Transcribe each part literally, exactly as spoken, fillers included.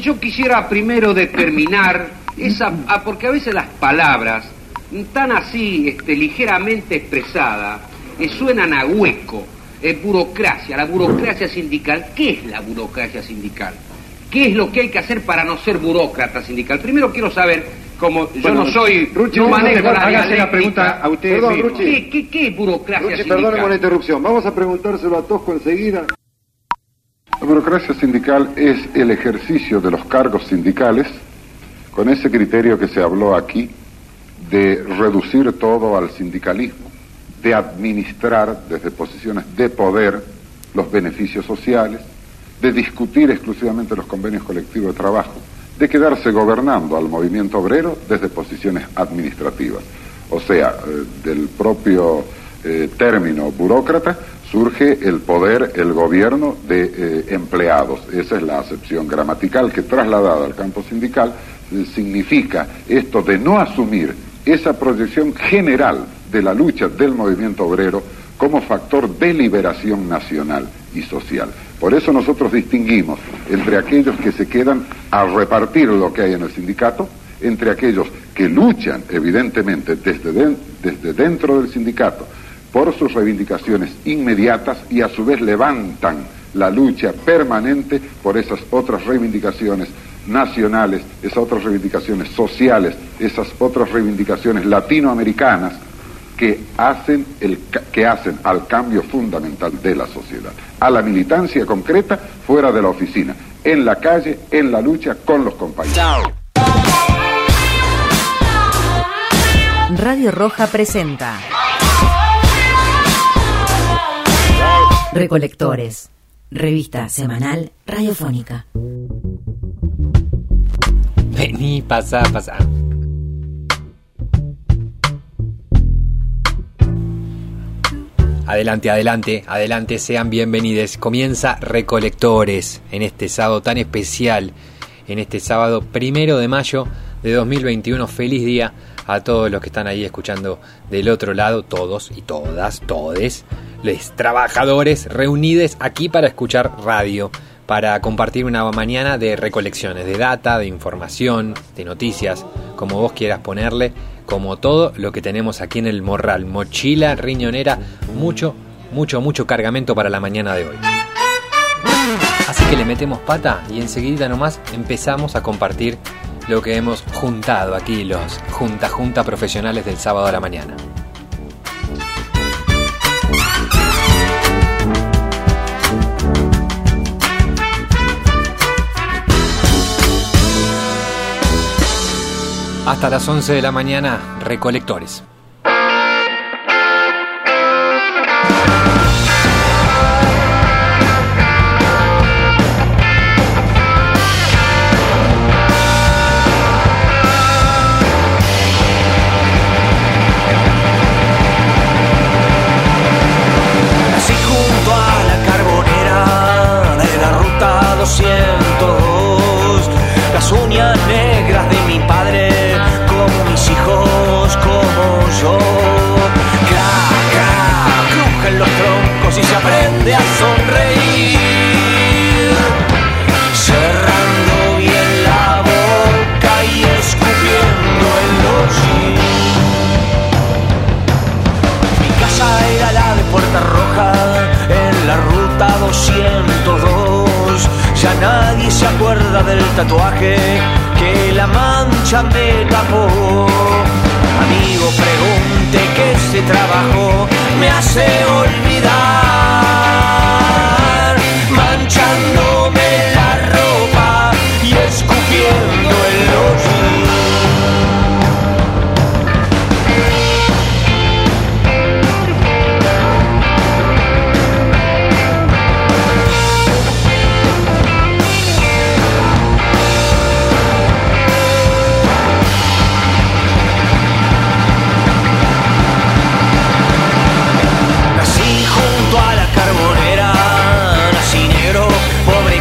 yo quisiera primero determinar esa, ah, porque a veces las palabras tan así, este, ligeramente expresadas, eh, suenan a hueco. Eh, burocracia, la burocracia sindical. ¿Qué es la burocracia sindical? ¿Qué es lo que hay que hacer para no ser burócrata sindical? Primero quiero saber, como yo bueno, no soy, Ruchi, no manejo la hágase dialéctica. la pregunta a usted. Perdón, mismo. Ruchi. ¿Qué, qué, qué es burocracia Ruchi, sindical? perdóneme la interrupción. Vamos a preguntárselo a Tosco enseguida. La burocracia sindical es el ejercicio de los cargos sindicales con ese criterio que se habló aquí de reducir todo al sindicalismo, de administrar desde posiciones de poder los beneficios sociales, de discutir exclusivamente los convenios colectivos de trabajo, de quedarse gobernando al movimiento obrero desde posiciones administrativas. O sea, eh, del propio eh, término burócrata surge el poder, el gobierno de eh, empleados. Esa es la acepción gramatical que, trasladada al campo sindical, eh, significa esto de no asumir esa proyección general de la lucha del movimiento obrero como factor de liberación nacional y social. Por eso nosotros distinguimos entre aquellos que se quedan a repartir lo que hay en el sindicato, entre aquellos que luchan evidentemente desde, de, desde dentro del sindicato por sus reivindicaciones inmediatas y a su vez levantan la lucha permanente por esas otras reivindicaciones nacionales, esas otras reivindicaciones sociales, esas otras reivindicaciones latinoamericanas que hacen, el, que hacen al cambio fundamental de la sociedad, a la militancia concreta fuera de la oficina, en la calle, en la lucha con los compañeros. Radio Roja presenta Recolectores, revista semanal radiofónica. Vení, pasá, pasá. Adelante, adelante, adelante, sean bienvenidos. Comienza Recolectores en este sábado tan especial, en este sábado primero de mayo de dos mil veintiuno. Feliz día a todos los que están ahí escuchando del otro lado, todos y todas, todes, los trabajadores reunidos aquí para escuchar radio, para compartir una mañana de recolecciones, de data, de información, de noticias, como vos quieras ponerle, como todo lo que tenemos aquí en el morral, mochila riñonera, mucho, mucho, mucho cargamento para la mañana de hoy. Así que le metemos pata y enseguida nomás empezamos a compartir lo que hemos juntado aquí, los junta junta profesionales del sábado a la mañana. Hasta las once de la mañana, Recolectores. Nací junto a la carbonera de la ruta doscientos dos, las uñas negras de mi padre, como mis hijos, como yo. Crac, crac, crujen los troncos y se aprende a sonreír, cerrando bien la boca y escupiendo en los jeans. Mi casa era la de Puerta Roja, en la ruta doscientos dos. Ya nadie se acuerda del tatuaje que la mancha me tapó. Amigo, pregunte que ese trabajo me hace olvidar, manchándome la ropa y escupiendo en los jeans. Nací junto a la carbonera, nací negro, pobre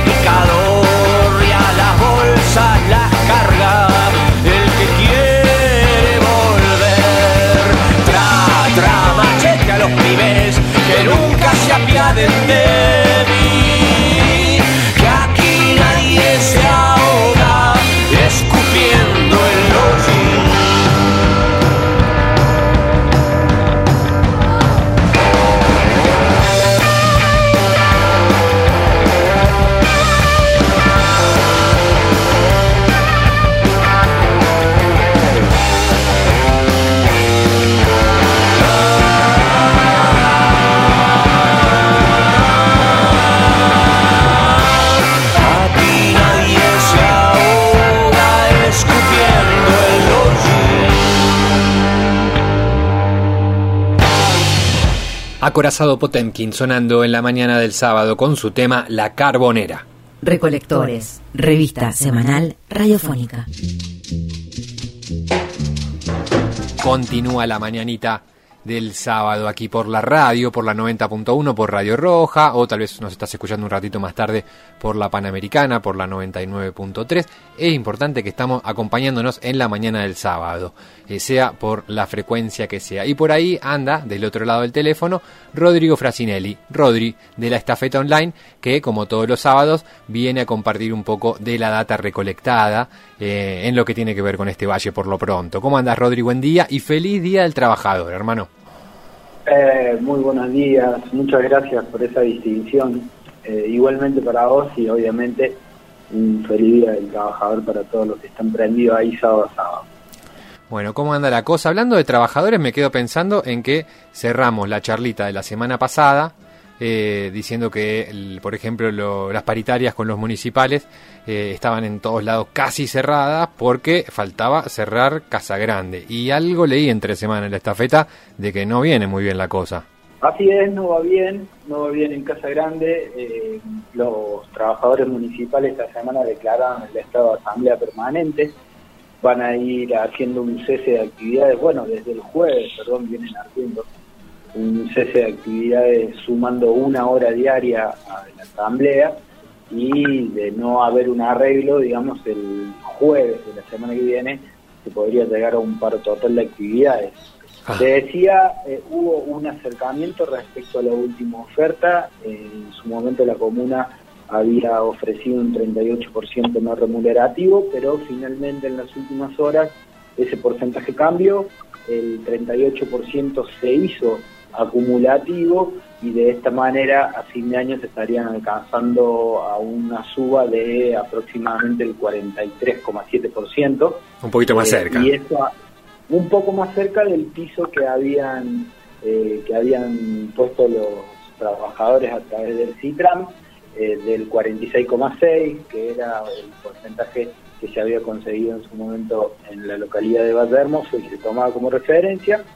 Acorazado Potemkin sonando en la mañana del sábado con su tema La Carbonera. Recolectores, revista semanal radiofónica. Continúa la mañanita del sábado aquí por la radio, por la noventa punto uno, por Radio Roja, o tal vez nos estás escuchando un ratito más tarde por la Panamericana, por la noventa y nueve punto tres. Es importante que estamos acompañándonos en la mañana del sábado, eh, sea por la frecuencia que sea. Y por ahí anda, del otro lado del teléfono, Rodrigo Frasinelli, Rodri, de la Estafeta Online, que como todos los sábados viene a compartir un poco de la data recolectada eh, en lo que tiene que ver con este valle por lo pronto. ¿Cómo andas, Rodri? Buen día y feliz Día del Trabajador, hermano. Eh, muy buenos días, muchas gracias por esa distinción. Eh, igualmente para vos y obviamente un feliz Día del Trabajador para todos los que están prendidos ahí sábado a sábado. Bueno, ¿cómo anda la cosa? Hablando de trabajadores, me quedo pensando en que cerramos la charlita de la semana pasada eh, diciendo que, el, por ejemplo, lo, las paritarias con los municipales eh, estaban en todos lados casi cerradas porque faltaba cerrar Casa Grande. Y algo leí entre semana en la estafeta de que no viene muy bien la cosa. Así es, no va bien, no va bien en Casa Grande. Eh, los trabajadores municipales esta semana declararon el estado de asamblea permanente. Van a ir haciendo un cese de actividades, bueno, desde el jueves, perdón, vienen haciendo un cese de actividades sumando una hora diaria a la asamblea, y de no haber un arreglo, digamos, el jueves de la semana que viene se podría llegar a un paro total de actividades. Ah. Te decía, eh, hubo un acercamiento respecto a la última oferta. En su momento la comuna había ofrecido un treinta y ocho por ciento no remunerativo, pero finalmente en las últimas horas ese porcentaje cambió, el treinta y ocho por ciento se hizo acumulativo, y de esta manera a fin de año se estarían alcanzando a una suba de aproximadamente el cuarenta y tres coma siete por ciento. Un poquito más eh, cerca. Y eso un poco más cerca del piso que habían eh, que habían puesto los trabajadores a través del CITRAM, eh, del cuarenta y seis coma seis, que era el porcentaje que se había conseguido en su momento en la localidad de Valle Hermoso y se tomaba como referencia.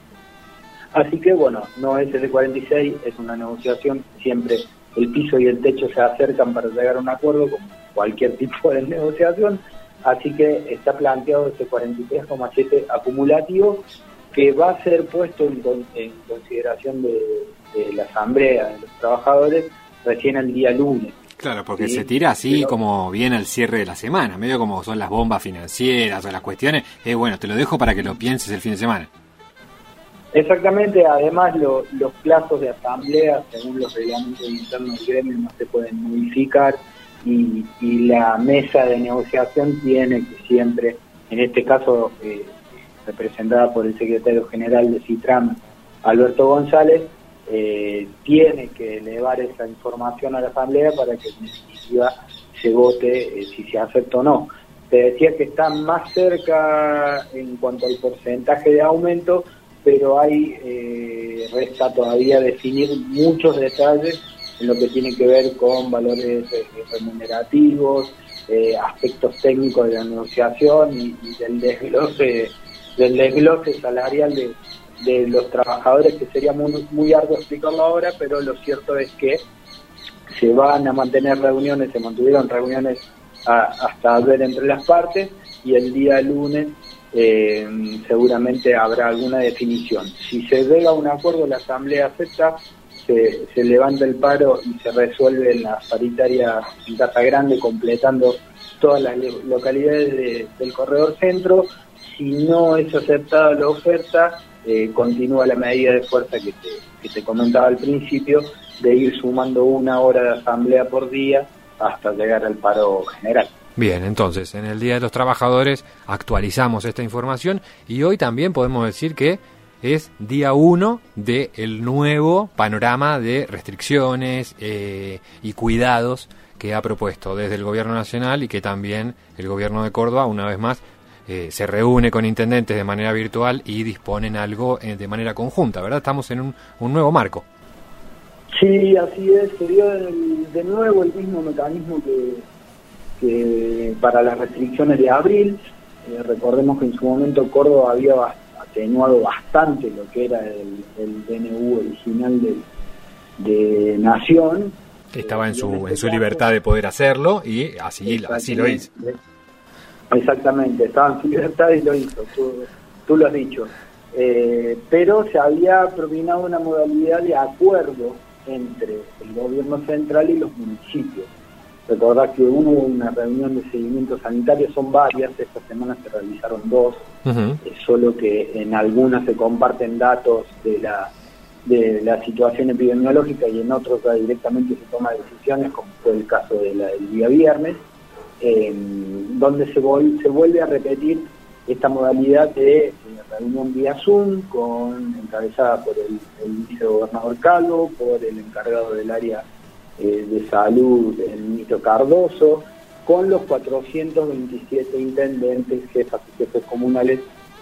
Así que bueno, no es el de cuarenta y seis, es una negociación, siempre el piso y el techo se acercan para llegar a un acuerdo, como cualquier tipo de negociación, así que está planteado ese cuarenta y tres coma siete acumulativo, que va a ser puesto en, en consideración de, de la asamblea de los trabajadores recién el día lunes. Claro, porque ¿sí? Se tira así Pero, como viene al cierre de la semana, medio como son las bombas financieras o las cuestiones. Eh, bueno, te lo dejo para que lo pienses el fin de semana. Exactamente, además lo, los plazos de asamblea, según los reglamentos internos del gremio, no se pueden modificar, y, y la mesa de negociación tiene que siempre, en este caso eh, representada por el secretario general de CITRAM, Alberto González, eh, tiene que elevar esa información a la asamblea para que en definitiva se vote eh, si se acepta o no. Te decía que está más cerca en cuanto al porcentaje de aumento, pero hay eh, resta todavía definir muchos detalles en lo que tiene que ver con valores eh, remunerativos, eh, aspectos técnicos de la negociación y, y del desglose del desglose salarial de, de los trabajadores, que sería muy, muy arduo explicarlo ahora, pero lo cierto es que se van a mantener reuniones, se mantuvieron reuniones a, hasta ver entre las partes, y el día lunes Eh, seguramente habrá alguna definición. Si se llega a un acuerdo, la asamblea acepta, se, se levanta el paro y se resuelve en las paritarias en Casa Grande, completando todas las localidades de, del corredor centro. Si no es aceptada la oferta, eh, continúa la medida de fuerza que te, que te comentaba al principio, de ir sumando una hora de asamblea por día hasta llegar al paro general. Bien, entonces, en el Día de los Trabajadores actualizamos esta información, y hoy también podemos decir que es día uno del nuevo panorama de restricciones eh, y cuidados que ha propuesto desde el Gobierno Nacional, y que también el Gobierno de Córdoba, una vez más, eh, se reúne con intendentes de manera virtual y disponen algo eh, de manera conjunta, ¿verdad? Estamos en un, un nuevo marco. Sí, así es, se dio el, de nuevo el mismo mecanismo que... que para las restricciones de abril. Eh, recordemos que en su momento Córdoba había atenuado bastante lo que era el, el D N U original del, de nación. Estaba en su en su libertad de poder hacerlo y así, así lo hizo. Exactamente, estaba en su libertad y lo hizo, tú, tú lo has dicho. Eh, pero se había propinado una modalidad de acuerdo entre el gobierno central y los municipios. Recordad que hubo una reunión de seguimiento sanitario, son varias, esta semana se realizaron dos, uh-huh. eh, solo que en algunas se comparten datos de la de la situación epidemiológica y en otros ya directamente se toman decisiones, como fue el caso de la, del día viernes, eh, donde se, vol- se vuelve a repetir esta modalidad de eh, reunión vía Zoom, con encabezada por el, el vicegobernador Calvo, por el encargado del área eh, de salud, el ministro Cardoso, con los cuatrocientos veintisiete intendentes, jefas y jefes comunales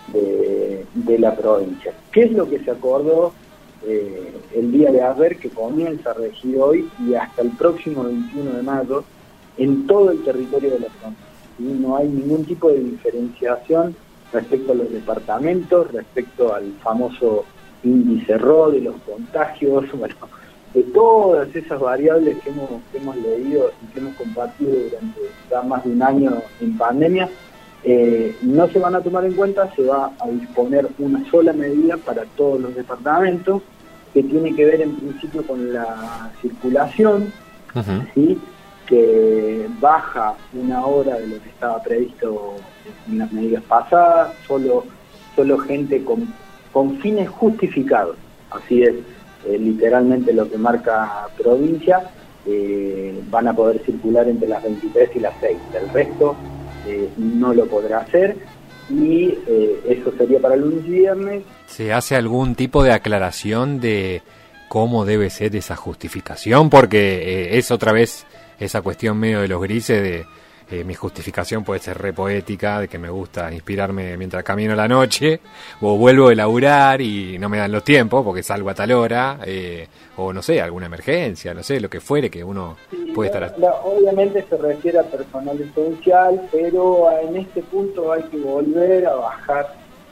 de, de la provincia. ¿Qué es lo que se acordó eh, el día de ayer, que comienza a regir hoy y hasta el próximo veintiuno de mayo en todo el territorio de la provincia? ¿Sí? No hay ningún tipo de diferenciación respecto a los departamentos, respecto al famoso índice R O de los contagios, bueno, de todas esas variables que hemos, que hemos leído y que hemos compartido durante ya más de un año en pandemia. Eh, no se van a tomar en cuenta, se va a disponer una sola medida para todos los departamentos, que tiene que ver en principio con la circulación, uh-huh. ¿sí? Que baja una hora de lo que estaba previsto en las medidas pasadas, solo, solo gente con, con fines justificados, así es eh, literalmente lo que marca provincia, eh, van a poder circular entre las veintitrés y las seis, el resto Eh, no lo podrá hacer, y eh, eso sería para el lunes y viernes. ¿Se hace algún tipo de aclaración de cómo debe ser esa justificación? Porque eh, es otra vez esa cuestión medio de los grises de eh, mi justificación puede ser re poética, de que me gusta inspirarme mientras camino a la noche, o vuelvo de laburar y no me dan los tiempos porque salgo a tal hora, eh, o no sé, alguna emergencia, no sé, lo que fuere que uno sí, puede estar... La, obviamente se refiere a personal esencial, pero en este punto hay que volver a bajar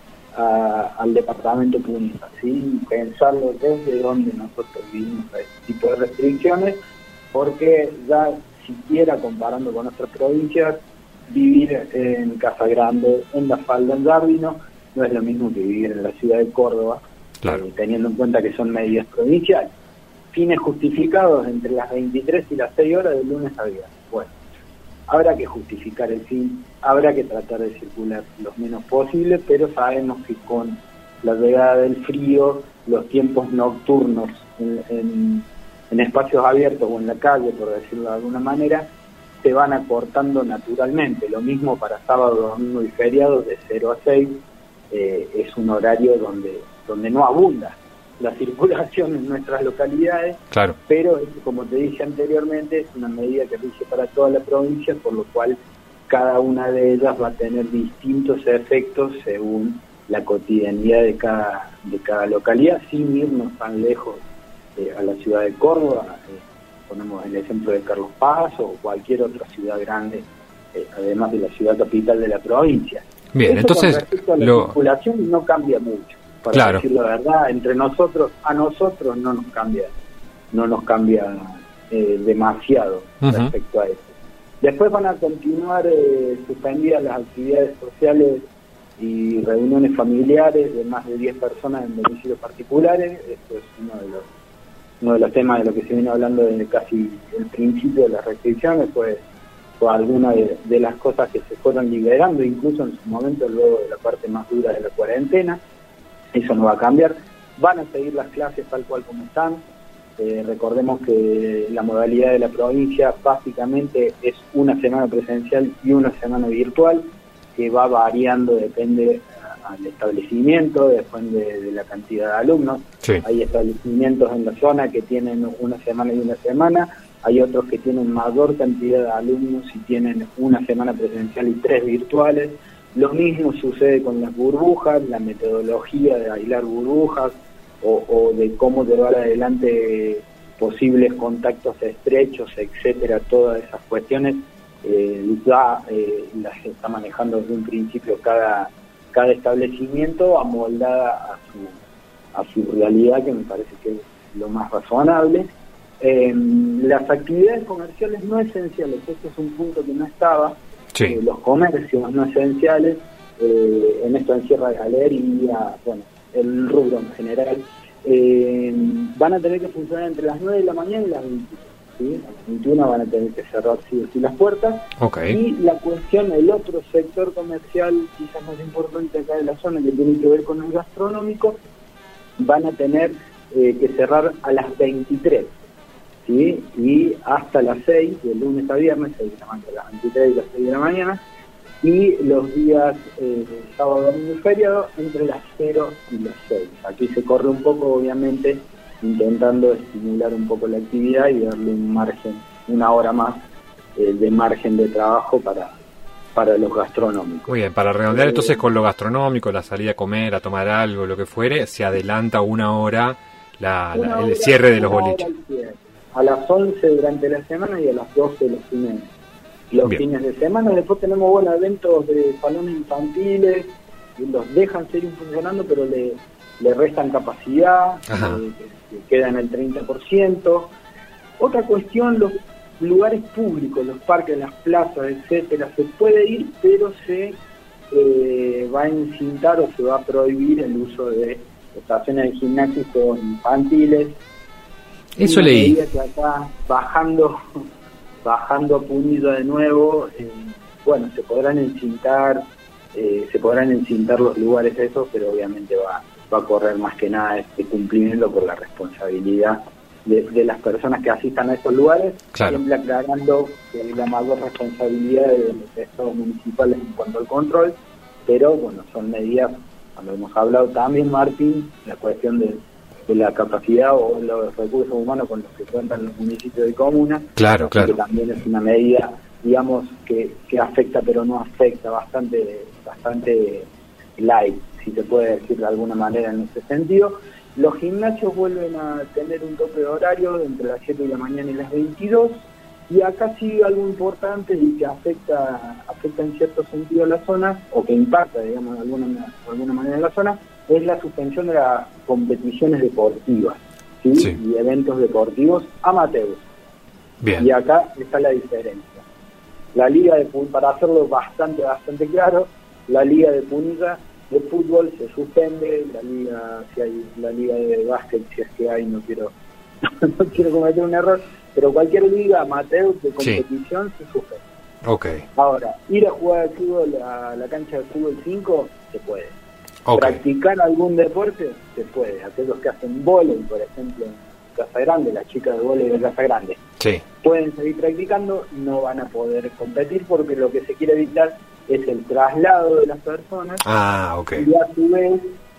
a, al departamento público, ¿sí? Pensarlo desde donde nosotros vivimos a este tipo de restricciones, porque ya siquiera comparando con otras provincias, vivir en Casa Grande, en La Falda, en Dardino, no es lo mismo que vivir en la ciudad de Córdoba, claro. eh, teniendo en cuenta que son medidas provinciales. Fines justificados entre las veintitrés y las seis horas de lunes a viernes. Bueno, habrá que justificar el fin, habrá que tratar de circular lo menos posible, pero sabemos que con la llegada del frío, los tiempos nocturnos en, en en espacios abiertos o en la calle, por decirlo de alguna manera, se van acortando naturalmente. Lo mismo para sábado, domingo y feriados de cero a seis, eh, es un horario donde donde no abunda la circulación en nuestras localidades, claro. Pero como te dije anteriormente, es una medida que rige para toda la provincia, por lo cual cada una de ellas va a tener distintos efectos según la cotidianidad de cada, de cada localidad, sin irnos tan lejos Eh, a la ciudad de Córdoba, eh, ponemos el ejemplo de Carlos Paz o cualquier otra ciudad grande, eh, además de la ciudad capital de la provincia. Bien, Eso entonces con respecto a la lo... circulación no cambia mucho, para claro. decir la verdad, entre nosotros, a nosotros no nos cambia, no nos cambia eh, demasiado uh-huh. respecto a eso. Después van a continuar eh, suspendidas las actividades sociales y reuniones familiares de más de diez personas en domicilios particulares. Esto es uno de los uno de los temas de lo que se viene hablando desde casi el principio de las restricciones, pues fue alguna de, de las cosas que se fueron liberando, incluso en su momento, luego de la parte más dura de la cuarentena. Eso no va a cambiar. Van a seguir las clases tal cual como están. Eh, recordemos que la modalidad de la provincia básicamente es una semana presencial y una semana virtual, que va variando, depende al establecimiento, depende de la cantidad de alumnos. Sí. Hay establecimientos en la zona que tienen una semana y una semana, hay otros que tienen mayor cantidad de alumnos y tienen una semana presencial y tres virtuales. Lo mismo sucede con las burbujas, la metodología de aislar burbujas o, o de cómo llevar adelante posibles contactos estrechos, etcétera, todas esas cuestiones eh, ya eh, las está manejando desde un principio cada cada establecimiento, amoldada a su a su realidad, que me parece que es lo más razonable. Eh, las actividades comerciales no esenciales, este es un punto que no estaba, sí. eh, los comercios no esenciales, eh, en esto encierra galería, bueno, el rubro en general, eh, van a tener que funcionar entre las nueve de la mañana y las veintiuna, ¿sí? A las veintiuna van a tener que cerrar sí o sí las puertas. Okay. Y la cuestión, el otro sector comercial quizás más importante acá de la zona, que tiene que ver con el gastronómico, van a tener eh, que cerrar a las veintitrés, ¿sí? Y hasta las seis, de lunes a viernes, seis de la mañana, a las veintitrés y las seis de la mañana, y los días eh, sábado, domingo y feriado entre las cero y las seis. Aquí se corre un poco, obviamente, intentando estimular un poco la actividad y darle un margen, una hora más eh, de margen de trabajo para, para los gastronómicos. Muy bien, para redondear entonces con lo gastronómico, la salida a comer, a tomar algo, lo que fuere, se adelanta una hora, la, una la, hora el cierre de los una boliches. A las once durante la semana y a las doce los fines, los bien. fines de semana. Después tenemos buenos eventos de salones infantiles, y los dejan seguir funcionando, pero le, le restan capacidad, eh, que, que queda en el treinta por ciento. Otra cuestión, los lugares públicos, los parques, las plazas, etcétera, se puede ir, pero se eh, va a encintar o se va a prohibir el uso de estaciones de gimnasios con infantiles. Eso Una leí. medida que acá, bajando, bajando a Punilla de nuevo, eh, bueno, se podrán encintar, eh, se podrán encintar los lugares esos, pero obviamente va, va a correr más que nada este cumplimiento por la responsabilidad de, de las personas que asistan a estos lugares, claro. Siempre aclarando que la mayor responsabilidad de los estados municipales en cuanto al control, pero bueno, son medidas, cuando hemos hablado también, Martín, la cuestión de de la capacidad o los recursos humanos con los que cuentan los municipios y comunas. Claro, claro. Que también es una medida, digamos, que, que afecta pero no afecta, bastante bastante light, si se puede decir de alguna manera en ese sentido. Los gimnasios vuelven a tener un tope de horario entre las siete de la mañana y las veintidós, y acá sí algo importante y que afecta afecta en cierto sentido a la zona, o que impacta, digamos, de alguna, de alguna manera en la zona, es la suspensión de las competiciones deportivas, ¿sí? Sí. Y eventos deportivos amateurs. Bien. Y acá está la diferencia. La liga de Punilla, para hacerlo bastante, bastante claro, la liga de Punilla de fútbol se suspende, la liga, si hay la liga de básquet, si es que hay, no quiero, no quiero cometer un error, pero cualquier liga amateur de competición sí se suspende. Okay. Ahora, ir a jugar al fútbol a la cancha de fútbol cinco, se puede. Okay. Practicar algún deporte, se puede. Aquellos que hacen vóley, por ejemplo, en Casa Grande, las chicas de vóley de Casa Grande, sí. pueden seguir practicando, no van a poder competir porque lo que se quiere evitar es el traslado de las personas. Ah, okay. Y a su vez,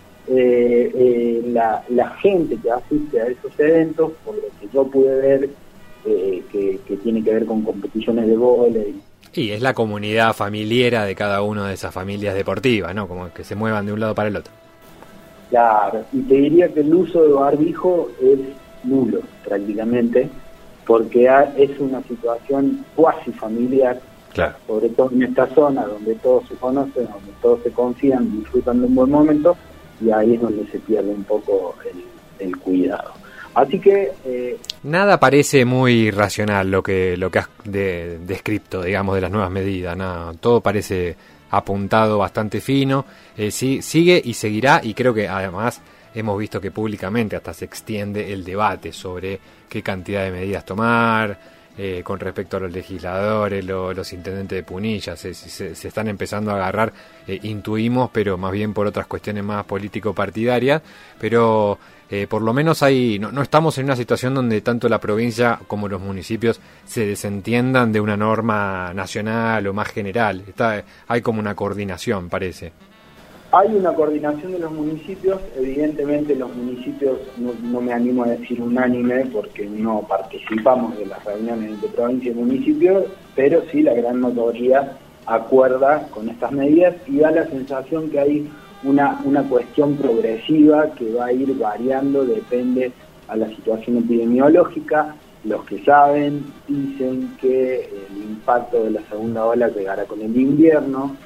eh, eh, la, la gente que asiste a esos eventos, por lo que yo pude ver, eh, que, que tiene que ver con competiciones de vóley. Y es la comunidad familiar de cada una de esas familias deportivas, ¿no? Como que se muevan de un lado para el otro. Claro, y te diría que el uso de barbijo es nulo prácticamente, porque es una situación cuasi familiar, claro. Sobre todo en esta zona donde todos se conocen, donde todos se confían, disfrutan de un buen momento, y ahí es donde se pierde un poco el, el cuidado. Así que... Eh, Nada parece muy racional lo que lo que has de, descrito, digamos, de las nuevas medidas. Nada, todo parece apuntado bastante fino. Eh, sí, sigue y seguirá, y creo que además hemos visto que públicamente hasta se extiende el debate sobre qué cantidad de medidas tomar, eh, con respecto a los legisladores, lo, los intendentes de Punilla. Se, se, se están empezando a agarrar, eh, intuimos, pero más bien por otras cuestiones más político-partidarias, pero... Eh, por lo menos hay no, no estamos en una situación donde tanto la provincia como los municipios se desentiendan de una norma nacional o más general. Está, hay como una coordinación, parece. Hay una coordinación de los municipios, evidentemente los municipios, no, no me animo a decir unánime porque no participamos de las reuniones de provincia y municipio, pero sí la gran mayoría acuerda con estas medidas y da la sensación que hay Una, una cuestión progresiva que va a ir variando, depende a la situación epidemiológica. Los que saben dicen que el impacto de la segunda ola llegará con el invierno.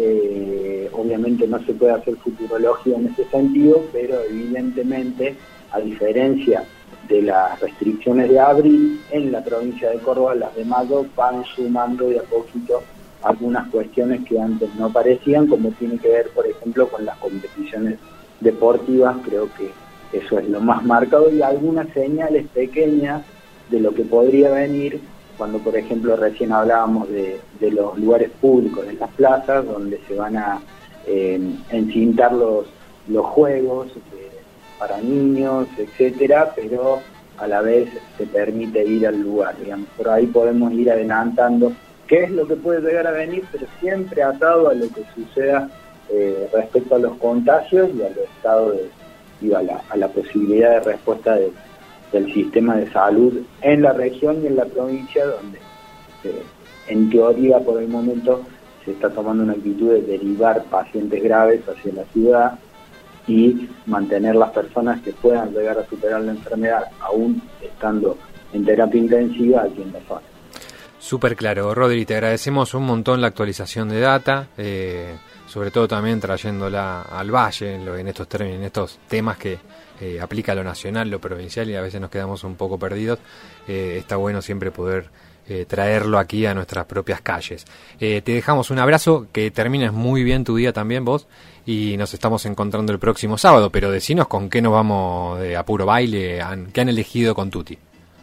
Eh, obviamente no se puede hacer futurología en ese sentido, pero evidentemente, a diferencia de las restricciones de abril, en la provincia de Córdoba las de mayo van sumando de a poquito algunas cuestiones que antes no aparecían, como tiene que ver, por ejemplo, con las competiciones deportivas. Creo que eso es lo más marcado, y algunas señales pequeñas de lo que podría venir cuando, por ejemplo, recién hablábamos de, de los lugares públicos, de las plazas, donde se van a eh, encintar los, los juegos eh, para niños, etcétera, pero a la vez se permite ir al lugar, digamos. Por ahí podemos ir adelantando qué es lo que puede llegar a venir, pero siempre atado a lo que suceda eh, respecto a los contagios y al estado de, y a la, a la posibilidad de respuesta de, del sistema de salud en la región y en la provincia, donde eh, en teoría por el momento se está tomando una actitud de derivar pacientes graves hacia la ciudad y mantener las personas que puedan llegar a superar la enfermedad, aún estando en terapia intensiva, aquí en la zona. Súper claro, Rodri, te agradecemos un montón la actualización de data, eh, sobre todo también trayéndola al Valle en, lo, en estos términos, en estos temas que eh, aplica lo nacional, lo provincial, y a veces nos quedamos un poco perdidos. Eh, está bueno siempre poder eh, traerlo aquí a nuestras propias calles. Eh, te dejamos un abrazo, que termines muy bien tu día también vos, y nos estamos encontrando el próximo sábado, pero decinos con qué nos vamos de a puro baile, han, qué han elegido con Tuti.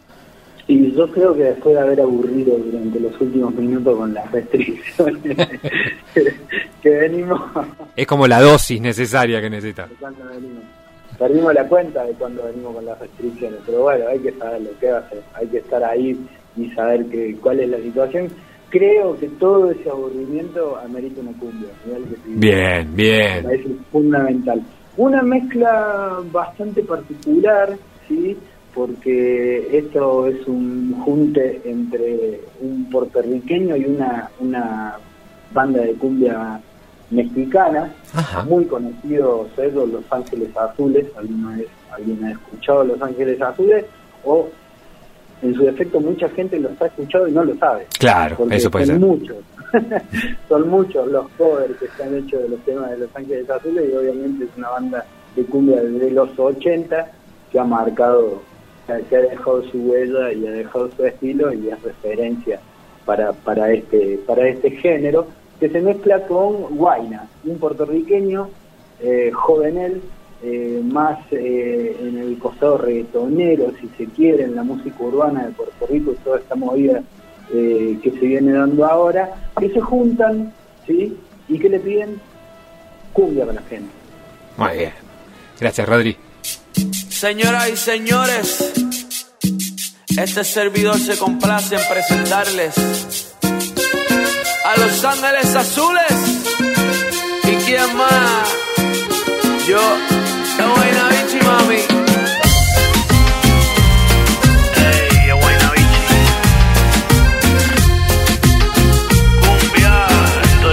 Y yo creo que después de haber aburrido durante los últimos minutos con las restricciones que, que venimos... Es como la dosis necesaria que necesita. Perdimos la cuenta de cuando venimos con las restricciones, pero bueno, hay que saber lo que va a hacer, hay que estar ahí y saber que, cuál es la situación. Creo que todo ese aburrimiento amerita una cumbia. Bien, bien. Es fundamental. Una mezcla bastante particular, ¿sí? Porque esto es un junte entre un puertorriqueño y una, una banda de cumbia mexicana. Ajá. Muy conocidos ellos, Los Ángeles Azules. ¿Alguna vez alguien ha escuchado Los Ángeles Azules? O en su defecto mucha gente los ha escuchado y no lo sabe. Claro, eso puede son ser. Muchos. Son muchos los covers que se han hecho de los temas de Los Ángeles Azules, y obviamente es una banda de cumbia de los ochenta que ha marcado, que ha dejado su huella y ha dejado su estilo, y es referencia para para este para este género, que se mezcla con Guayna, un puertorriqueño eh, jovenel, eh, más eh, en el costado reggaetonero, si se quiere, en la música urbana de Puerto Rico, y toda esta movida eh, que se viene dando ahora, que se juntan, ¿sí? Y que le piden cumbia para la gente. Muy bien. Gracias, Rodri. Señoras y señores, este servidor se complace en presentarles a Los Ángeles Azules. ¿Y quién más? Yo, la Guayna Bichi, mami. Ey, la Guayna Bichi. Cumbia, estoy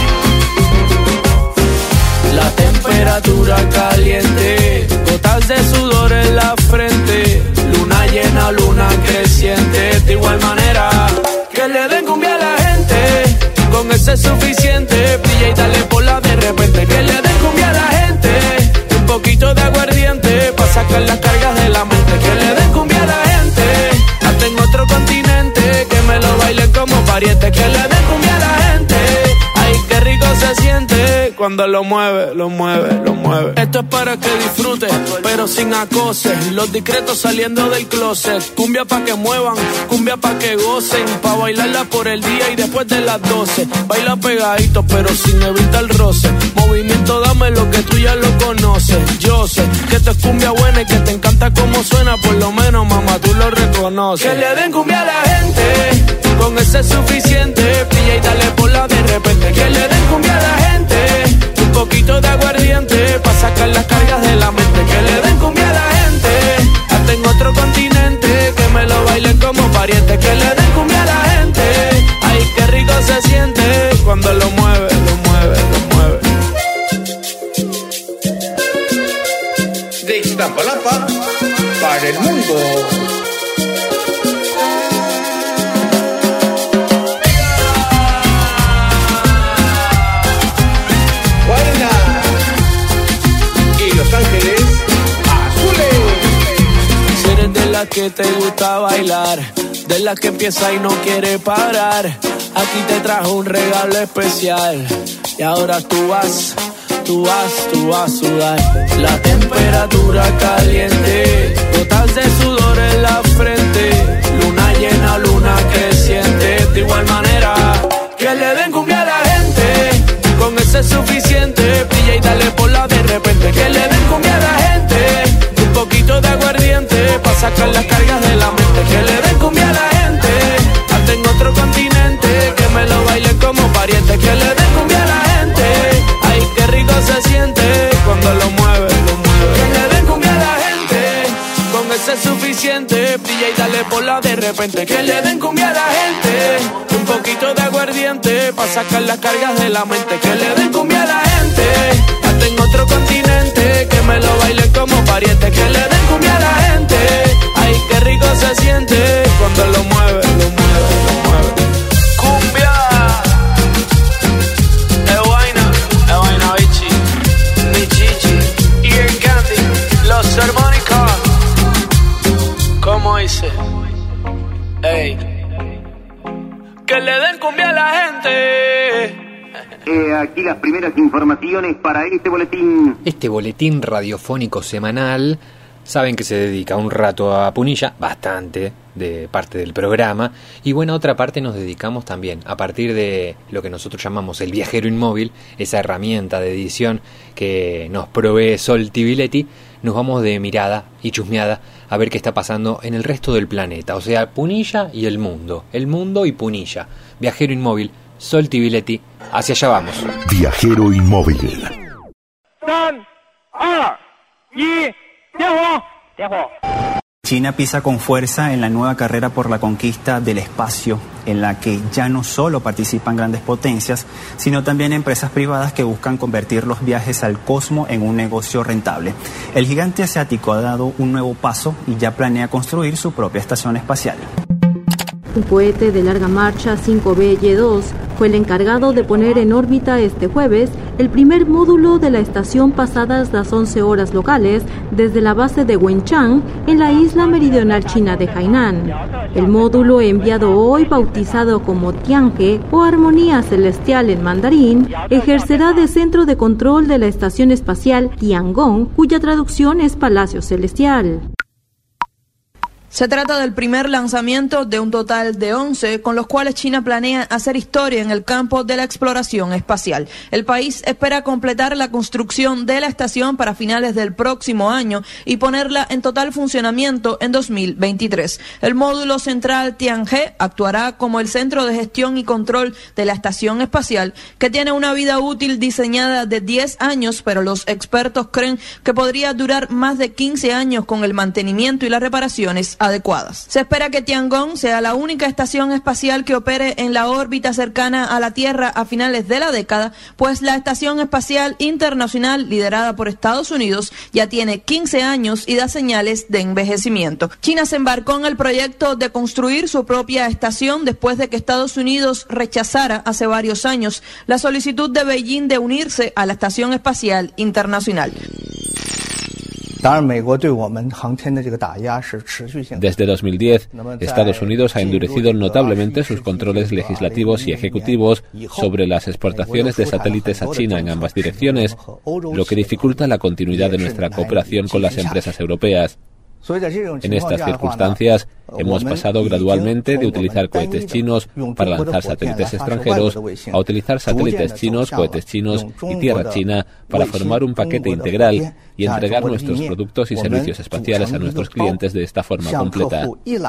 así. La temperatura caliente, gotas de sudor en la frente, luna llena, luna creciente, de igual manera que le den cumbia a la gente, con eso es suficiente, brilla y dale bola de repente, que le den cumbia a la gente, un poquito de aguardiente, pa' sacar las cargas de la mente, que le den cumbia a la gente, hasta en otro continente, que me lo bailen como pariente, que le den cumbia a la gente, ay qué rico se siente, cuando lo mueve, lo mueve, lo mueve. Esto es para que disfruten, pero sin acoses, los discretos saliendo del closet, cumbia pa' que muevan, cumbia pa' que gocen, pa' bailarla por el día y después de las doce, baila pegadito pero sin evitar el roce, movimiento dame lo que tú ya lo conoces, yo sé que esto es cumbia buena y que te encanta como suena, por lo menos mamá tú lo reconoces, que le den cumbia a la gente, con ese es suficiente, brilla y dale bola de repente, que le den cumbia a la gente, un poquito de aguardiente, pa' sacar las cargas de la mente, que le den cumbia a la gente, hasta en otro continente, que me lo bailen como pariente, que le den cumbia a la gente, ay qué rico se siente, cuando lo mueve, lo mueve, lo mueve. De Iztapalapa para el mundo. Los Ángeles Azules. las que te gusta bailar, de las que empieza y no quiere parar. Aquí te trajo un regalo especial y ahora tú vas, tú vas, tú vas a sudar. La temperatura caliente, gotas de sudor en la frente, luna llena, luna creciente. De igual manera que le den cumbia a la gente, con eso es suficiente. Brilla y dale por la de repente. Que le den cumbia a la gente, un poquito de aguardiente, pa' sacar las cargas de la mente. Que le den cumbia a la gente, hasta en otro continente, que me lo bailen como pariente. Que le den cumbia a la gente, ay, qué rico se siente cuando lo mueve, lo mueve. Que le den cumbia a la gente, con eso es suficiente. Brilla y dale por la de repente. Que le den cumbia a la gente, un poquito de aguardiente, pa' sacar las cargas de la mente. Que le den cumbia a la gente, hasta en otro continente, que me lo bailen como pariente. Que le den cumbia a la gente, ay, qué rico se siente cuando lo mueve, lo mueve, lo mueve. Cumbia, es vaina, es vaina bichi, mi chichi y el candy, los armónicos. ¿Cómo dice? Ey, que le den cumbia a la gente. Eh, aquí las primeras informaciones para este boletín. Este boletín radiofónico semanal, saben que se dedica un rato a Punilla, bastante de parte del programa, y bueno, otra parte nos dedicamos también a partir de lo que nosotros llamamos el viajero inmóvil, esa herramienta de edición que nos provee Sol Tibiletti. Nos vamos de mirada y chusmeada a ver qué está pasando en el resto del planeta, o sea, Punilla y el mundo, el mundo y Punilla. Viajero inmóvil, Sol Tibiletti, hacia allá vamos. Viajero inmóvil. China pisa con fuerza en la nueva carrera por la conquista del espacio, en la que ya no solo participan grandes potencias, sino también empresas privadas que buscan convertir los viajes al cosmos en un negocio rentable. El gigante asiático ha dado un nuevo paso y ya planea construir su propia estación espacial. Un cohete de larga marcha cinco B Y dos fue el encargado de poner en órbita este jueves el primer módulo de la estación pasadas las once horas locales desde la base de Wenchang en la isla meridional china de Hainan. El módulo enviado hoy, bautizado como Tianhe o Armonía Celestial en mandarín, ejercerá de centro de control de la estación espacial Tiangong, cuya traducción es Palacio Celestial. Se trata del primer lanzamiento de un total de once, con los cuales China planea hacer historia en el campo de la exploración espacial. El país espera completar la construcción de la estación para finales del próximo año y ponerla en total funcionamiento en dos mil veintitrés. El módulo central Tianhe actuará como el centro de gestión y control de la estación espacial, que tiene una vida útil diseñada de diez años, pero los expertos creen que podría durar más de quince años con el mantenimiento y las reparaciones adecuadas. Se espera que Tiangong sea la única estación espacial que opere en la órbita cercana a la Tierra a finales de la década, pues la Estación Espacial Internacional, liderada por Estados Unidos, ya tiene quince años y da señales de envejecimiento. China se embarcó en el proyecto de construir su propia estación después de que Estados Unidos rechazara hace varios años la solicitud de Beijing de unirse a la Estación Espacial Internacional. Desde dos mil diez, Estados Unidos ha endurecido notablemente sus controles legislativos y ejecutivos sobre las exportaciones de satélites a China en ambas direcciones, lo que dificulta la continuidad de nuestra cooperación con las empresas europeas. En estas circunstancias, hemos pasado gradualmente de utilizar cohetes chinos para lanzar satélites extranjeros a utilizar satélites chinos, cohetes chinos y tierra china para formar un paquete integral y entregar nuestros productos y servicios espaciales a nuestros clientes de esta forma completa.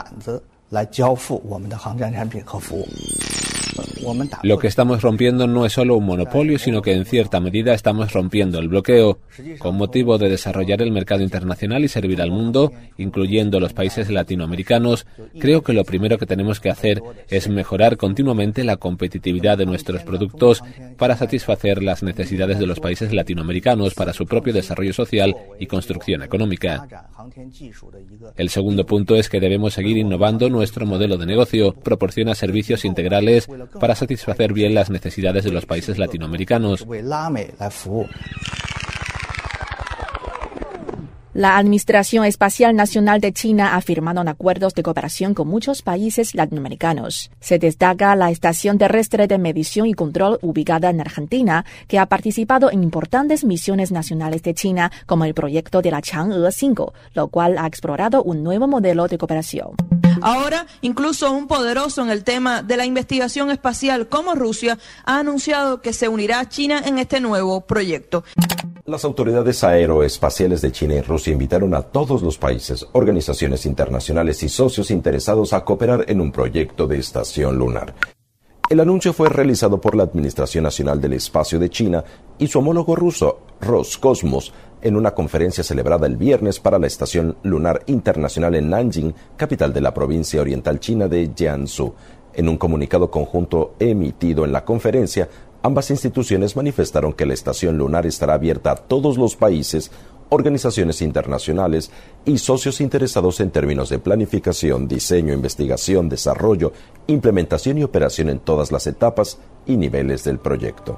Lo que estamos rompiendo no es solo un monopolio, sino que en cierta medida estamos rompiendo el bloqueo. Con motivo de desarrollar el mercado internacional y servir al mundo, incluyendo los países latinoamericanos, creo que lo primero que tenemos que hacer es mejorar continuamente la competitividad de nuestros productos para satisfacer las necesidades de los países latinoamericanos para su propio desarrollo social y construcción económica. El segundo punto es que debemos seguir innovando nuestro modelo de negocio, proporciona servicios integrales para satisfacer bien las necesidades de los países latinoamericanos. La Administración Espacial Nacional de China ha firmado acuerdos de cooperación con muchos países latinoamericanos. Se destaca la Estación Terrestre de Medición y Control ubicada en Argentina, que ha participado en importantes misiones nacionales de China, como el proyecto de la Chang'e cinco, lo cual ha explorado un nuevo modelo de cooperación. Ahora, incluso un poderoso en el tema de la investigación espacial como Rusia ha anunciado que se unirá a China en este nuevo proyecto. Las autoridades aeroespaciales de China y Rusia invitaron a todos los países, organizaciones internacionales y socios interesados a cooperar en un proyecto de estación lunar. El anuncio fue realizado por la Administración Nacional del Espacio de China y su homólogo ruso, Roscosmos, en una conferencia celebrada el viernes para la Estación Lunar Internacional en Nanjing, capital de la provincia oriental china de Jiangsu. En un comunicado conjunto emitido en la conferencia, ambas instituciones manifestaron que la estación lunar estará abierta a todos los países, organizaciones internacionales y socios interesados en términos de planificación, diseño, investigación, desarrollo, implementación y operación en todas las etapas y niveles del proyecto.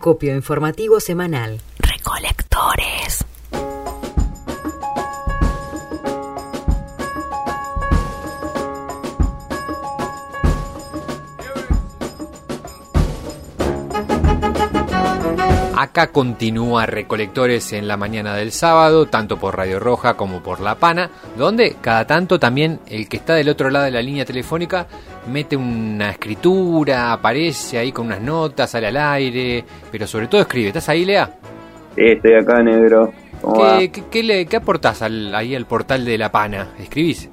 acopio informativo semanal. Recolectores. Acá continúa Recolectores en la mañana del sábado, tanto por Radio Roja como por La Pana, donde cada tanto también el que está del otro lado de la línea telefónica mete una escritura, aparece ahí con unas notas, sale al aire, pero sobre todo escribe. ¿Estás ahí, Lea? Sí, estoy acá, negro. ¿Qué, ¿qué, qué, le, qué aportás al, ahí al portal de La Pana? ¿Escribís?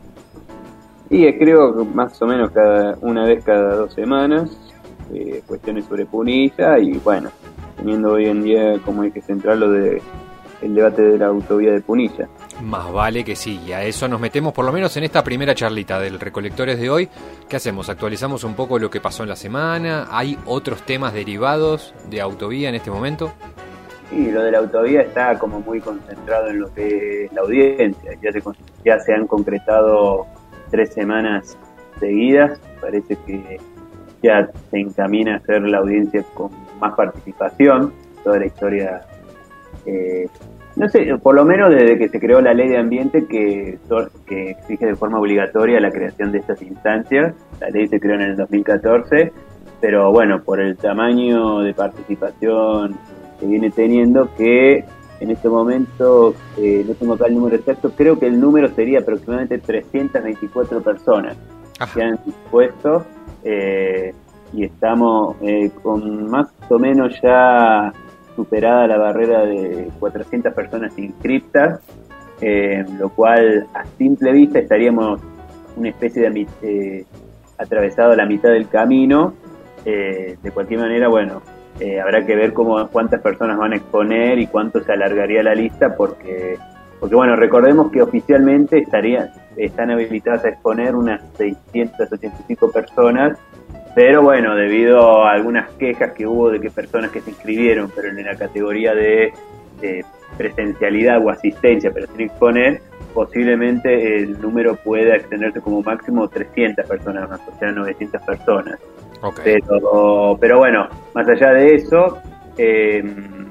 Sí, escribo más o menos cada una vez cada dos semanas, eh, cuestiones sobre Punilla y bueno, teniendo hoy en día como eje central lo de el debate de la autovía de Punilla. Más vale que sí, y a eso nos metemos por lo menos en esta primera charlita del Recolectores de hoy. ¿Qué hacemos? ¿Actualizamos un poco lo que pasó en la semana? ¿Hay otros temas derivados de autovía en este momento? Sí, lo de la autovía está como muy concentrado en lo que es la audiencia. Ya se, ya se han concretado tres semanas seguidas. Parece que ya se encamina a ser la audiencia con más participación. Toda la historia, eh, no sé, por lo menos desde que se creó la ley de ambiente que, que exige de forma obligatoria la creación de estas instancias. La ley se creó en el dos mil catorce, pero bueno, por el tamaño de participación que viene teniendo, que en este momento, eh, no tengo acá el número exacto, creo que el número sería aproximadamente trescientas veinticuatro personas Ajá. que han dispuesto, eh, y estamos eh, con más o menos ya superada la barrera de cuatrocientas personas inscriptas, eh, lo cual a simple vista estaríamos una especie de eh, atravesado la mitad del camino. Eh, de cualquier manera, bueno, Eh, habrá que ver cómo cuántas personas van a exponer y cuánto se alargaría la lista, porque porque bueno, recordemos que oficialmente estarían están habilitadas a exponer unas seiscientas ochenta y cinco personas, pero bueno, debido a algunas quejas que hubo de que personas que se inscribieron pero en la categoría de, de presencialidad o asistencia pero sin exponer, posiblemente el número pueda extenderse como máximo trescientas personas más, o sea, novecientas personas. Okay. Pero, pero bueno, más allá de eso, eh,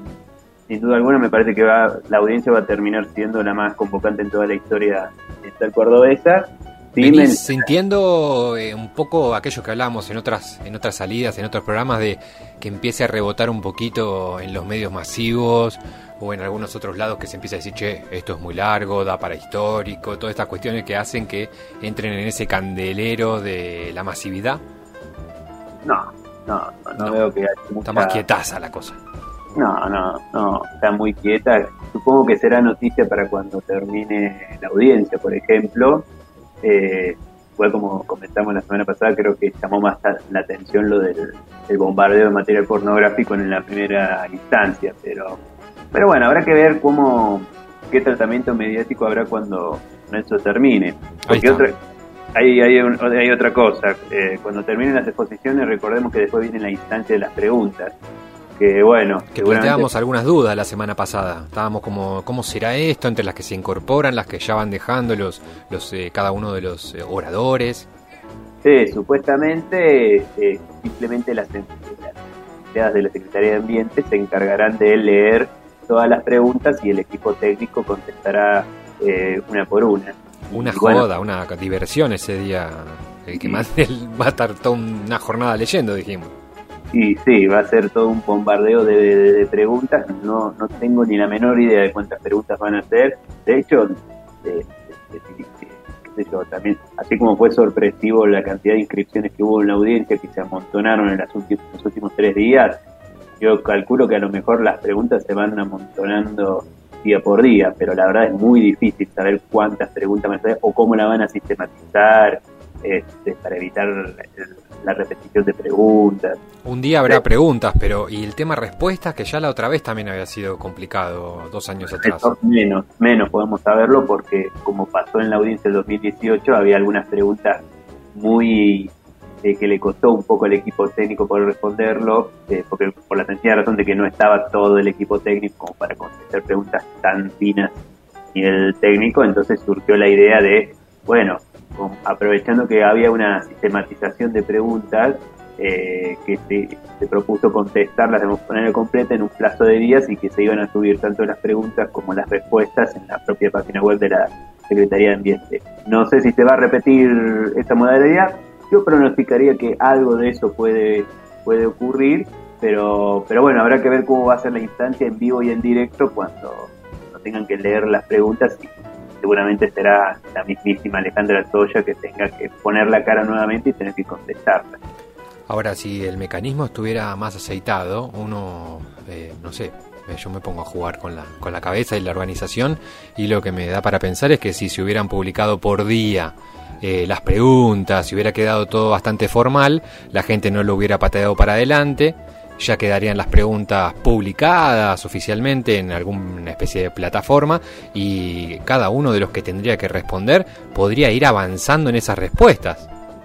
sin duda alguna me parece que va, la audiencia va a terminar siendo la más convocante en toda la historia estatal cordobesa. Sí, Venís me... sintiendo eh, un poco aquello que hablábamos en otras en otras salidas, en otros programas, de que empiece a rebotar un poquito en los medios masivos o en algunos otros lados, que se empieza a decir, che, esto es muy largo, da para histórico, todas estas cuestiones que hacen que entren en ese candelero de la masividad. No, no, no, no veo que haya mucha... Está más quietaza la cosa. No, no, no, está muy quieta. Supongo que será noticia para cuando termine la audiencia, por ejemplo. Eh, fue como comentamos la semana pasada, creo que llamó más la atención lo del, del bombardeo de material pornográfico en la primera instancia, pero pero bueno, habrá que ver cómo qué tratamiento mediático habrá cuando eso termine. Porque otra Hay, hay, un, hay otra cosa, eh, cuando terminen las exposiciones recordemos que después viene la instancia de las preguntas, que bueno... Que planteábamos algunas dudas la semana pasada, estábamos como, ¿cómo será esto? Entre las que se incorporan, las que ya van dejando los, los eh, cada uno de los eh, oradores. Sí, supuestamente eh, simplemente las empleadas de la Secretaría de Ambiente se encargarán de leer todas las preguntas y el equipo técnico contestará eh, una por una. Una joda, bueno, una diversión ese día, el que más va a estar toda una jornada leyendo, dijimos. Y sí, va a ser todo un bombardeo de, de, de preguntas, no no tengo ni la menor idea de cuántas preguntas van a hacer. De hecho, de, de, de, de, qué sé yo, también, así como fue sorpresivo la cantidad de inscripciones que hubo en la audiencia, que se amontonaron en las últimos, los últimos tres días, yo calculo que a lo mejor las preguntas se van amontonando día por día, pero la verdad es muy difícil saber cuántas preguntas van a hacer o cómo la van a sistematizar, este, para evitar la repetición de preguntas. Un día habrá preguntas, pero ¿y el tema respuestas? Que ya la otra vez también había sido complicado, dos años atrás. Eso, menos, menos podemos saberlo, porque como pasó en la audiencia del dos mil dieciocho, había algunas preguntas muy... Eh, que le costó un poco al equipo técnico poder responderlo, eh, porque por la sencilla razón de que no estaba todo el equipo técnico como para contestar preguntas tan finas a nivel técnico. Entonces surgió la idea de, bueno, aprovechando que había una sistematización de preguntas, eh, que se, se propuso contestarlas de manera completa en un plazo de días y que se iban a subir tanto las preguntas como las respuestas en la propia página web de la Secretaría de Ambiente. No sé si se va a repetir esta modalidad, yo pronosticaría que algo de eso puede, puede ocurrir, pero, pero bueno, habrá que ver cómo va a ser la instancia en vivo y en directo cuando no tengan que leer las preguntas, y seguramente será la mismísima Alejandra Toya que tenga que poner la cara nuevamente y tener que contestarla. Ahora, si el mecanismo estuviera más aceitado, uno, eh, no sé, yo me pongo a jugar con la, con la cabeza y la organización, y lo que me da para pensar es que si se hubieran publicado por día eh, las preguntas, si hubiera quedado todo bastante formal, la gente no lo hubiera pateado para adelante, ya quedarían las preguntas publicadas oficialmente en alguna especie de plataforma, y cada uno de los que tendría que responder podría ir avanzando en esas respuestas.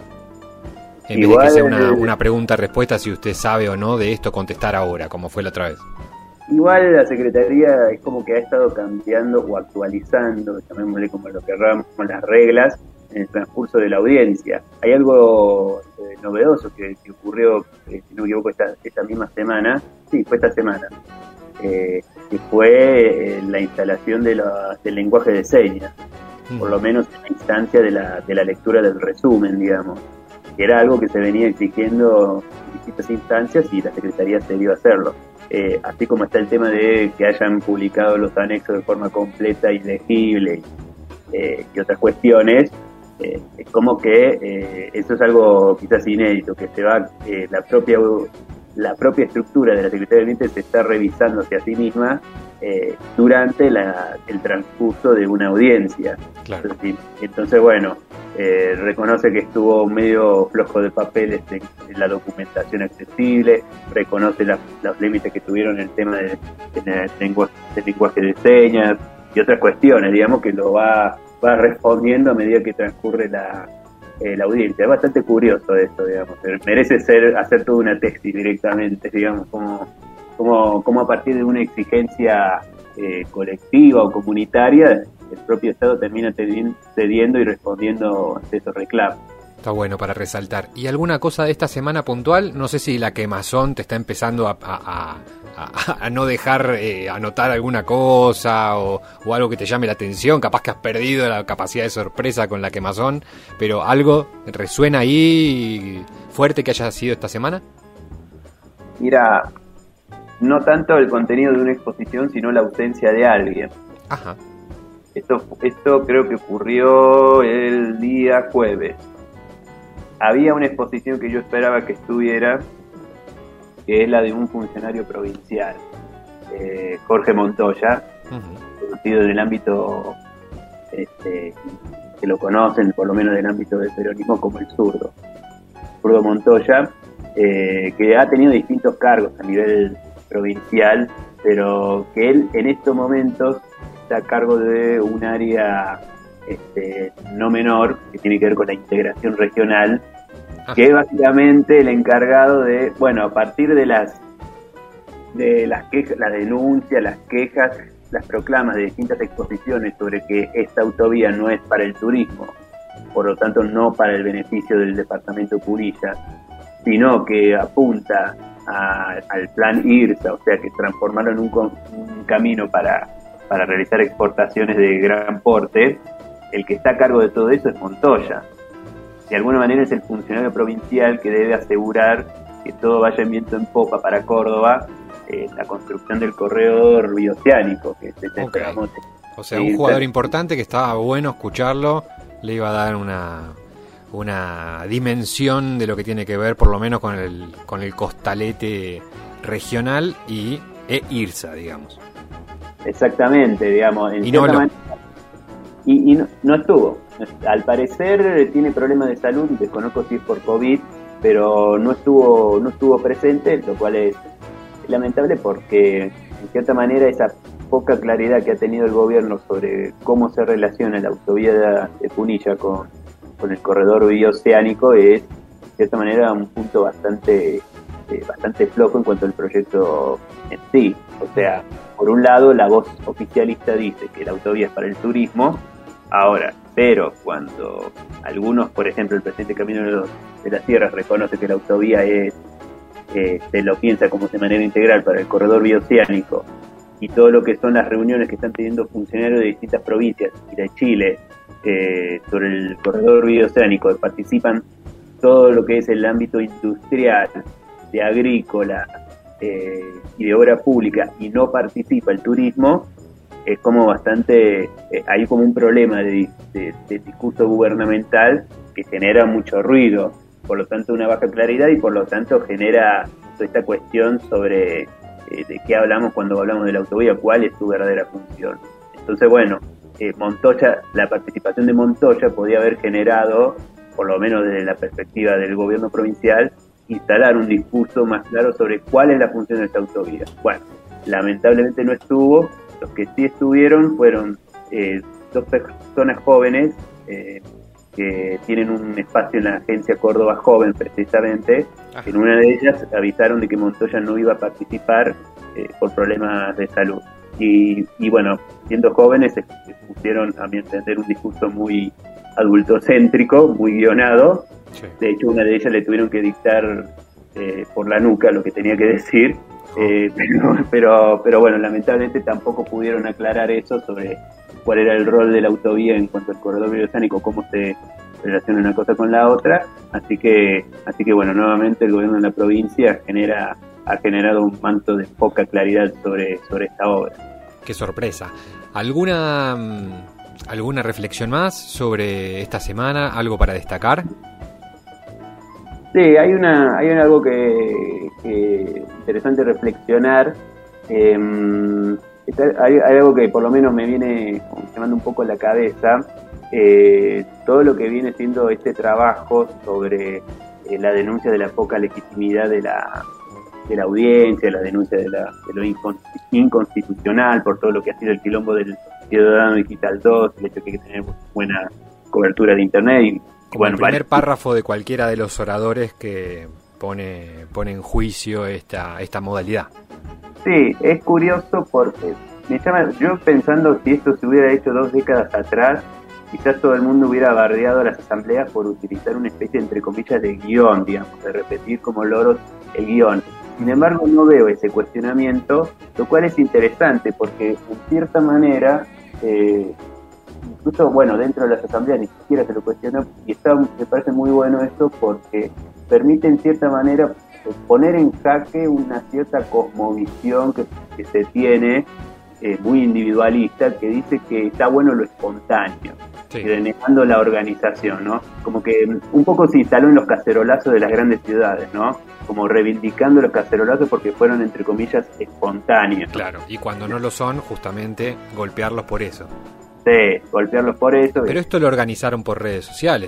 En Igual, vez de que sea una, una pregunta-respuesta, si usted sabe o no de esto, contestar ahora, como fue la otra vez. Igual la Secretaría es como que ha estado cambiando o actualizando, llamémosle como lo querramos, las reglas en el transcurso de la audiencia. Hay algo eh, novedoso que, que ocurrió, eh, si no me equivoco, esta, esta misma semana, sí, fue esta semana, eh, que fue eh, la instalación de la, del lenguaje de señas, mm. por lo menos en la instancia de la, de la lectura del resumen, digamos, que era algo que se venía exigiendo en distintas instancias y la Secretaría se dio a hacerlo. Eh, así como está el tema de que hayan publicado los anexos de forma completa y legible eh, y otras cuestiones, eh, es como que eh, eso es algo quizás inédito, que se va eh, la propia la propia estructura de la Secretaría de Ambiente se está revisando hacia sí misma eh, durante la, el transcurso de una audiencia. Claro. Entonces, entonces bueno, eh, reconoce que estuvo medio flojo de papeles en, en la documentación accesible, reconoce la, los límites que tuvieron en el tema de, de, de lenguaje, de lenguaje de señas y otras cuestiones, digamos, que lo va, va respondiendo a medida que transcurre la, eh, la audiencia. Es bastante curioso esto, digamos, merece ser hacer toda una tesis directamente, digamos, como, como, como a partir de una exigencia eh, colectiva o comunitaria, el propio Estado termina cediendo y respondiendo ante esos reclamos. Está bueno para resaltar. ¿Y alguna cosa de esta semana puntual? No sé si la quemazón te está empezando a, a, a, a no dejar eh, anotar alguna cosa o, o algo que te llame la atención. Capaz que has perdido la capacidad de sorpresa con la quemazón, pero ¿algo resuena ahí fuerte que haya sido esta semana? Mira, no tanto el contenido de una exposición, sino la ausencia de alguien. Ajá. Esto, esto creo que ocurrió el día jueves. Había una exposición que yo esperaba que estuviera, que es la de un funcionario provincial, eh, Jorge Montoya, uh-huh. conocido en el ámbito, este, que lo conocen, por lo menos en el ámbito del peronismo, como el zurdo. Zurdo Montoya, eh, que ha tenido distintos cargos a nivel provincial, pero que él en estos momentos está a cargo de un área este, no menor, que tiene que ver con la integración regional, que es básicamente el encargado de, bueno, a partir de las de las quejas, las denuncias, las quejas, las proclamas de distintas exposiciones sobre que esta autovía no es para el turismo, por lo tanto no para el beneficio del departamento Punilla, sino que apunta a, al plan IRSA, o sea que transformarlo en un, un camino para para realizar exportaciones de gran porte. El que está a cargo de todo eso es Montoya. De alguna manera es el funcionario provincial que debe asegurar que todo vaya en viento en popa para Córdoba, eh, la construcción del corredor bioceánico. Que se okay. O sea, un jugador importante que estaba bueno escucharlo, le iba a dar una, una dimensión de lo que tiene que ver por lo menos con el, con el costalete regional y e IRSA, digamos. Exactamente, digamos. En y no, lo... manera, y, y no, no estuvo. Al parecer tiene problemas de salud, desconozco si es por COVID, pero no estuvo no estuvo presente, lo cual es lamentable porque, en cierta manera, esa poca claridad que ha tenido el gobierno sobre cómo se relaciona la autovía de, de Punilla con, con el corredor bioceánico es, de cierta manera, un punto bastante, eh, bastante flojo en cuanto al proyecto en sí. O sea, por un lado, la voz oficialista dice que la autovía es para el turismo. Ahora, pero cuando algunos, por ejemplo, el presidente Camilo de, los, de las Sierras reconoce que la autovía es, eh, se lo piensa como de manera integral para el corredor bioceánico, y todo lo que son las reuniones que están teniendo funcionarios de distintas provincias y de Chile eh, sobre el corredor bioceánico, que participan todo lo que es el ámbito industrial, de agrícola eh, y de obra pública, y no participa el turismo, es como bastante, eh, hay como un problema de, de, de discurso gubernamental que genera mucho ruido, por lo tanto una baja claridad, y por lo tanto genera toda esta cuestión sobre eh, de qué hablamos cuando hablamos de la autovía, cuál es su verdadera función. Entonces, bueno, eh, Montoya, la participación de Montoya podía haber generado, por lo menos desde la perspectiva del gobierno provincial, instalar un discurso más claro sobre cuál es la función de esta autovía. Bueno, lamentablemente no estuvo. Los que sí estuvieron fueron eh, dos personas jóvenes eh, que tienen un espacio en la agencia Córdoba Joven, precisamente. Ajá. En una de ellas avisaron de que Montoya no iba a participar eh, por problemas de salud. Y, y bueno, siendo jóvenes, se pusieron, a mi entender, un discurso muy adultocéntrico, muy guionado. Sí. De hecho, una de ellas le tuvieron que dictar eh, por la nuca lo que tenía que decir. Eh, pero, pero, pero bueno, lamentablemente tampoco pudieron aclarar eso sobre cuál era el rol de la autovía en cuanto al corredor bioceánico, cómo se relaciona una cosa con la otra. Así que, así que bueno, nuevamente el gobierno de la provincia genera, ha generado un manto de poca claridad sobre, sobre esta obra. Qué sorpresa. ¿Alguna, alguna reflexión más sobre esta semana? ¿Algo para destacar? Sí, hay una, hay algo que, que interesante reflexionar. Eh, hay, hay algo que por lo menos me viene llamando un poco la cabeza. Eh, todo lo que viene siendo este trabajo sobre eh, la denuncia de la poca legitimidad de la, de la audiencia, la denuncia de, la, de lo inconstitucional por todo lo que ha sido el quilombo del Ciudadano Digital dos, el hecho de que hay que tener buena cobertura de Internet y Como bueno, el primer vale. párrafo de cualquiera de los oradores que pone, pone en juicio esta, esta modalidad. Sí, es curioso porque me llama, yo pensando si esto se hubiera hecho dos décadas atrás, quizás todo el mundo hubiera bardeado a las asambleas por utilizar una especie, entre comillas, de guión, digamos, de repetir como loros el guión. Sin embargo, no veo ese cuestionamiento, lo cual es interesante porque, en cierta manera, eh, incluso, bueno, dentro de las asambleas ni siquiera se lo cuestiona, y está, me parece muy bueno esto porque permite en cierta manera poner en jaque una cierta cosmovisión que, que se tiene, eh, muy individualista, que dice que está bueno lo espontáneo, sí, denegando la organización, ¿no? Como que un poco se instaló en los cacerolazos de las grandes ciudades, ¿no? Como reivindicando los cacerolazos porque fueron, entre comillas, espontáneos. Claro, y cuando no lo son, justamente golpearlos por eso. Sí, golpearlos por eso. Pero esto lo organizaron por redes sociales.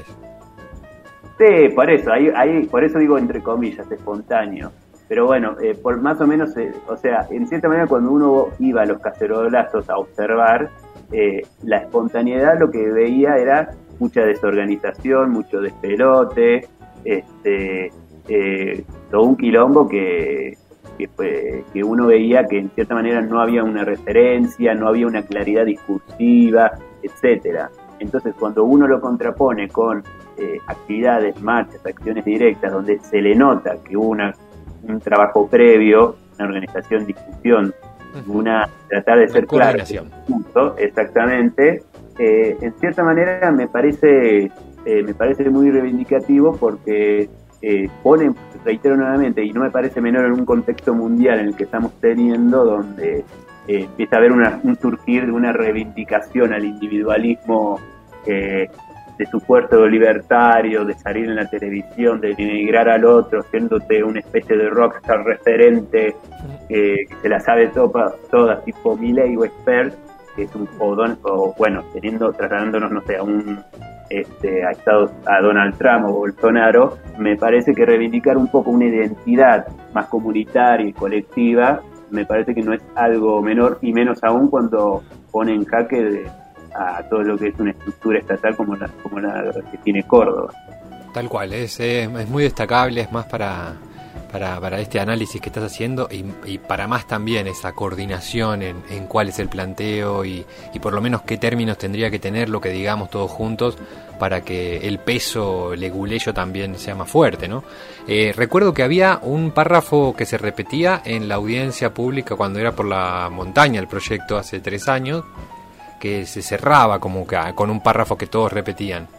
Sí, por eso, ahí, ahí, por eso digo entre comillas, espontáneo. Pero bueno, eh, por más o menos, eh, o sea, en cierta manera cuando uno iba a los cacerolazos a observar, eh, la espontaneidad lo que veía era mucha desorganización, mucho despelote, este, eh, todo un quilombo que... Que, fue, que uno veía que en cierta manera no había una referencia, no había una claridad discursiva, etcétera. Entonces, cuando uno lo contrapone con eh, actividades, marchas, acciones directas, donde se le nota que hubo una, un trabajo previo, una organización, discusión, una tratar de ser claro, exactamente, eh, en cierta manera me parece, eh, me parece muy reivindicativo porque Eh, ponen, reitero nuevamente, y no me parece menor en un contexto mundial en el que estamos teniendo, donde eh, empieza a haber una, un surgir de una reivindicación al individualismo eh, de su puerto libertario, de salir en la televisión, de denigrar al otro, siéndote una especie de rockstar referente eh, que se la sabe toda, toda tipo Milei o Expert, que es un o, don, o bueno, teniendo, trasladándonos, no sé, a un Este, a, Estados, a Donald Trump o Bolsonaro, me parece que reivindicar un poco una identidad más comunitaria y colectiva, me parece que no es algo menor, y menos aún cuando pone en jaque de, a todo lo que es una estructura estatal como la, como la que tiene Córdoba. Tal cual, es, es, es muy destacable, es más para, para, para este análisis que estás haciendo y, y para más también esa coordinación en, en cuál es el planteo y, y por lo menos qué términos tendría que tener lo que digamos todos juntos para que el peso leguleyo también sea más fuerte, ¿no? Eh, recuerdo que había un párrafo que se repetía en la audiencia pública cuando era por la montaña el proyecto hace tres años, que se cerraba como que con un párrafo que todos repetían.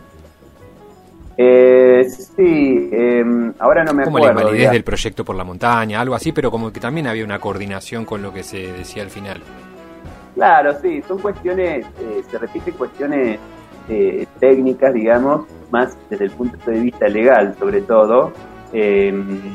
Eh, sí, eh, ahora no me como acuerdo. Como la invalidez ya. del proyecto por la montaña, algo así, pero como que también había una coordinación con lo que se decía al final. Claro, sí, son cuestiones, eh, se repiten cuestiones eh, técnicas, digamos, más desde el punto de vista legal, sobre todo. Eh,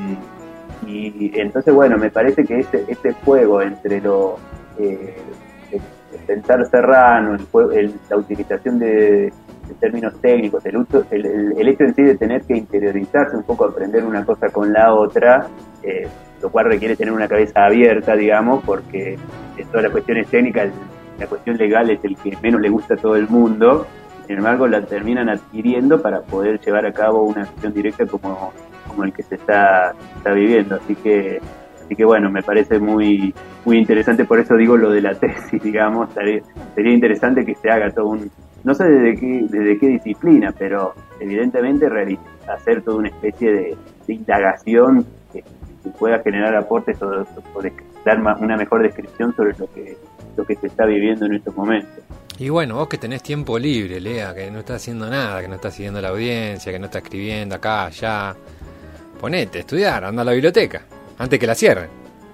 y entonces, bueno, me parece que este, este juego entre lo eh, el, el pensar serrano, el, juego, el, la utilización de en términos técnicos, el, uso, el, el, el hecho en sí de tener que interiorizarse un poco, aprender una cosa con la otra, eh, lo cual requiere tener una cabeza abierta, digamos, porque en todas las cuestiones técnicas, la cuestión legal es el que menos le gusta a todo el mundo, sin embargo la terminan adquiriendo para poder llevar a cabo una acción directa como, como el que se está, está viviendo, así que así que bueno, me parece muy muy interesante, por eso digo lo de la tesis, digamos, sería, sería interesante que se haga todo un no sé desde qué, desde qué disciplina, pero evidentemente hacer toda una especie de, de indagación que, que pueda generar aportes o, o de, dar más, una mejor descripción sobre lo que, lo que se está viviendo en estos momentos. Y bueno, vos que tenés tiempo libre, Lea, que no estás haciendo nada, que no estás siguiendo la audiencia, que no estás escribiendo acá, allá, ponete a estudiar, anda a la biblioteca, antes que la cierren.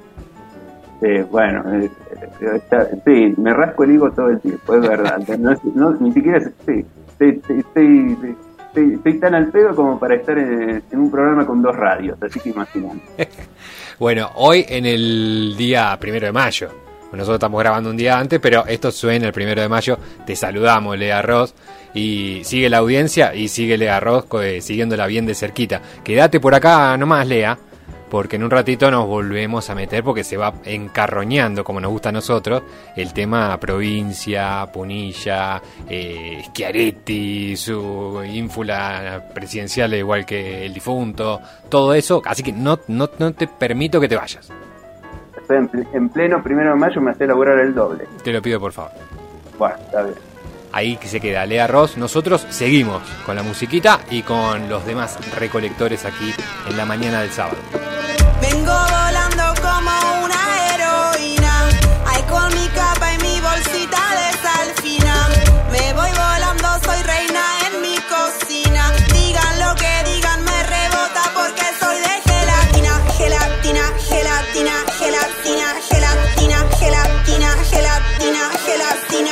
Sí, bueno, eh, está, sí, me rasco el higo todo el tiempo, es verdad. No, no, ni siquiera sí, estoy, estoy, estoy, estoy tan al pedo como para estar en, en un programa con dos radios, así que imagínate. Bueno, hoy en el día primero de mayo, nosotros estamos grabando un día antes, pero esto suena el primero de mayo, te saludamos, Lea Ross, y sigue la audiencia y sigue Lea Ross eh, siguiéndola bien de cerquita. Quédate por acá nomás, Lea, porque en un ratito nos volvemos a meter porque se va encarroñando, como nos gusta a nosotros, el tema provincia, Punilla, eh, Schiaretti, su ínfula presidencial igual que el difunto, todo eso, así que no, no, no te permito que te vayas. En pleno primero de mayo me hace laburar el doble. Te lo pido por favor. Bueno, está bien. Ahí que se queda Lea Ross. Nosotros seguimos con la musiquita y con los demás recolectores aquí en la mañana del sábado. Vengo volando como una heroína, ay, con mi capa y mi bolsita de sal fina. Me voy volando, soy reina en mi cocina. Digan lo que digan, me rebota porque soy de gelatina. Gelatina, gelatina, gelatina, gelatina, gelatina, gelatina, gelatina.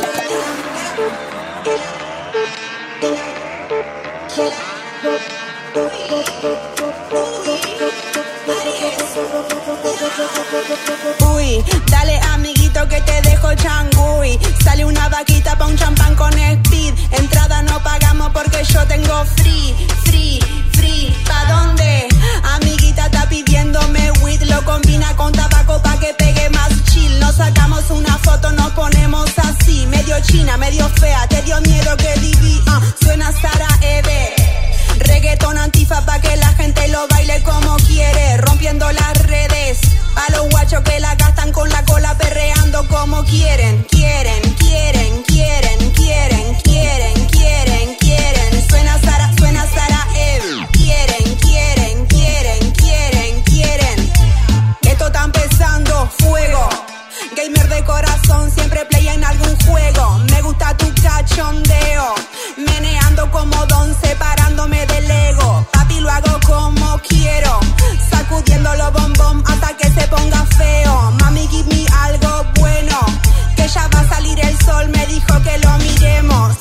Uy, dale amiguito que te dejo changui. Sale una vaquita pa' un champán con speed. Entrada no pagamos porque yo tengo free, free, free. ¿Pa' dónde? Amiguita está pidiéndome weed. Lo combina con tabaco pa' que pegue más chill. Nos sacamos una foto, nos ponemos así. Medio china, medio fea, te dio miedo que divi. Uh, suena Sara Eve. Reggaeton antifa pa' que la gente lo baile como quiere, rompiendo las redes. A los guachos que la gastan con la cola perreando como quieren. Quieren, quieren, quieren, quieren, quieren, quieren, quieren. Suena Sara, suena Sara Eve. Quieren, quieren, quieren, quieren, quieren. Esto está empezando fuego. Gamer de corazón, siempre play en algún juego. Me gusta tu cachondeo, meneando como don, separándome del ego. Papi, lo hago como quiero, sacudiendo los bombón hasta que se ponga feo. Mami, give me algo bueno, que ya va a salir el sol, me dijo que lo miremos.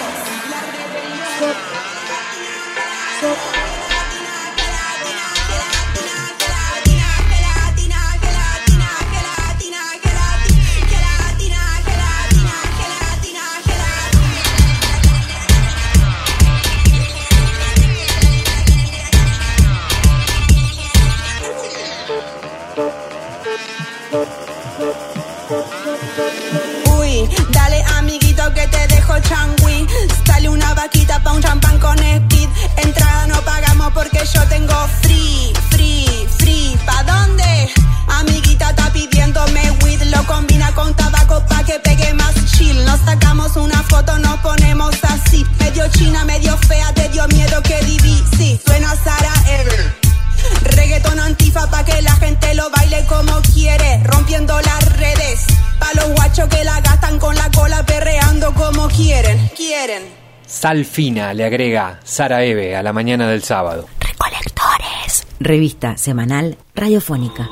Uy, dale amiguito que te dejo changui. Dale una vaquita pa' un champán con speed. Entrada no Sal fina, le agrega Sara Eve a la mañana del sábado. Recolectores. Revista semanal radiofónica.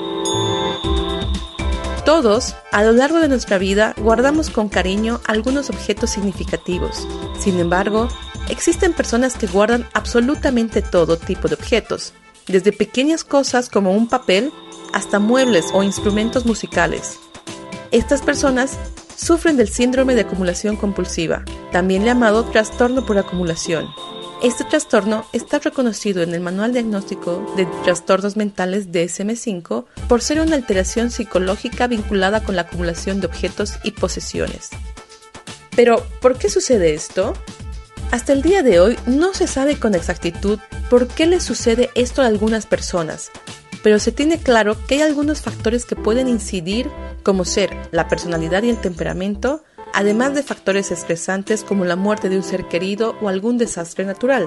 Todos, a lo largo de nuestra vida, guardamos con cariño algunos objetos significativos. Sin embargo, existen personas que guardan absolutamente todo tipo de objetos, desde pequeñas cosas como un papel hasta muebles o instrumentos musicales. Estas personas sufren del síndrome de acumulación compulsiva, también llamado trastorno por acumulación. Este trastorno está reconocido en el Manual Diagnóstico de Trastornos Mentales D S M cinco por ser una alteración psicológica vinculada con la acumulación de objetos y posesiones. Pero, ¿por qué sucede esto? Hasta el día de hoy no se sabe con exactitud por qué les sucede esto a algunas personas, pero se tiene claro que hay algunos factores que pueden incidir, como ser la personalidad y el temperamento, además de factores estresantes como la muerte de un ser querido o algún desastre natural.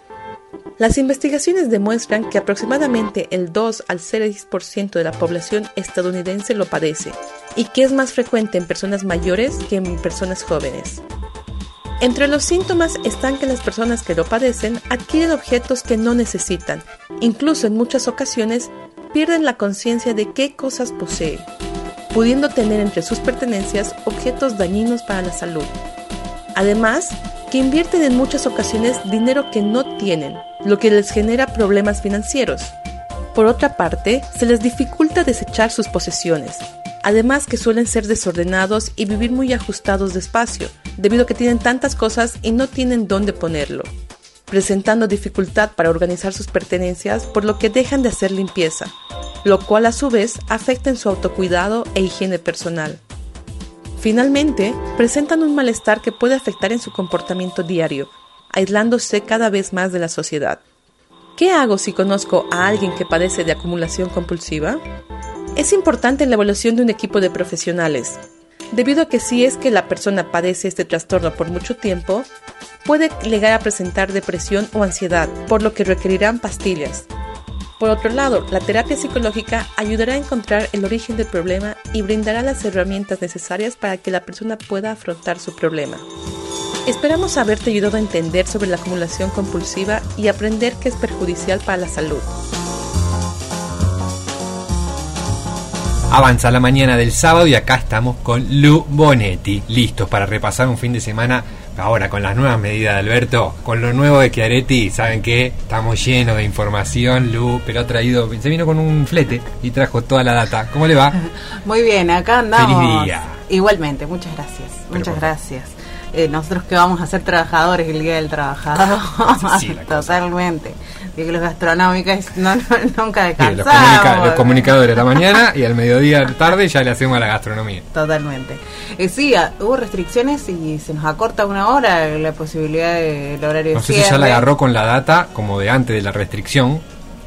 Las investigaciones demuestran que aproximadamente el dos al seis por ciento de la población estadounidense lo padece, y que es más frecuente en personas mayores que en personas jóvenes. Entre los síntomas están que las personas que lo padecen adquieren objetos que no necesitan, incluso en muchas ocasiones pierden la conciencia de qué cosas poseen, pudiendo tener entre sus pertenencias objetos dañinos para la salud. Además, que invierten en muchas ocasiones dinero que no tienen, lo que les genera problemas financieros. Por otra parte, se les dificulta desechar sus posesiones, además que suelen ser desordenados y vivir muy ajustados de espacio, debido a que tienen tantas cosas y no tienen dónde ponerlo, presentando dificultad para organizar sus pertenencias, por lo que dejan de hacer limpieza, lo cual a su vez afecta en su autocuidado e higiene personal. Finalmente, presentan un malestar que puede afectar en su comportamiento diario, aislándose cada vez más de la sociedad. ¿Qué hago si conozco a alguien que padece de acumulación compulsiva? Es importante la evaluación de un equipo de profesionales, debido a que si es que la persona padece este trastorno por mucho tiempo, puede llegar a presentar depresión o ansiedad, por lo que requerirán pastillas. Por otro lado, la terapia psicológica ayudará a encontrar el origen del problema y brindará las herramientas necesarias para que la persona pueda afrontar su problema. Esperamos haberte ayudado a entender sobre la acumulación compulsiva y aprender que es perjudicial para la salud. Avanza la mañana del sábado y acá estamos con Lu Bonetti, listos para repasar un fin de semana. Ahora, con las nuevas medidas de Alberto, con lo nuevo de Chiaretti, ¿saben qué? Estamos llenos de información, Lu, pero ha traído, se vino con un flete y trajo toda la data. ¿Cómo le va? Muy bien, acá andamos. Feliz día. Igualmente, muchas gracias, pero muchas por... gracias. Eh, nosotros que vamos a ser trabajadores el Día del Trabajador, sí, sí, totalmente. Ciclos gastronómicos, no, no, nunca descansamos. Sí, los, comunica- los comunicadores a la mañana y al mediodía tarde ya le hacemos a la gastronomía. Totalmente. Eh, sí, a, hubo restricciones y se nos acorta una hora la posibilidad del horario no de sé cierre. si ya la agarró con la data como de antes de la restricción.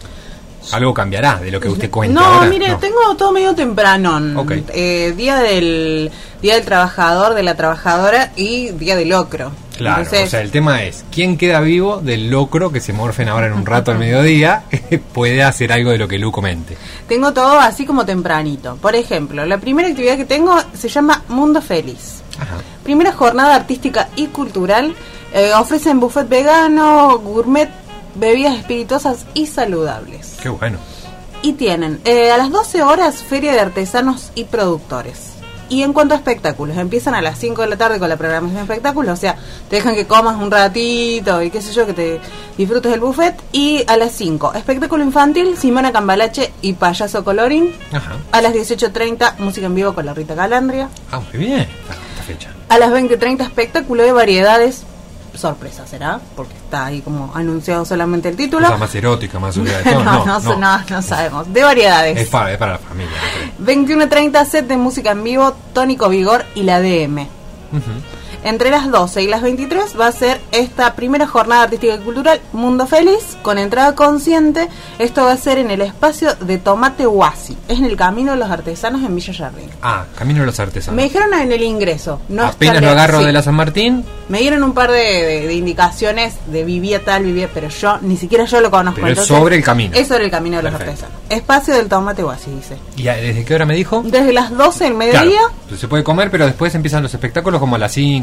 Algo cambiará de lo que usted cuenta. No, ahora. mire, no. tengo todo medio tempranón. Okay. Eh, día del Día del Trabajador, de la Trabajadora y Día del Locro. Claro, Entonces, o sea, el tema es, ¿quién queda vivo del locro que se morfen ahora en un rato al mediodía? Puede hacer algo de lo que Lu comente. Tengo todo así como tempranito. Por ejemplo, la primera actividad que tengo se llama Mundo Feliz. Ajá. Primera jornada artística y cultural. Eh, ofrecen buffet vegano, gourmet, bebidas espirituosas y saludables. Qué bueno. Y tienen eh, a las doce horas feria de artesanos y productores. Y en cuanto a espectáculos, empiezan a las cinco de la tarde con la programación de espectáculos, o sea, te dejan que comas un ratito y qué sé yo, que te disfrutes del buffet. Y a las cinco, espectáculo infantil, Simona Cambalache y Payaso Colorín. Ajá. A las dieciocho treinta, música en vivo con la Rita Calandria. Ah, muy bien, esta, esta fecha. A las veinte treinta, espectáculo de variedades. Sorpresa será, porque está ahí como anunciado solamente el título. Cosa más erótica, más subida de tono. no, no, no, no, no, no sabemos. De variedades. Es para, es para la familia. veintiuno treinta, set de música en vivo, Tónico Vigor y la D M. Uh-huh. Entre las doce y las veintitrés va a ser esta primera jornada artística y cultural Mundo Feliz, con entrada consciente. Esto va a ser en el espacio de Tomate Huasi. Es en el Camino de los Artesanos en Villa Jardín. Ah, Camino de los Artesanos. Me dijeron en el ingreso. No Apenas lo agarro sí. de la San Martín. Me dieron un par de, de, de indicaciones de vivía tal, vivía, pero yo, ni siquiera yo lo conozco. Pero entonces, es sobre el camino. Es sobre el Camino de los Perfecto. Artesanos. Espacio del Tomate Huasi, dice. ¿Y desde qué hora me dijo? Desde las doce del mediodía. Claro, se puede comer, pero después empiezan los espectáculos como a las cinco.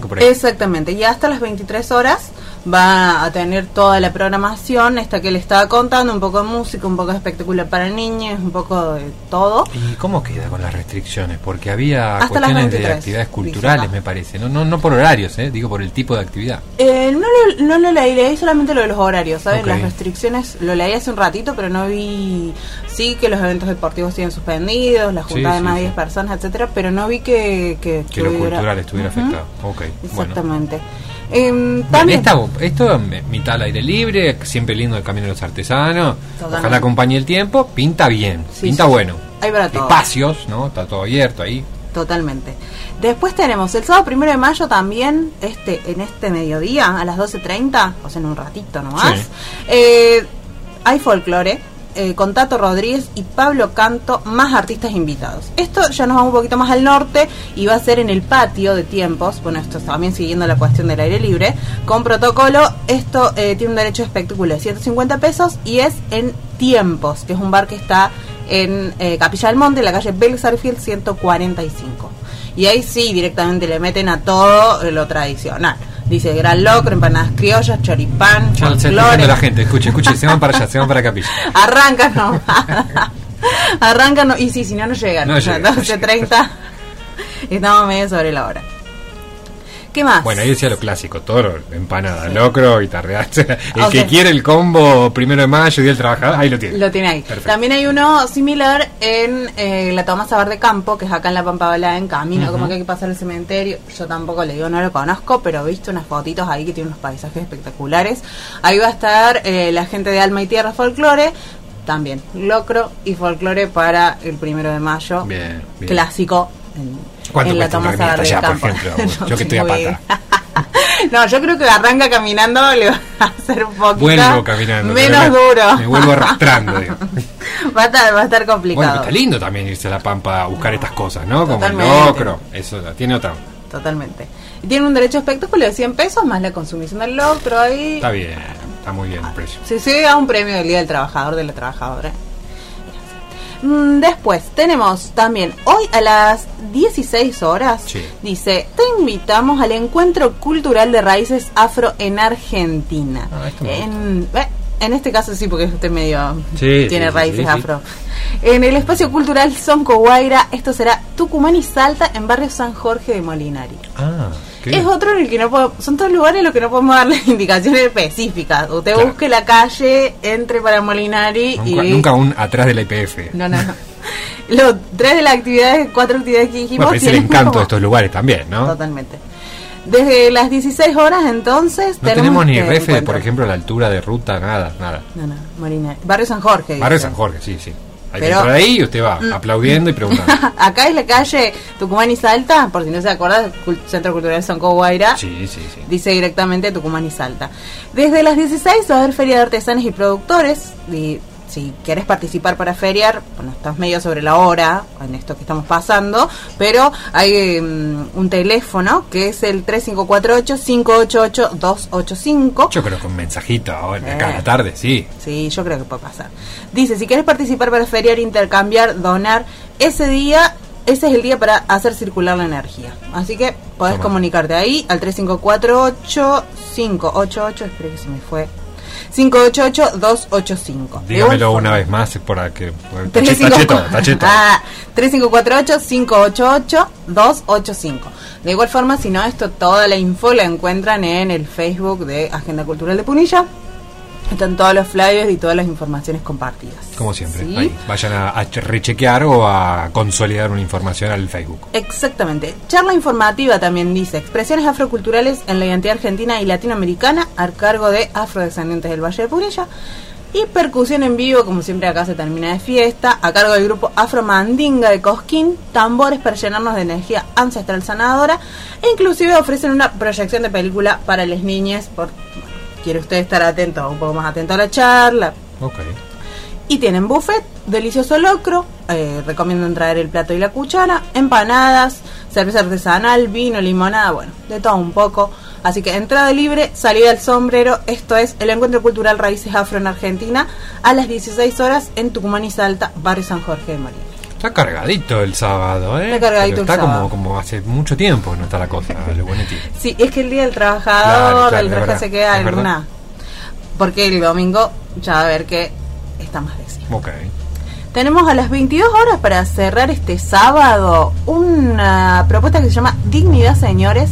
cinco por ahí. Exactamente, y hasta las veintitrés horas va a tener toda la programación, esta que le estaba contando, un poco de música, un poco de espectáculo para niños, un poco de todo. ¿Y cómo queda con las restricciones? Porque había Hasta cuestiones de actividades culturales, me parece, no, no no por horarios, ¿eh? Digo por el tipo de actividad. Eh, no, lo, no lo leí, leí solamente lo de los horarios, ¿saben? Okay. Las restricciones lo leí hace un ratito, pero no vi, sí que los eventos deportivos siguen suspendidos, la junta Sí, de más de sí, diez sí. personas, etcétera, pero no vi que... Que, Que lo cultural estuviera uh-huh. afectado. Ok, Exactamente. bueno. Eh, También esto, esto mitad al aire libre, siempre lindo el camino de los artesanos. Totalmente. Ojalá acompañe el tiempo, pinta bien, Sí, pinta sí, bueno. Hay para todo. Espacios, ¿no? Está todo abierto ahí. Totalmente. Después tenemos el sábado primero de mayo también, este en este mediodía, a las doce treinta, o sea, en un ratito nomás. Sí. Eh, hay folclore. Eh, con Tato Rodríguez y Pablo Canto, más artistas invitados. Esto ya nos vamos un poquito más al norte y va a ser en el patio de Tiempos. Bueno, esto también siguiendo la cuestión del aire libre. Con protocolo, esto eh, tiene un derecho de espectáculo de ciento cincuenta pesos y es en Tiempos, que es un bar que está en eh, Capilla del Monte, en la calle Belzarfield ciento cuarenta y cinco. Y ahí sí, directamente le meten a todo lo tradicional. Dice gran locro, empanadas criollas, choripán, Ya se está yendo la gente, escuche, escuche, se van para allá, se van para Capilla. Arrancan nomás. Arrancan, no, y sí, si no, no llegan. No O sea, llega, no doce treinta. Estamos medio sobre la hora. ¿Qué más? Bueno, ahí decía lo clásico, toro, empanada, locro y tarreada. El O que sea, quiere el combo primero de mayo, Día del Trabajador, ahí lo tiene. Lo tiene ahí. Perfecto. También hay uno similar en eh, la Tomasa Bar de Campo, que es acá en la Pampa Balada, en camino, Ujú. como que hay que pasar el cementerio. Yo tampoco le digo, no lo conozco, pero he visto unas fotitos ahí que tienen unos paisajes espectaculares. Ahí va a estar eh, la gente de Alma y Tierra Folclore, también locro y folclore para el primero de mayo. Bien, bien. Clásico en, ¿Cuánto en la cuesta un Tomasa Bar granita de allá, por Campo. ejemplo? No Yo que estoy a tengo pata. idea. No, yo creo que arranca caminando, le va a hacer un poquito Vuelvo caminando. menos pero me- duro. Me vuelvo arrastrando, digo. Va a estar, va a estar Bueno, complicado. pero está lindo también irse a la Pampa a buscar estas cosas, ¿no? Como el Totalmente. locro, eso tiene otra. Totalmente. Y tiene un derecho a espectáculo de cien pesos más la consumición del locro ahí. Está bien, está muy bien el precio. Si se da un premio del Día del Trabajador, de la Trabajadora. Mm, Después tenemos también hoy a las dieciséis horas, Sí. dice, te invitamos al encuentro cultural de raíces afro en Argentina. Ah, esto me en, eh, en este caso sí, porque usted medio Sí, tiene sí, sí, raíces sí, sí. afro. En el espacio cultural Sonco Guaira, esto será Tucumán y Salta, en barrio San Jorge de Molinari. Ah, qué Es bien. otro en el que no puedo, son todos lugares en los que no podemos darle indicaciones específicas. Usted Claro. busque la calle, entre para Molinari Nunca, y... nunca un atrás de la I P F. No, no, no. Los tres de las actividades, cuatro actividades que dijimos... Bueno, pero es el tienen encanto como- de estos lugares también, ¿no? Totalmente. Desde las dieciséis horas, entonces... No tenemos ni este refe, encuentro. por ejemplo, a la altura de ruta, nada, nada. No, no, Molinari. Barrio San Jorge. Barrio dice. San Jorge, sí, sí. Hay Pero- que entrar ahí y usted va Mm. aplaudiendo y preguntando. Acá es la calle Tucumán y Salta, por si no se acuerda, Cul- Centro Cultural Sonco Guaira. Sí, sí, sí. Dice directamente Tucumán y Salta. Desde las dieciséis va a haber feria de artesanos y productores. Y si querés participar para feriar, bueno, estás medio sobre la hora en esto que estamos pasando, pero hay um, un teléfono que es el tres cinco cuatro ocho, cinco ocho ocho, dos ocho cinco. Yo creo que un mensajito ahora, acá a Eh. la tarde, sí. Sí, yo creo que puede pasar. Dice, si querés participar para feriar, intercambiar, donar, ese día, ese es el día para hacer circular la energía. Así que podés Toma. comunicarte ahí al tres cinco cuatro ocho, cinco ocho ocho, espero que se me fue, cinco ocho ocho, dos ocho cinco. Dígamelo una vez más para que... Taché, tres cinco taché todo, taché todo. Ah, tres cinco cuatro ocho, cinco ocho ocho, dos ocho cinco. De igual forma, si no, esto, toda la info la encuentran en el Facebook de Agenda Cultural de Punilla. Están todos los flyers y todas las informaciones compartidas. Como siempre, Sí. ahí. Vayan a, a rechequear o a consolidar una información al Facebook. Exactamente. Charla informativa también dice, expresiones afroculturales en la identidad argentina y latinoamericana, a cargo de afrodescendientes del Valle de Punilla. Y percusión en vivo, como siempre acá se termina de fiesta, a cargo del grupo Afro Mandinga de Cosquín, tambores para llenarnos de energía ancestral sanadora, e inclusive ofrecen una proyección de película para las niñas, por, bueno, quiere usted estar atento, un poco más atento a la charla. Ok. Y tienen buffet, delicioso locro, eh, recomiendan traer el plato y la cuchara, empanadas, cerveza artesanal, vino, limonada, bueno, de todo un poco. Así que entrada libre, salida al sombrero. Esto es el Encuentro Cultural Raíces Afro en Argentina a las dieciséis horas en Tucumán y Salta, barrio San Jorge de Molinari. Está cargadito el sábado, ¿eh? Está cargadito Pero está el como, sábado. como hace mucho tiempo no está la cosa, lo Bonetti. Sí, es que el día del trabajador, Claro, claro, el es traje se verdad, queda es alguna. Porque el domingo ya va a ver que está más décimo. Ok. Tenemos a las veintidós horas para cerrar este sábado una propuesta que se llama Dignidad, señores,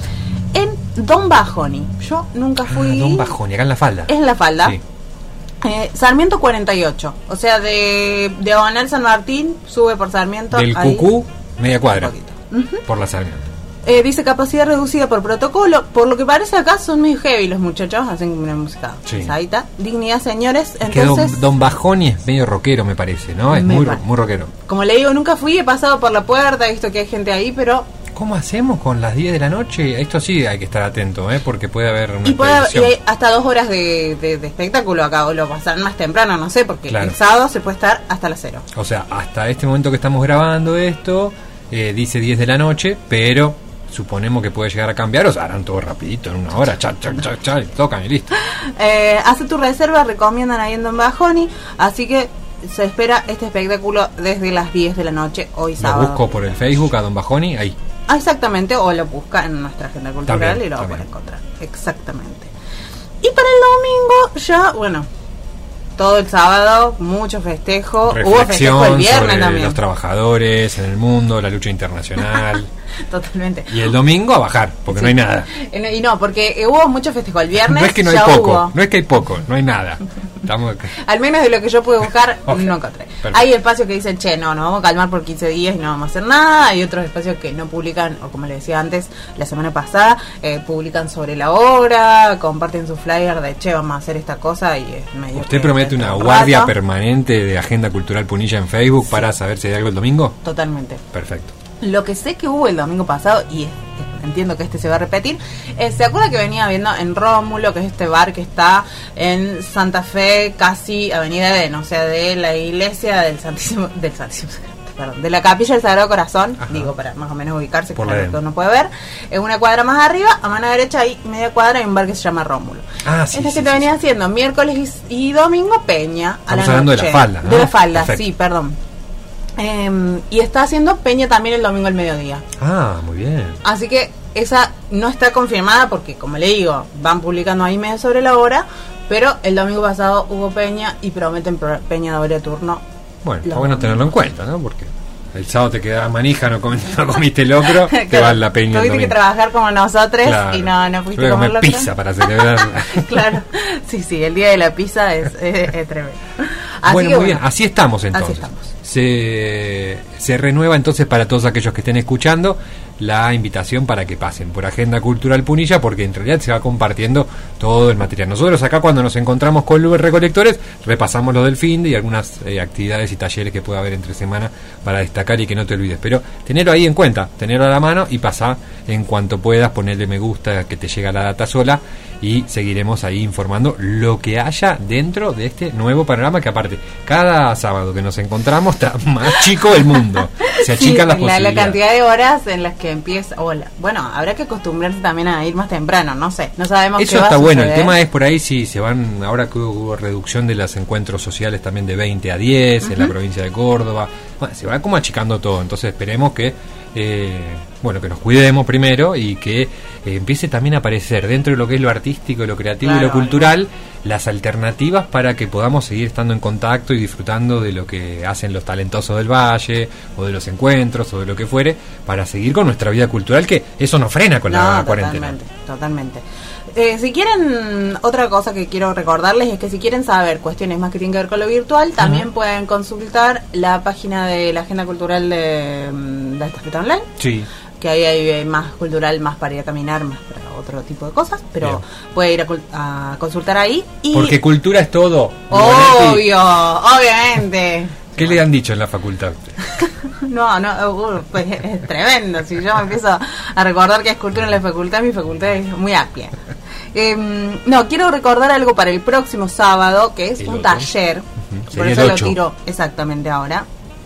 en Don Bajoni. Yo nunca fui. Ah, Don Bajoni, acá en La Falda. Es en La Falda. Sí. Eh, Sarmiento cuarenta y ocho. O sea, de Diagonal San Martín, sube por Sarmiento. Del ahí. Cucú, media cuadra. Ujú. Por la Sarmiento. Eh, dice capacidad reducida por protocolo. Por lo que parece acá son muy heavy los muchachos, hacen una música Sí. pesadita. Dignidad, señores. Que Entonces, Don, Don Bajoni es medio rockero, me parece, ¿no? Es Me muy, parece. muy rockero. como le digo, nunca fui, he pasado por la puerta, he visto que hay gente ahí, pero... ¿Cómo hacemos con las diez de la noche? Esto sí hay que estar atento, ¿eh? Porque puede haber una Y puede haber- y intervención. hay hasta dos horas de, de- de espectáculo acá, o lo pasarán más temprano, no sé, porque Claro. el sábado se puede estar hasta las cero. O sea, hasta este momento que estamos grabando esto, eh, dice diez de la noche, pero suponemos que puede llegar a cambiar, o sea, harán todo rapidito, en una hora, cha, cha, cha, cha, y tocan y listo. Eh, hace tu reserva, recomiendan ahí en Don Bajoni, así que se espera este espectáculo desde las diez de la noche, hoy Lo sábado. busco por el Facebook a Don Bajoni, ahí. Ah, exactamente, o lo busca en nuestra agenda cultural También, y lo va a también. poder encontrar. Exactamente. Y para el domingo, ya, bueno, todo el sábado, mucho festejo. Hubo festejo el Reflexión viernes sobre también. los trabajadores en el mundo, la lucha internacional. Totalmente. Y el domingo a bajar, porque Sí. no hay nada. Eh, Y no, porque eh, hubo mucho festejo el viernes. No es que no hay ya poco, hubo. no es que hay poco, no hay nada. Estamos... Al menos de lo que yo pude buscar, Ok, no encontré. perfecto. Hay espacios que dicen, che, no, nos vamos a calmar por quince días y no vamos a hacer nada. Hay otros espacios que no publican, o como le decía antes, la semana pasada, eh, publican sobre la hora, comparten su flyer de, che, vamos a hacer esta cosa y es medio... ¿Usted que promete dentro una de un guardia rato. permanente de Agenda Cultural Punilla en Facebook para saber si hay algo el domingo? Totalmente. Perfecto. Lo que sé que hubo el domingo pasado, y es- entiendo que este se va a repetir, eh, ¿se acuerda que venía viendo en Rómulo, que es este bar que está en Santa Fe, casi Avenida Edén, o sea, de la iglesia del Santísimo, del Santísimo, perdón, de la Capilla del Sagrado Corazón, Ajá. digo, para más o menos ubicarse, Por la claro, Edén. que uno puede ver, es una cuadra más arriba, a mano derecha hay media cuadra, hay un bar que se llama Rómulo. Ah, sí, es la sí, que sí, te venía sí. haciendo miércoles y, y domingo Peña, a la Estamos hablando de noche. La Falda, ¿no? De la Falda, Perfecto. sí, perdón. Em, y está haciendo Peña también el domingo al mediodía. Ah, muy bien. Así que esa no está confirmada porque, como le digo, van publicando ahí medio sobre la hora, pero el domingo pasado hubo Peña y prometen pro- Peña doble turno. Bueno, Lo- está bueno tenerlo en cuenta, ¿no? Porque el sábado te quedaba manija, no, comi- no comiste locro, te Claro, va la peña el Tuviste que domingo. trabajar como nosotros Claro. y no, no Yo fuiste voy a a comer comer locro. pizza para celebrar. Claro, sí, sí, el día de la pizza es, es- es tremendo. Así Bueno, que muy bien, así estamos entonces. Así estamos. Se, se renueva entonces para todos aquellos que estén escuchando la invitación para que pasen por Agenda Cultural Punilla, porque en realidad se va compartiendo todo el material. Nosotros acá cuando nos encontramos con los recolectores repasamos lo del fin de y algunas eh, actividades y talleres que pueda haber entre semana para destacar y que no te olvides. Pero tenerlo ahí en cuenta, tenerlo a la mano y pasar en cuanto puedas, ponerle me gusta, que te llega la data sola y seguiremos ahí informando lo que haya dentro de este nuevo panorama que aparte cada sábado que nos encontramos está más chico el mundo, se Sí, achican las la, la posibilidades. cantidad de horas en las que empieza. O la- bueno, habrá que acostumbrarse también a ir más temprano, no sé. No sabemos Eso qué va está a bueno, el suceder. tema es por ahí si se van, ahora que hubo reducción de los encuentros sociales también de veinte a diez en la Ujú. provincia de Córdoba, bueno, se va como achicando todo, entonces esperemos que, eh, bueno, que nos cuidemos primero y que eh, empiece también a aparecer dentro de lo que es lo artístico, lo creativo y Claro, lo cultural, las alternativas para que podamos seguir estando en contacto y disfrutando de lo que hacen los talentosos del Valle, o de los encuentros, o de lo que fuere, para seguir con nuestra vida cultural, que eso no frena con la No, cuarentena. totalmente, totalmente. Eh, si quieren, otra cosa que quiero recordarles es que si quieren saber cuestiones más que tienen que ver con lo virtual, también Ajá. pueden consultar la página de la Agenda Cultural de, mm, de Estafeta Online, Sí. que ahí hay eh, más cultural, más para ir a caminar, más para otro tipo de cosas, pero Bien. puede ir a, cul- a consultar ahí. Y Porque cultura es todo. obvio, obviamente. ¿Qué le han dicho en la facultad? No, no, uh, pues es tremendo. Si yo me empiezo a recordar que es cultura en la facultad, mi facultad es muy amplia. Eh, no, quiero recordar algo para el próximo sábado, que es El un otro. taller. Ujú. Por Sería eso el lo ocho. tiro exactamente ahora.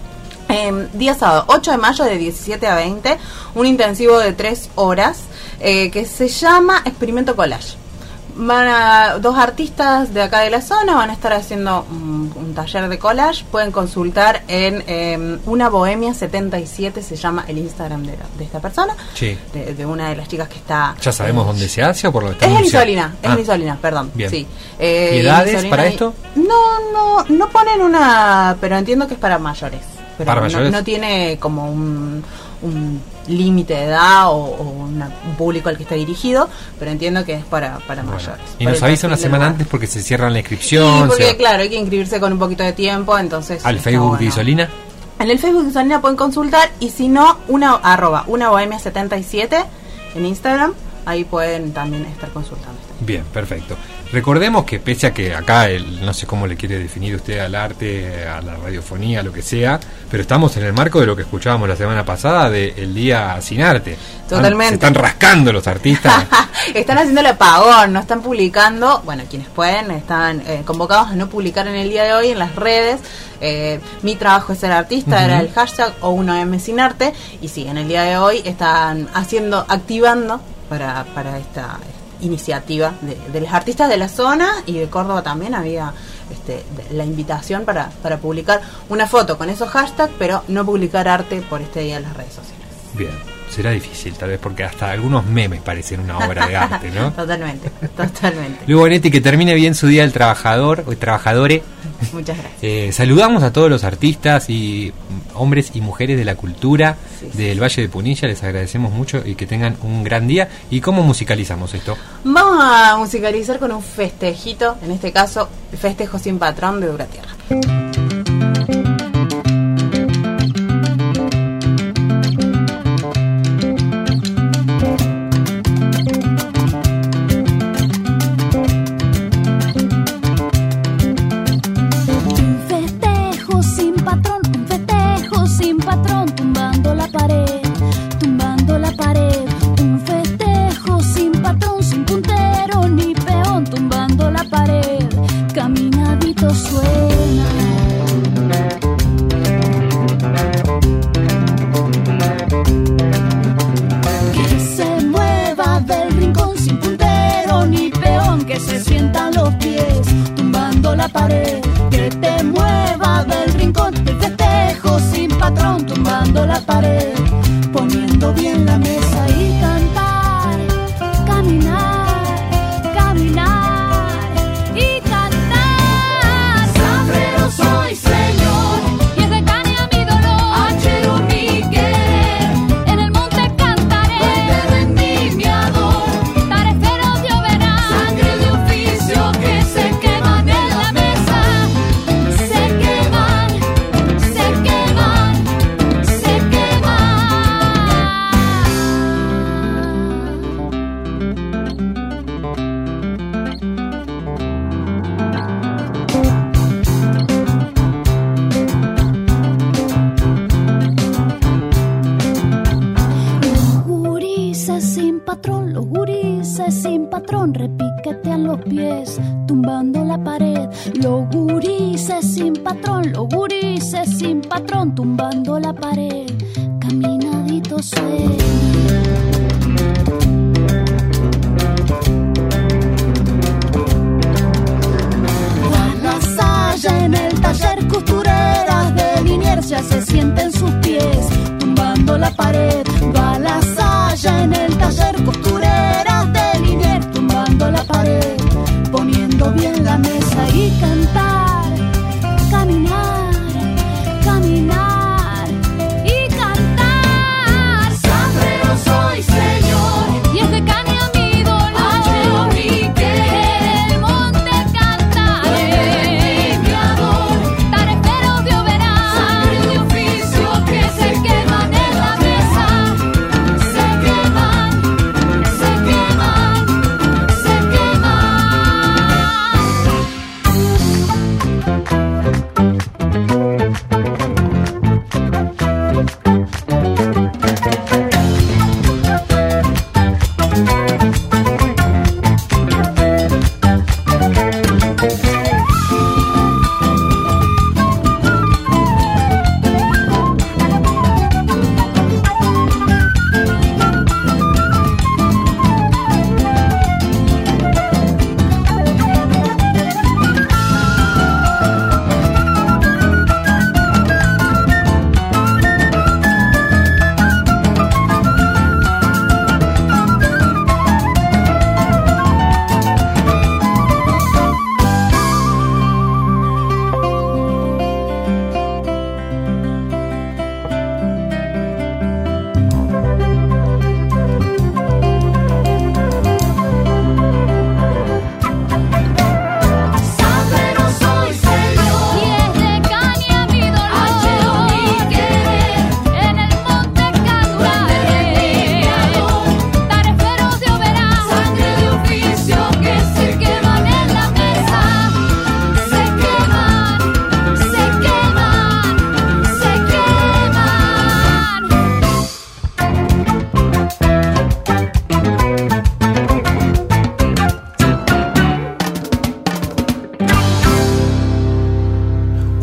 Eh, día sábado, ocho de mayo de diecisiete a veinte, un intensivo de tres horas eh, que se llama Experimento Collage. van a dos artistas de acá de la zona, van a estar haciendo un, un taller de collage. Pueden consultar en eh, Una Bohemia setenta y siete, se llama el Instagram de, la, de esta persona, sí. de, de una de las chicas que está... ¿Ya sabemos eh, dónde se hace o por lo que está Es en anunciado? Isolina, es Ah. en Isolina, perdón. Bien. Sí. Eh, ¿Y edades Isolina para y- esto? No, no, no ponen una, pero entiendo que es para mayores. Pero ¿Para no, mayores? no tiene como un, un límite de edad o, o una- un público al que está dirigido, pero entiendo que es para, para Bueno. mayores. Y Por nos el avisa una perfil del semana lugar. antes porque se cierran la Sí, inscripción. porque se- claro, hay que inscribirse con un poquito de tiempo, entonces... ¿Al está Facebook de bueno. Isolina? En el Facebook de Isolina pueden consultar, y si no, una arroba, una bohemia setenta y siete en Instagram, ahí pueden también estar consultando. Bien, perfecto. Recordemos que pese a que acá, el, no sé cómo le quiere definir usted al arte, a la radiofonía, a lo que sea, pero estamos en el marco de lo que escuchábamos la semana pasada del Día Sin Arte. Totalmente. Se están rascando los artistas. Están haciendo el apagón, no están publicando, bueno, quienes pueden, están eh, convocados a no publicar en el día de hoy en las redes. Eh, mi trabajo es ser artista, Ujú. era el hashtag o uno eme sin arte, y sí, en el día de hoy están haciendo, activando para, para esta iniciativa de, de los artistas de la zona, y de Córdoba también había este, de- la invitación para, para publicar una foto con esos hashtags, pero no publicar arte por este día en las redes sociales. Bien, será difícil tal vez porque hasta algunos memes parecen una obra de arte, ¿no? Totalmente, totalmente. Luego, Bonetti, que termine bien su Día del Trabajador o trabajadore. Muchas gracias. Eh, saludamos a todos los artistas y mm, hombres y mujeres de la cultura Sí, sí. del Valle de Punilla, les agradecemos mucho y que tengan un gran día. ¿Y cómo musicalizamos esto? Vamos a musicalizar con un festejito, en este caso, Festejo sin Patrón de Dura Tierra. Un festejo sin patrón, un festejo sin patrón, tumbando la pared, tumbando la pared. Un festejo sin patrón, sin puntero ni peón, tumbando la pared, caminadito suena. Que se mueva del rincón sin puntero ni peón, que se sientan los pies, tumbando la pared. Que te mueva del rincón del festejo sin patrón, tumbando la pared, poniendo bien la mesa y cantar, caminar, caminar y cantar. Sombrero soy señor, y es de caña mi dolor, hachero mi querer, en el monte cantaré, donde vendimiador, tareferos yo verán, sangre de oficio que se queman en la mesa, se queman, se queman, se queman. Los gurises sin patrón, los gurises sin patrón, repiquetean los pies, tumbando la pared. Los gurises sin patrón, los gurises sin patrón, tumbando la pared, caminadito suena. A la saya en el taller, costureras de Liniers ya se sienten sus pies, tumbando la pared. Va la saya en el taller, costureras de Liniers, tumbando la pared, poniendo bien la mesa y cantar, caminar, caminar y cantar. Sombrero soy señor, y es de caña mi dolor, hachero mi querer, el monte cantaré, tareferos yo verán, sangre de oficio que se queman en la mesa, se queman, se queman, se queman.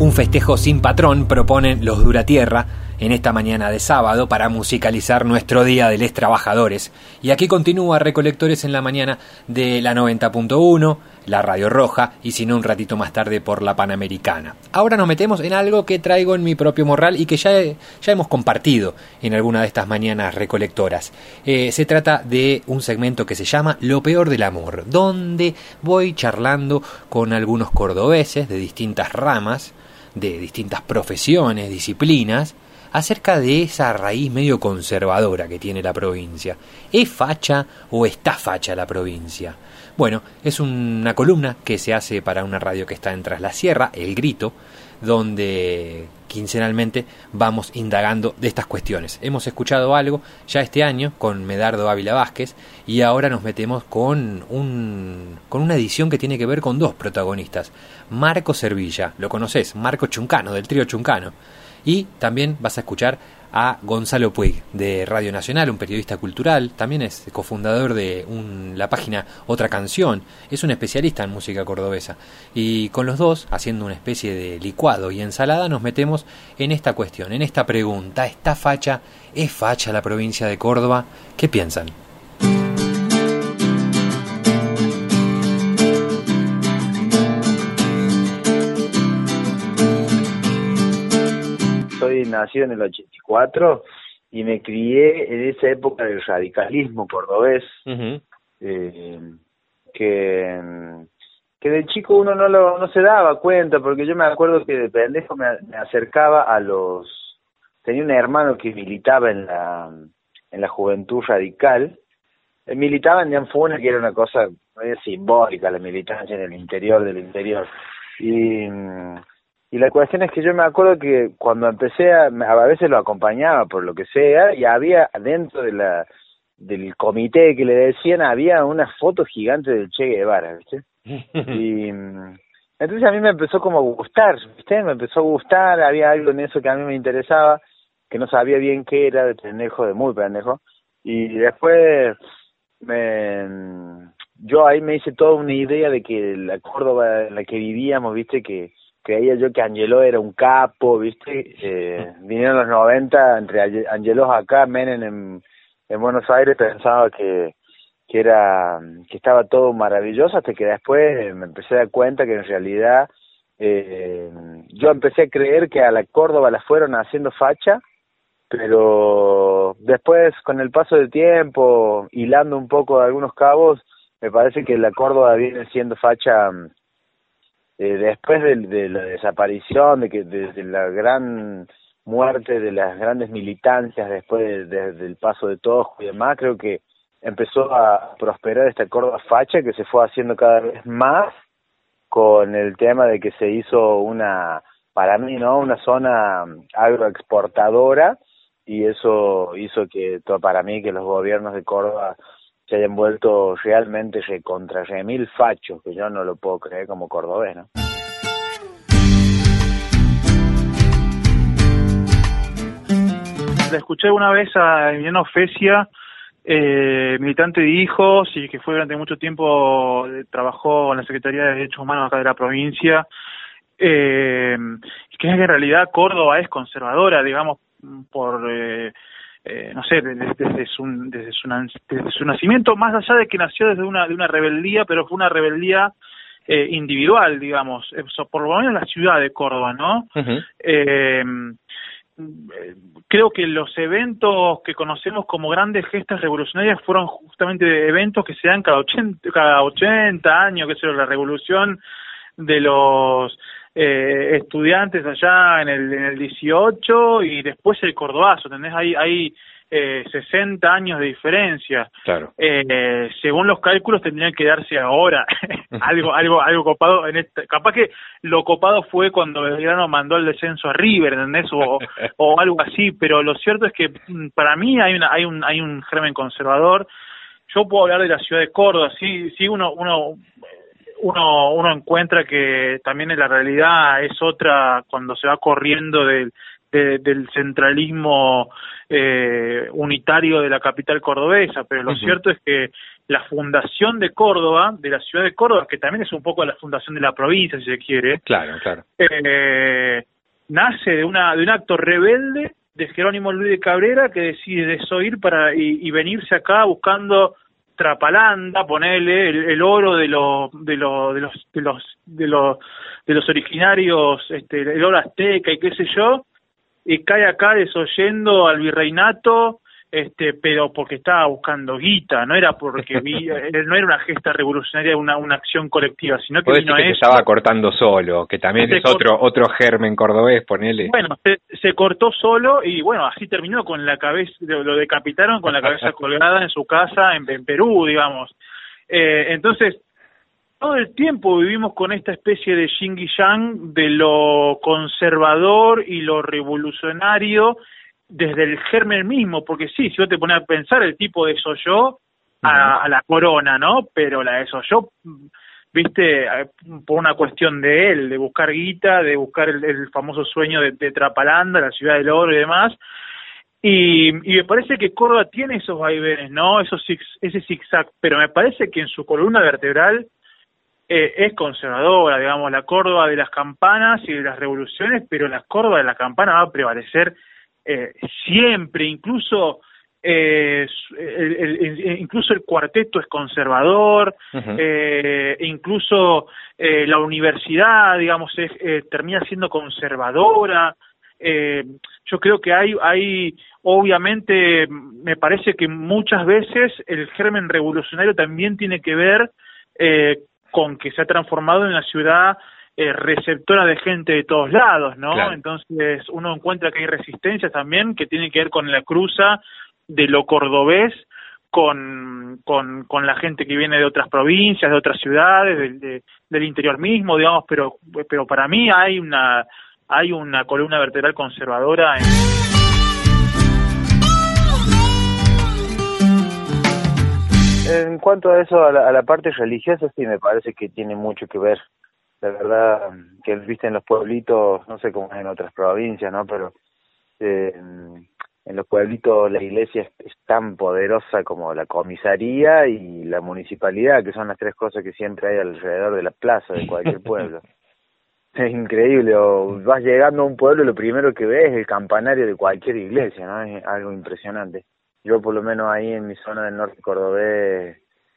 Un festejo sin patrón proponen los Duratierra en esta mañana de sábado para musicalizar nuestro Día de les Trabajadores. Y aquí continúa Recolectores en la mañana de la noventa punto uno, la Radio Roja y si no un ratito más tarde por la Panamericana. Ahora nos metemos en algo que traigo en mi propio morral y que ya, he, ya hemos compartido en alguna de estas mañanas recolectoras. Eh, se trata de un segmento que se llama Lo Peor del Amor, donde voy charlando con algunos cordobeses de distintas ramas, de distintas profesiones, disciplinas, acerca de esa raíz medio conservadora que tiene la provincia. ¿Es facha o está facha la provincia? Bueno, es una columna que se hace para una radio que está en Tras la Sierra, El Grito, donde quincenalmente vamos indagando de estas cuestiones. Hemos escuchado algo ya este año con Medardo Ávila Vázquez y ahora nos metemos con, un, con una edición que tiene que ver con dos protagonistas. Marco Servilla, lo conoces, Marco Chuncano, del trío Chuncano. Y también vas a escuchar a Gonzalo Puig, de Radio Nacional, un periodista cultural, también es cofundador de un, la página Otra Canción, es un especialista en música cordobesa. Y con los dos, haciendo una especie de licuado y ensalada, nos metemos en esta cuestión, en esta pregunta. ¿Está facha? ¿Es facha la provincia de Córdoba? ¿Qué piensan? Soy nacido en el ochenta y cuatro y me crié en esa época del radicalismo cordobés, uh-huh. eh, que, que de chico uno no lo no se daba cuenta, porque yo me acuerdo que de pendejo me, me acercaba a los... Tenía un hermano que militaba en la en la Juventud Radical, eh, militaba en Anfuna, que era una cosa eh, simbólica, la militancia en el interior del interior, y... Y la cuestión es que yo me acuerdo que cuando empecé a, a veces lo acompañaba por lo que sea, y había dentro de la del comité que le decían, había una foto gigante del Che Guevara, ¿viste? Y entonces a mí me empezó como a gustar, ¿viste? Me empezó a gustar, había algo en eso que a mí me interesaba, que no sabía bien qué era, de pendejo, de muy pendejo, y después me... yo ahí me hice toda una idea de que la Córdoba en la que vivíamos, ¿viste? Que creía yo que Angeló era un capo, ¿viste? Eh, vinieron los noventa, entre Angeló acá, Menem en, en Buenos Aires, pensaba que que era que estaba todo maravilloso, hasta que después me empecé a dar cuenta que en realidad eh, yo empecé a creer que a la Córdoba la fueron haciendo facha, pero después, con el paso del tiempo, hilando un poco de algunos cabos, me parece que la Córdoba viene siendo facha... Eh, después de, de la desaparición, de que de, de la gran muerte de las grandes militancias, después de, de, del paso de Tojo y demás, creo que empezó a prosperar esta Córdoba facha, que se fue haciendo cada vez más con el tema de que se hizo una, para mí, ¿no?, una zona agroexportadora, y eso hizo que, todo para mí, que los gobiernos de Córdoba se hayan vuelto realmente recontra remil fachos, que yo no lo puedo creer como cordobés, ¿no? La escuché una vez a Emiliano Fesia, eh, militante de Hijos, y que fue durante mucho tiempo, eh, trabajó en la Secretaría de Derechos Humanos acá de la provincia, eh, que en realidad Córdoba es conservadora, digamos, por... Eh, Eh, no sé, desde, desde, su, desde, su, desde su nacimiento, más allá de que nació desde una de una rebeldía, pero fue una rebeldía eh, individual, digamos, eso, por lo menos en la ciudad de Córdoba, ¿no? Uh-huh. Eh, creo que los eventos que conocemos como grandes gestas revolucionarias fueron justamente eventos que se dan cada ochenta, cada ochenta años, que es la revolución de los... Eh, estudiantes allá en el en el dieciocho, y después el cordobazo, ¿entendés? Hay, hay eh, sesenta años de diferencia. Claro. Eh, según los cálculos tendrían que darse ahora algo algo algo copado en este, capaz que lo copado fue cuando Belgrano mandó el descenso a River, ¿entendés? O, o algo así, pero lo cierto es que para mí hay una hay un hay un germen conservador. Yo puedo hablar de la ciudad de Córdoba, sí, sí uno uno Uno, uno encuentra que también en la realidad es otra cuando se va corriendo del, de, del centralismo eh, unitario de la capital cordobesa, pero lo uh-huh. cierto es que la fundación de Córdoba, de la ciudad de Córdoba, que también es un poco la fundación de la provincia, si se quiere. Claro, claro. Eh, nace de una de un acto rebelde de Jerónimo Luis de Cabrera, que decide desoír para y, y venirse acá buscando Trapalanda, ponele el, el oro de los de los de los de los de los de los originarios, este, el oro azteca y qué sé yo, y cae acá desoyendo al virreinato, este, pero porque estaba buscando guita, no era porque vi, no era una gesta revolucionaria, una una acción colectiva, sino que vino que a se eso. estaba cortando solo, que también Se es otro cortó. otro germen cordobés, ponele. Bueno, se, se cortó solo y bueno, así terminó con la cabeza, lo, lo decapitaron con la cabeza colgada en su casa en, en Perú, digamos. Eh, entonces, todo el tiempo vivimos con esta especie de yin y yang de lo conservador y lo revolucionario desde el germen mismo, porque sí, si vos te pones a pensar, el tipo desoyó a, a la corona, ¿no? Pero la desoyó, viste, por una cuestión de él, de buscar guita, de buscar el, el famoso sueño de, de Trapalanda, la ciudad del oro y demás. Y, y me parece que Córdoba tiene esos vaivenes, ¿no? Esos zig, ese zigzag, pero me parece que en su columna vertebral eh, es conservadora, digamos, la Córdoba de las campanas y de las revoluciones, pero la Córdoba de la campana va a prevalecer eh, siempre, incluso eh, el, el, el, incluso el cuarteto es conservador, uh-huh. eh, incluso eh, la universidad, digamos, es, eh, termina siendo conservadora. Eh, yo creo que hay, hay, obviamente, me parece que muchas veces el germen revolucionario también tiene que ver eh, con que se ha transformado en una ciudad eh, receptora de gente de todos lados, ¿no? Claro. Entonces uno encuentra que hay resistencias también que tienen que ver con la cruza de lo cordobés con, con, con la gente que viene de otras provincias, de otras ciudades, de, de, del interior mismo, digamos, pero, pero para mí hay una, hay una columna vertebral conservadora en... En cuanto a eso, a la, a la parte religiosa, sí me parece que tiene mucho que ver. La verdad, que viste en los pueblitos, no sé cómo es en otras provincias, ¿no? Pero eh, en los pueblitos la iglesia es, es tan poderosa como la comisaría y la municipalidad, que son las tres cosas que siempre hay alrededor de la plaza de cualquier pueblo. Es increíble, o vas llegando a un pueblo y lo primero que ves es el campanario de cualquier iglesia, ¿no? Es algo impresionante. Yo por lo menos ahí en mi zona del norte cordobés,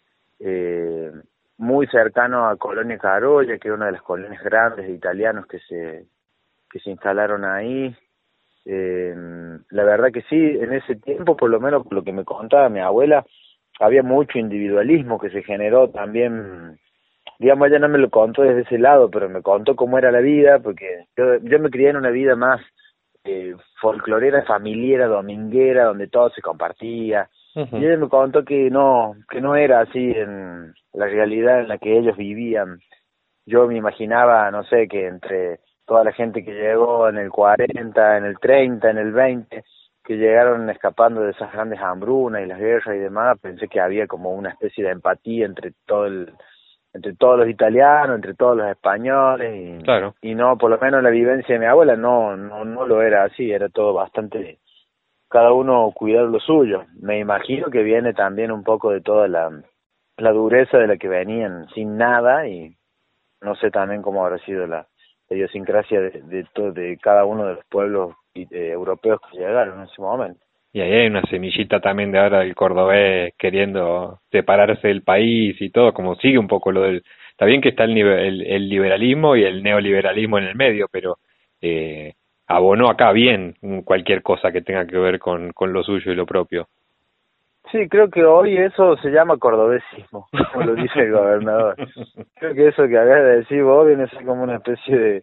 eh, muy cercano a Colonia Carolla, que es una de las colonias grandes de italianos que se que se instalaron ahí. Eh, la verdad que sí, en ese tiempo, por lo menos por lo que me contaba mi abuela, había mucho individualismo que se generó también. Digamos, ella no me lo contó desde ese lado, pero me contó cómo era la vida, porque yo, yo me crié en una vida más eh, folclorera, familiar, dominguera, donde todo se compartía. Uh-huh. Y ella me contó que no, que no era así en la realidad en la que ellos vivían. Yo me imaginaba, no sé, que entre toda la gente que llegó en el cuarenta, en el treinta, en el veinte, que llegaron escapando de esas grandes hambrunas y las guerras y demás, pensé que había como una especie de empatía entre todo el entre todos los italianos, entre todos los españoles, y, claro. y no, por lo menos la vivencia de mi abuela no, no, no lo era así, era todo bastante, cada uno cuidar lo suyo. Me imagino que viene también un poco de toda la, la dureza de la que venían sin nada, y no sé también cómo habrá sido la, la idiosincrasia de, de, todo, de cada uno de los pueblos eh, europeos que llegaron en ese momento. Y ahí hay una semillita también de ahora del cordobés queriendo separarse del país y todo, como sigue un poco lo del... Está bien que está el, nivel, el, el liberalismo y el neoliberalismo en el medio, pero eh, abonó acá bien cualquier cosa que tenga que ver con, con lo suyo y lo propio. Sí, creo que hoy eso se llama cordobesismo, como lo dice el gobernador. Creo que eso que acabas de decir vos viene a ser como una especie de,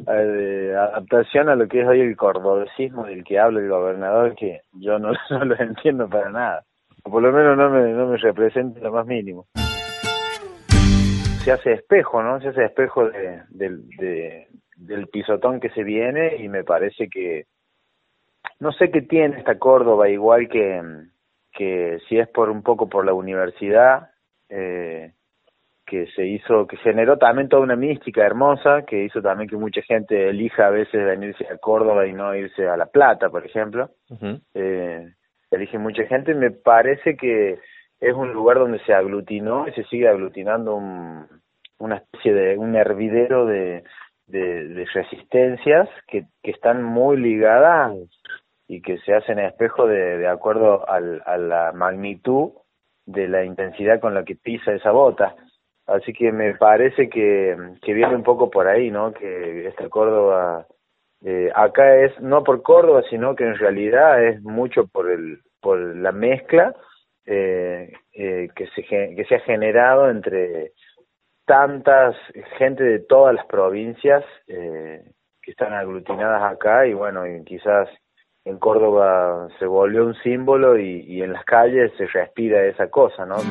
de adaptación a lo que es hoy el cordobesismo del que habla el gobernador, que yo no, no lo entiendo para nada. O por lo menos no me, no me representa lo más mínimo. Se hace espejo, ¿no? Se hace espejo de, de, de, del pisotón que se viene, y me parece que... No sé qué tiene esta Córdoba, igual que... que si es por un poco por la universidad, eh, que se hizo, que generó también toda una mística hermosa, que hizo también que mucha gente elija a veces venirse a Córdoba y no irse a La Plata, por ejemplo. Uh-huh. Eh, elige mucha gente, me parece que, es un lugar donde se aglutinó y se sigue aglutinando un, una especie de un hervidero de, de, de resistencias que, que están muy ligadas y que se hacen espejo de, de acuerdo al, a la magnitud de la intensidad con la que pisa esa bota. Así que me parece que, que viene un poco por ahí, ¿no? Que esta Córdoba, eh, acá es no por Córdoba, sino que en realidad es mucho por el por la mezcla eh, eh, que se que se ha generado entre tantas gente de todas las provincias eh, que están aglutinadas acá, y bueno, y quizás en Córdoba se volvió un símbolo y, y en las calles se respira esa cosa, ¿no?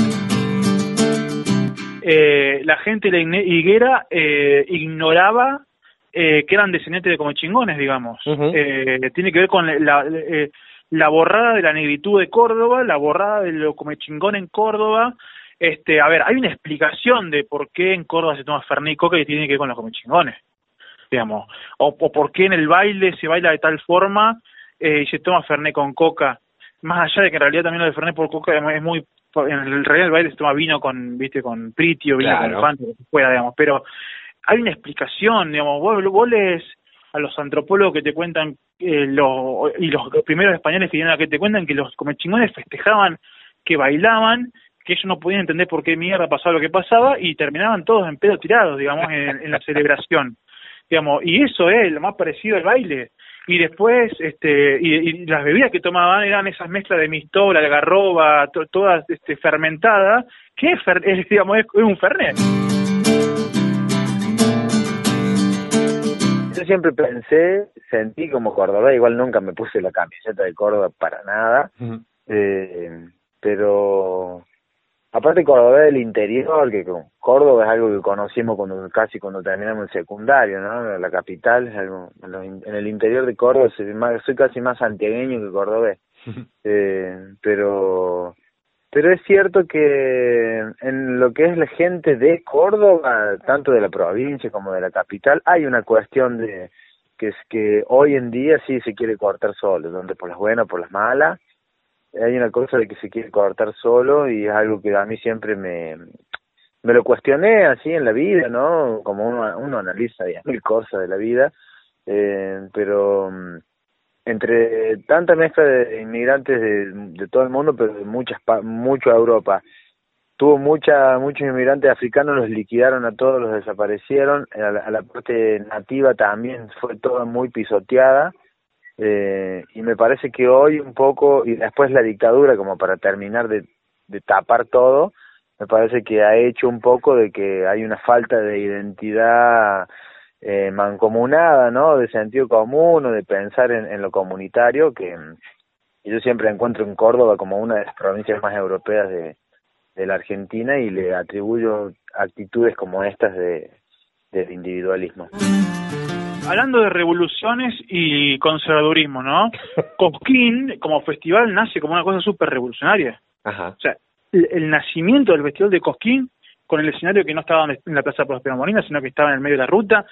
Eh, la gente de la higuera eh, ignoraba eh, que eran descendientes de comechingones, digamos. Uh-huh. eh, tiene que ver con la, eh, la borrada de la negritud de Córdoba, la borrada de lo comechingón en Córdoba. Este, a ver, hay una explicación de por qué en Córdoba se toma Fernet y Coca que tiene que ver con los comechingones, digamos, o, o por qué en el baile se baila de tal forma eh, y se toma Fernet con Coca, más allá de que en realidad también lo de Fernet por Coca es muy, en el realidad el baile se toma vino con, viste, con pritio, vino claro. con Fanta, lo que fuera, digamos, pero hay una explicación, digamos, vos, vos lees a los antropólogos que te cuentan, eh, los, y los primeros españoles que vienen a que te cuentan que los comechingones festejaban, que bailaban, que ellos no podían entender por qué mierda pasaba lo que pasaba, y terminaban todos en pedo tirados, digamos, en, en la celebración, digamos, y eso es lo más parecido al baile. Y después, este, y, y las bebidas que tomaban eran esas mezclas de mistola, de algarroba, to, todas este, fermentadas, que es, fer, es, digamos, es, es un fernet. Yo siempre pensé, sentí como cordobés, igual nunca me puse la camiseta de Córdoba para nada, uh-huh. eh, pero aparte Córdoba del interior, que Córdoba es algo que conocimos cuando casi cuando terminamos el secundario, ¿no? La capital es algo, en el interior de Córdoba soy, más, soy casi más santiagueño que cordobés, eh, pero pero es cierto que en lo que es la gente de Córdoba, tanto de la provincia como de la capital, hay una cuestión de que es que hoy en día sí se quiere cortar solo, donde por las buenas, por las malas, hay una cosa de que se quiere cortar solo, y es algo que a mí siempre me me lo cuestioné así en la vida, ¿no? Como uno, uno analiza diez mil cosas de la vida, eh, pero entre tanta mezcla de inmigrantes de, de todo el mundo, pero de muchas mucho a Europa, tuvo mucha muchos inmigrantes africanos, los liquidaron a todos, los desaparecieron, a la, a la parte nativa también fue toda muy pisoteada. Eh, y me parece que hoy un poco, y después la dictadura, como para terminar de, de tapar todo, me parece que ha hecho un poco de que hay una falta de identidad eh, mancomunada, ¿no? De sentido común o de pensar en, en lo comunitario, que yo siempre encuentro en Córdoba como una de las provincias más europeas de, de la Argentina, y le atribuyo actitudes como estas de del individualismo. Hablando de revoluciones y conservadurismo, ¿no? Cosquín, como festival, nace como una cosa súper revolucionaria. Ajá. O sea, el, el nacimiento del Festival de Cosquín, con el escenario que no estaba en la Plaza Próspero Molina, sino que estaba en el medio de la ruta,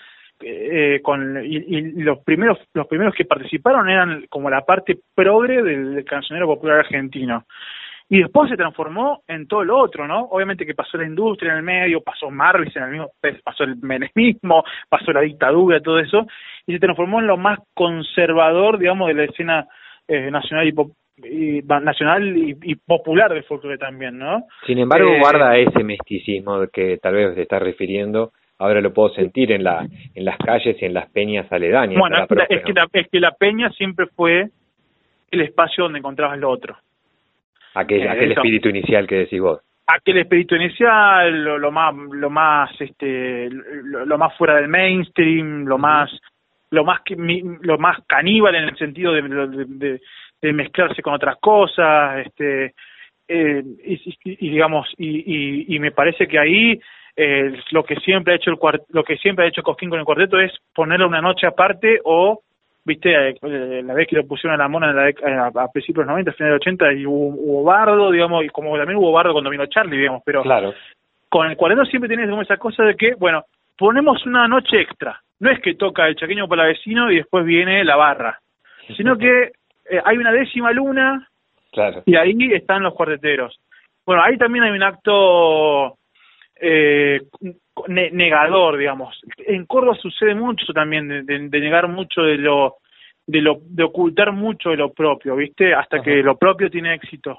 eh, con y, y los primeros los primeros que participaron eran como la parte progre del, del cancionero popular argentino. Y después se transformó en todo lo otro, ¿no? Obviamente que pasó la industria en el medio, pasó Marvis en el mismo, pasó el menemismo, pasó la dictadura, todo eso, y se transformó en lo más conservador, digamos, de la escena eh, nacional y, pop, y nacional y, y popular del folclore también, ¿no? Sin embargo, eh, guarda ese misticismo que tal vez te está refiriendo. Ahora lo puedo sentir en la en las calles y en las peñas aledañas. Bueno, es que, la, es, que la, es que la peña siempre fue el espacio donde encontrabas lo otro. Aquel, eh, aquel espíritu inicial que decís vos. Aquel espíritu inicial, lo, lo más, lo más, este, lo, lo más fuera del mainstream, lo más, lo más, lo más caníbal en el sentido de, de, de, de mezclarse con otras cosas, este, eh, y, y, y digamos, y, y, y me parece que ahí eh, lo que siempre ha hecho el cuart, lo que siempre ha hecho Cosquín con el cuarteto es ponerle una noche aparte, o viste, la vez que lo pusieron a la Mona en la, a, a principios de los noventa, finales de los ochenta, y hubo, hubo bardo, digamos, y como también hubo bardo cuando vino Charlie, digamos, pero claro. Con el cuarteto siempre tienes como esa cosa de que, bueno, ponemos una noche extra, no es que toca el Chaqueño Palavecino y después viene la barra, sino que eh, hay una décima luna, claro. Y ahí están los cuarteteros, Bueno, ahí también hay un acto eh, ne- negador, digamos. En Córdoba sucede mucho también de, de, de negar mucho de lo, de lo, de ocultar mucho de lo propio, ¿viste? Hasta Ajá. que lo propio tiene éxito.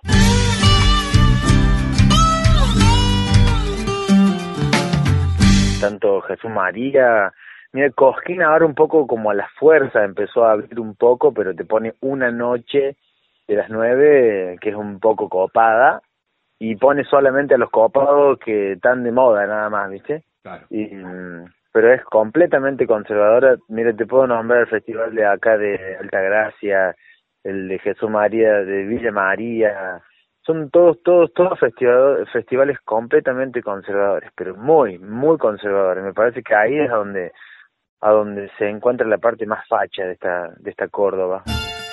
Tanto Jesús María, mira, Cosquín ahora un poco como a la fuerza empezó a abrir un poco, pero te pone una noche de las nueve que es un poco copada y pone solamente a los copados que están de moda nada más, ¿viste? Claro. Y, pero es completamente conservadora. Mira, te puedo nombrar el festival de acá de Altagracia, el de Jesús María de Villa María. Son todos, todos, todos festivales, festivales completamente conservadores, pero muy, muy conservadores. Me parece que ahí es a donde, a donde se encuentra la parte más facha de esta, de esta Córdoba.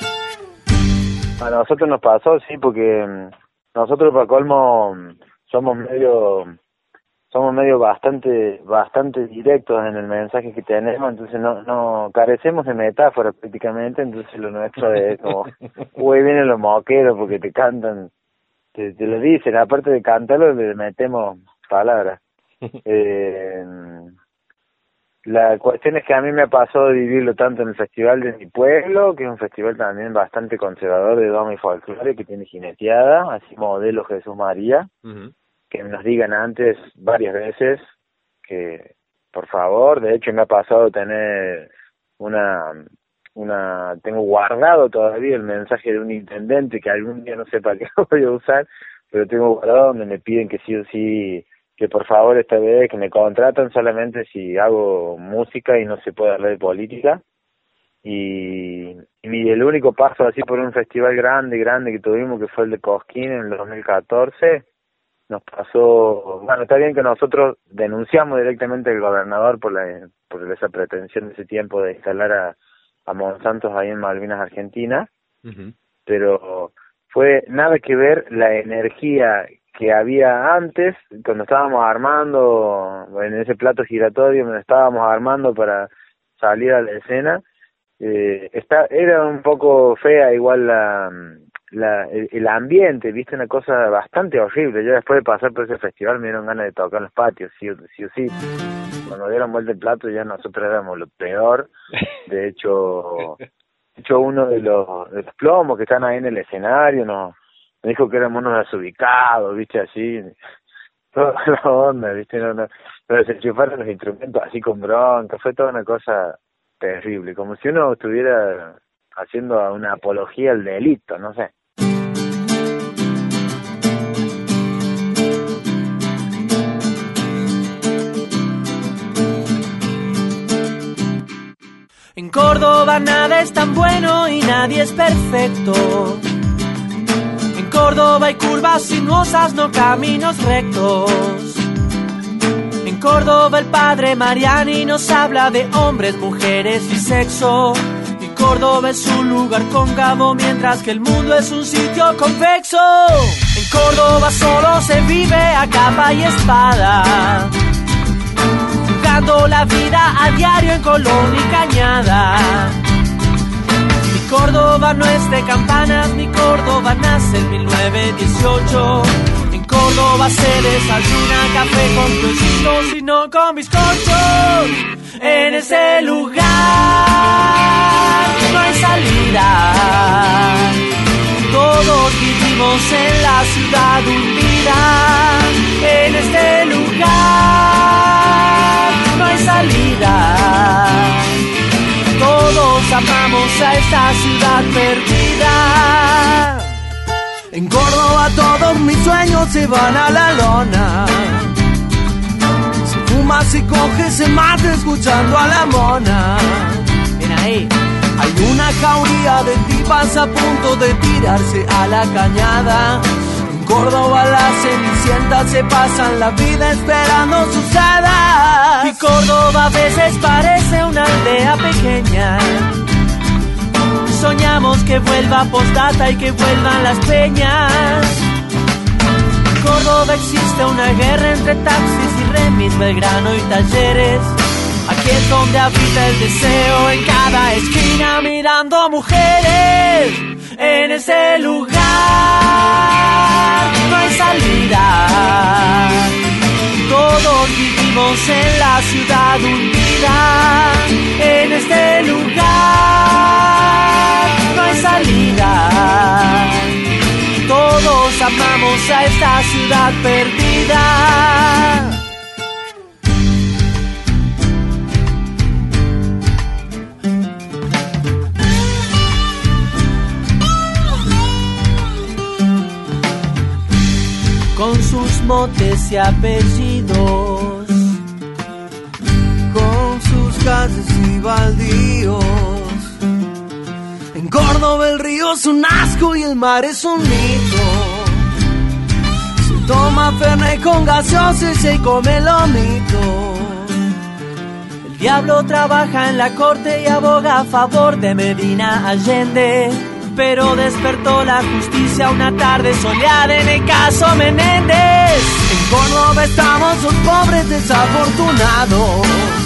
A nosotros nos pasó, sí, porque nosotros para colmo somos medio, somos medio bastante, bastante directos en el mensaje que tenemos, entonces no, no carecemos de metáforas prácticamente, entonces lo nuestro es como, uy, vienen los moqueros porque te cantan. Te, te lo dicen, aparte de cantarlo, le metemos palabras. Eh, la cuestión es que a mí me pasó vivirlo tanto en el festival de mi pueblo, que es un festival también bastante conservador de doma y folclore, que tiene jineteada, así modelo Jesús María, uh-huh. que nos digan antes varias veces que, por favor, de hecho me ha pasado tener una... una tengo guardado todavía el mensaje de un intendente que algún día no sé para qué lo voy a usar, pero tengo guardado donde me piden que sí o sí, que por favor esta vez que me contratan solamente si hago música y no se puede hablar de política. Y, y el único paso así por un festival grande, grande que tuvimos, que fue el de Cosquín en el dos mil catorce, nos pasó, bueno, está bien que nosotros denunciamos directamente al gobernador por la por esa pretensión de ese tiempo de instalar a a Monsanto ahí en Malvinas, Argentina, uh-huh. pero fue nada que ver la energía que había antes, cuando estábamos armando, en ese plato giratorio, donde estábamos armando para salir a la escena, eh, está, era un poco fea igual la, la el, el ambiente, viste, una cosa bastante horrible. Yo después de pasar por ese festival me dieron ganas de tocar en los patios, sí, sí o sí. Cuando dieron vuelta el plato ya nosotros éramos lo peor. De hecho, de hecho uno de los, de los plomos que están ahí en el escenario nos, nos dijo que éramos unos desubicados, viste, así, toda la onda, viste, no, no, pero se enchufaron los instrumentos así con bronca, fue toda una cosa terrible, como si uno estuviera haciendo una apología al delito, no sé. En Córdoba nada es tan bueno y nadie es perfecto. En Córdoba hay curvas sinuosas, no caminos rectos. En Córdoba el padre Mariani nos habla de hombres, mujeres y sexo. Y Córdoba es un lugar cóncavo mientras que el mundo es un sitio convexo. En Córdoba solo se vive a capa y espada, la vida a diario en Colón y Cañada. Mi Córdoba no es de campanas, mi Córdoba nace en mil novecientos dieciocho. En Córdoba se desayuna café con tocinos y no con bizcochos. En ese lugar no hay salida, todos vivimos en la ciudad hundida. En este lugar no hay salida, todos amamos a esta ciudad perdida. En Córdoba todos mis sueños se van a la lona, se fuma, se coge, se mata escuchando a la mona. Ven ahí. Hay una jauría de tipas a punto de tirarse a la cañada. En Córdoba las cenicientas se pasan la vida esperando sus hadas. Y Córdoba a veces parece una aldea pequeña. Soñamos que vuelva Postdata y que vuelvan las peñas. En Córdoba existe una guerra entre taxis y remis, Belgrano y Talleres. Aquí es donde habita el deseo, en cada esquina mirando mujeres. En ese lugar no hay salida. Todos vivimos en la ciudad hundida, en este lugar no hay salida. Todos amamos a esta ciudad perdida. Con sus motes y apellidos, con sus calles y baldíos. En Córdoba el río es un asco y el mar es un mito. Se toma fernet con gaseosa y se come lomito. el diablo trabaja en la corte y aboga a favor de Medina Allende. Pero despertó la justicia una tarde soleada en el caso Menéndez. En Córdoba estamos los pobres desafortunados.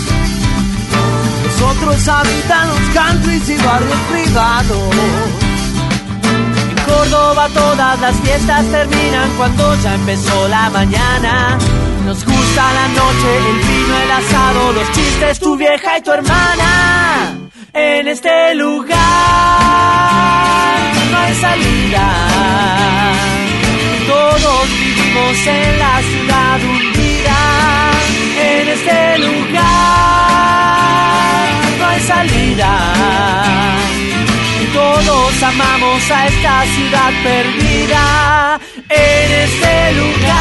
Los otros habitan los countries y barrios privados. En Córdoba todas las fiestas terminan cuando ya empezó la mañana. Nos gusta la noche, el vino, el asado, los chistes, tu vieja y tu hermana. En este lugar no hay salida. Todos vivimos en la ciudad hundida. En este lugar no hay salida. Todos amamos a esta ciudad perdida. En este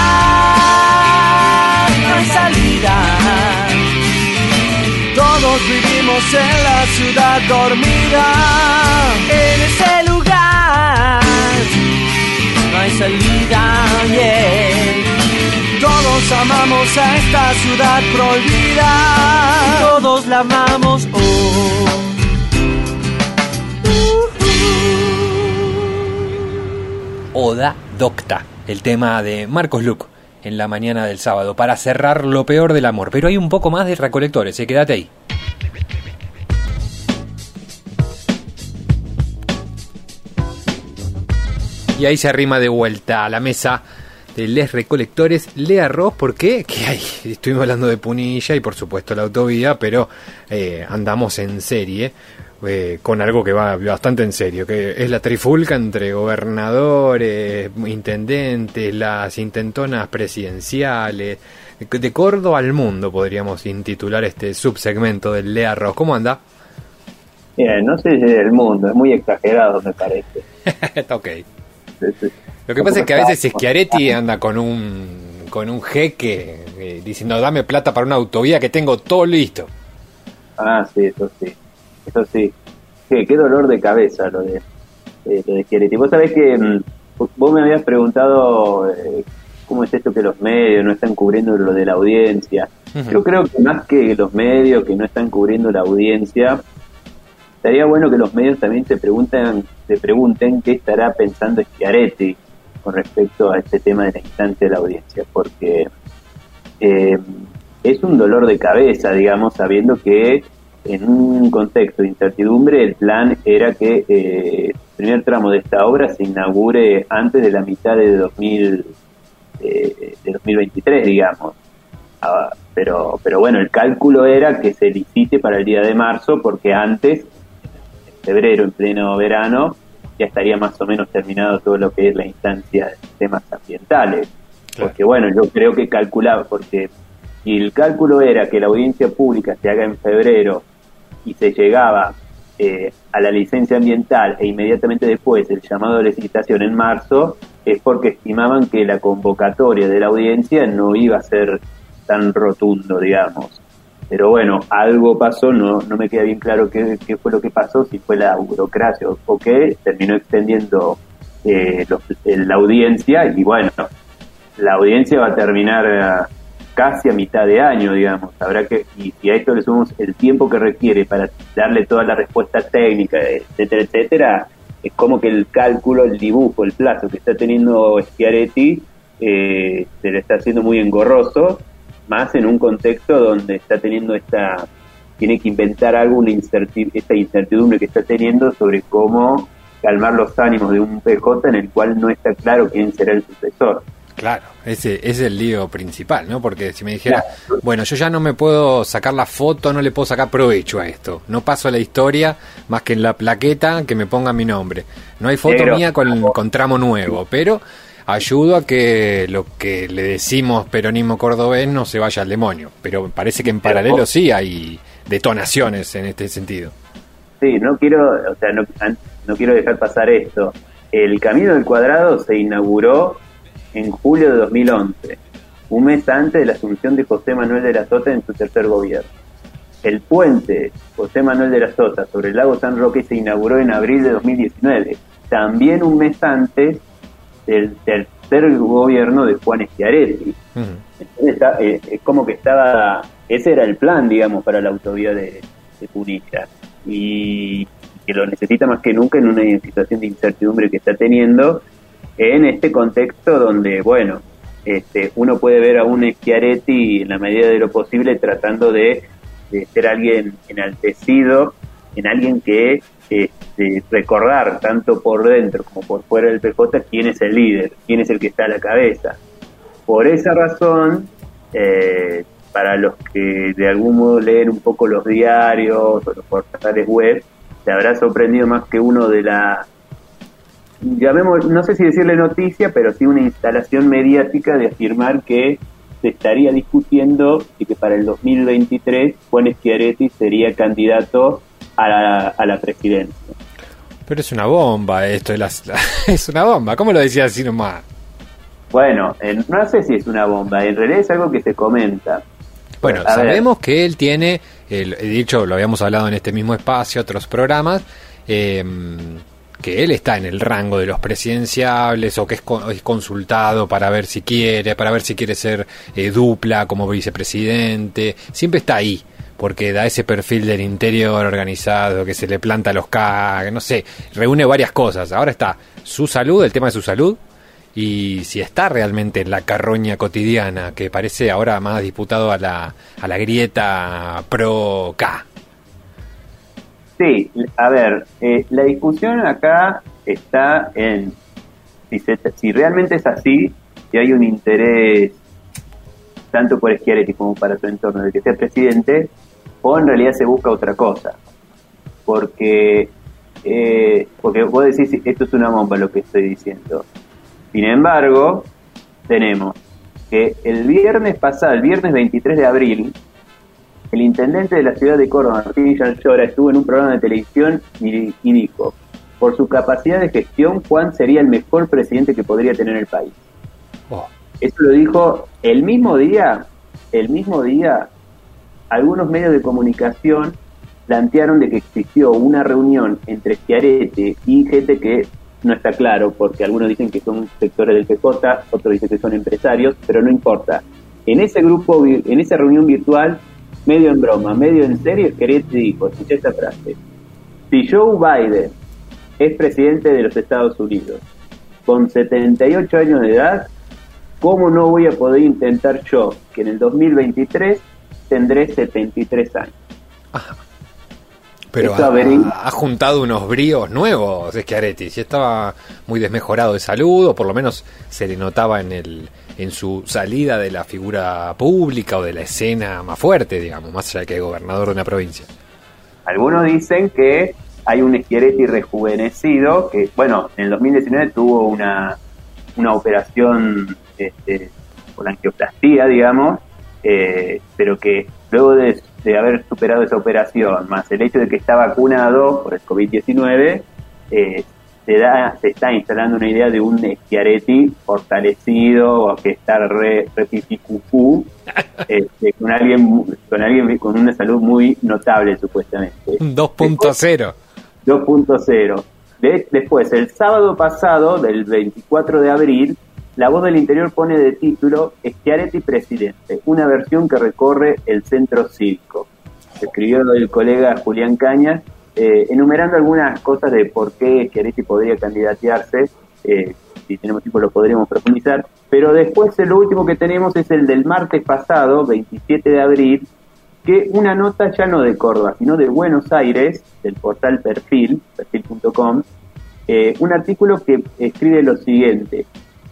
lugar no hay salida. Todos vivimos en la ciudad dormida. En ese lugar no hay salida, yeah. Todos amamos a esta ciudad prohibida. Todos la amamos, oh. Oda Docta, el tema de Marcos Luc en la mañana del sábado, para cerrar lo peor del amor. Pero hay un poco más de Recolectores, ¿eh? Quédate ahí. Y ahí se arrima de vuelta a la mesa de Les Recolectores Lea Ross. ¿Por qué? Que hay, estuvimos hablando de Punilla y por supuesto la autovía, pero eh, andamos en serie. Eh, con algo que va bastante en serio, que es la trifulca entre gobernadores, intendentes, las intentonas presidenciales, de Córdoba al mundo podríamos intitular este subsegmento del Lea Ross. ¿Cómo anda? Bien, no sé si es del mundo, es muy exagerado me parece. Está ok. Sí, sí. Lo que pasa es que a veces Schiaretti anda con un con un jeque eh, diciendo dame plata para una autovía que tengo todo listo. Ah, sí, eso sí. Eso sí, qué, qué dolor de cabeza lo de, eh, lo de Schiaretti. Vos sabés que mmm, vos me habías preguntado eh, cómo es esto que los medios no están cubriendo lo de la audiencia. Uh-huh. Yo creo que más que los medios que no están cubriendo la audiencia, estaría bueno que los medios también se pregunten, se pregunten qué estará pensando Schiaretti con respecto a este tema de la instancia de la audiencia, porque eh, es un dolor de cabeza, digamos, sabiendo que en un contexto de incertidumbre, el plan era que eh, el primer tramo de esta obra se inaugure antes de la mitad de dos mil, eh, de dos mil veintitrés, digamos. Ah, pero, pero bueno, el cálculo era que se licite para el día de marzo, porque antes, en febrero, en pleno verano, ya estaría más o menos terminado todo lo que es la instancia de temas ambientales. Claro. Porque bueno, yo creo que calculaba, porque si el cálculo era que la audiencia pública se haga en febrero y se llegaba eh, a la licencia ambiental e inmediatamente después el llamado de licitación en marzo, es porque estimaban que la convocatoria de la audiencia no iba a ser tan rotundo, digamos. Pero bueno, algo pasó, no no me queda bien claro qué, qué fue lo que pasó, si fue la burocracia o, o qué, terminó extendiendo eh, los, la audiencia y bueno, la audiencia va a terminar Uh, casi a mitad de año, digamos. Habrá que, y si a esto le sumamos el tiempo que requiere para darle toda la respuesta técnica, etcétera, etcétera, es como que el cálculo, el dibujo, el plazo que está teniendo Schiaretti eh, se le está haciendo muy engorroso, más en un contexto donde está teniendo esta, tiene que inventar algo, una incertidumbre, esta incertidumbre que está teniendo sobre cómo calmar los ánimos de un P J en el cual no está claro quién será el sucesor. Claro, ese es el lío principal, ¿no? Porque si me dijera, claro, bueno, yo ya no me puedo sacar la foto, no le puedo sacar provecho a esto, no paso la historia más que en la plaqueta que me ponga mi nombre. No hay foto pero, mía con, con tramo nuevo, pero ayudo a que lo que le decimos peronismo cordobés no se vaya al demonio. Pero parece que en paralelo sí hay detonaciones en este sentido. Sí, no quiero, o sea, no, no quiero dejar pasar esto. El Camino del Cuadrado se inauguró en julio de dos mil once, un mes antes de la asunción de José Manuel de la Sota en su tercer gobierno. El puente José Manuel de la Sota sobre el lago San Roque se inauguró en abril de dos mil diecinueve, también un mes antes del tercer gobierno de Juan Schiaretti. Uh-huh. Entonces, eh, es como que estaba, ese era el plan, digamos, para la autovía de, de Punilla, y que lo necesita más que nunca en una situación de incertidumbre que está teniendo, en este contexto donde, bueno, este, uno puede ver a un Schiaretti en la medida de lo posible tratando de, de ser alguien enaltecido, en alguien que este, recordar tanto por dentro como por fuera del P J quién es el líder, quién es el que está a la cabeza. Por esa razón, eh, para los que de algún modo leen un poco los diarios o los portales web, se habrá sorprendido más que uno de la, llamemos, no sé si decirle noticia, pero sí una instalación mediática de afirmar que se estaría discutiendo y que para el dos mil veintitrés Juan Schiaretti sería candidato a la, a la presidencia. Pero es una bomba esto, es una bomba, ¿cómo lo decía así nomás? Bueno, eh, no sé si es una bomba, en realidad es algo que se comenta. Bueno, a sabemos ver. que él tiene, eh, he dicho, lo habíamos hablado en este mismo espacio, otros programas, eh, que él está en el rango de los presidenciables o que es, co- es consultado para ver si quiere, para ver si quiere ser eh, dupla como vicepresidente, siempre está ahí, porque da ese perfil del interior organizado, que se le planta los K, no sé, reúne varias cosas. Ahora está su salud, el tema de su salud, y si está realmente en la carroña cotidiana, que parece ahora más disputado a la, a la grieta pro-K. Sí, a ver, eh, la discusión acá está en si, se, si realmente es así, si hay un interés tanto por Schiaretti como para su entorno de que sea presidente, o en realidad se busca otra cosa. Porque, eh, porque vos decís, esto es una bomba lo que estoy diciendo. Sin embargo, tenemos que el viernes pasado, el viernes veintitrés de abril, el intendente de la ciudad de Córdoba, Martín Villalllora, estuvo en un programa de televisión y, y dijo, por su capacidad de gestión, Juan sería el mejor presidente que podría tener el país. Oh. Eso lo dijo el mismo día, el mismo día, algunos medios de comunicación plantearon de que existió una reunión entre Schiaretti y gente que no está claro, porque algunos dicen que son sectores del P J, otros dicen que son empresarios, pero no importa. En ese grupo, en esa reunión virtual, medio en broma, medio en serio, Schiaretti dijo, escuché esta frase: si Joe Biden es presidente de los Estados Unidos con setenta y ocho años de edad, ¿cómo no voy a poder intentar yo, que en el dos mil veintitrés tendré setenta y tres años? Ajá. Pero ha, ha juntado unos bríos nuevos Schiaretti. Si estaba muy desmejorado de salud, o por lo menos se le notaba en el en su salida de la figura pública o de la escena más fuerte, digamos, más allá de que es gobernador de una provincia. Algunos dicen que hay un Schiaretti rejuvenecido, que, bueno, en el dos mil diecinueve tuvo una, una operación este, por angioplastía, digamos, eh, pero que luego de, de haber superado esa operación, más el hecho de que está vacunado por el covid diecinueve, eh, se, da, se está instalando una idea de un Schiaretti fortalecido, o que está re, re pipicucú, este, con alguien con alguien con una salud muy notable, supuestamente. dos punto cero. dos punto cero. De, después, el sábado pasado, del veinticuatro de abril, La Voz del Interior pone de título Schiaretti presidente, una versión que recorre el centro cívico. Escribió el colega Julián Cañas, eh, enumerando algunas cosas de por qué Schiaretti podría candidatearse. Eh, si tenemos tiempo lo podríamos profundizar, pero después lo último que tenemos es el del martes pasado, veintisiete de abril, que una nota ya no de Córdoba, sino de Buenos Aires, del portal Perfil, perfil punto com, eh, un artículo que escribe lo siguiente: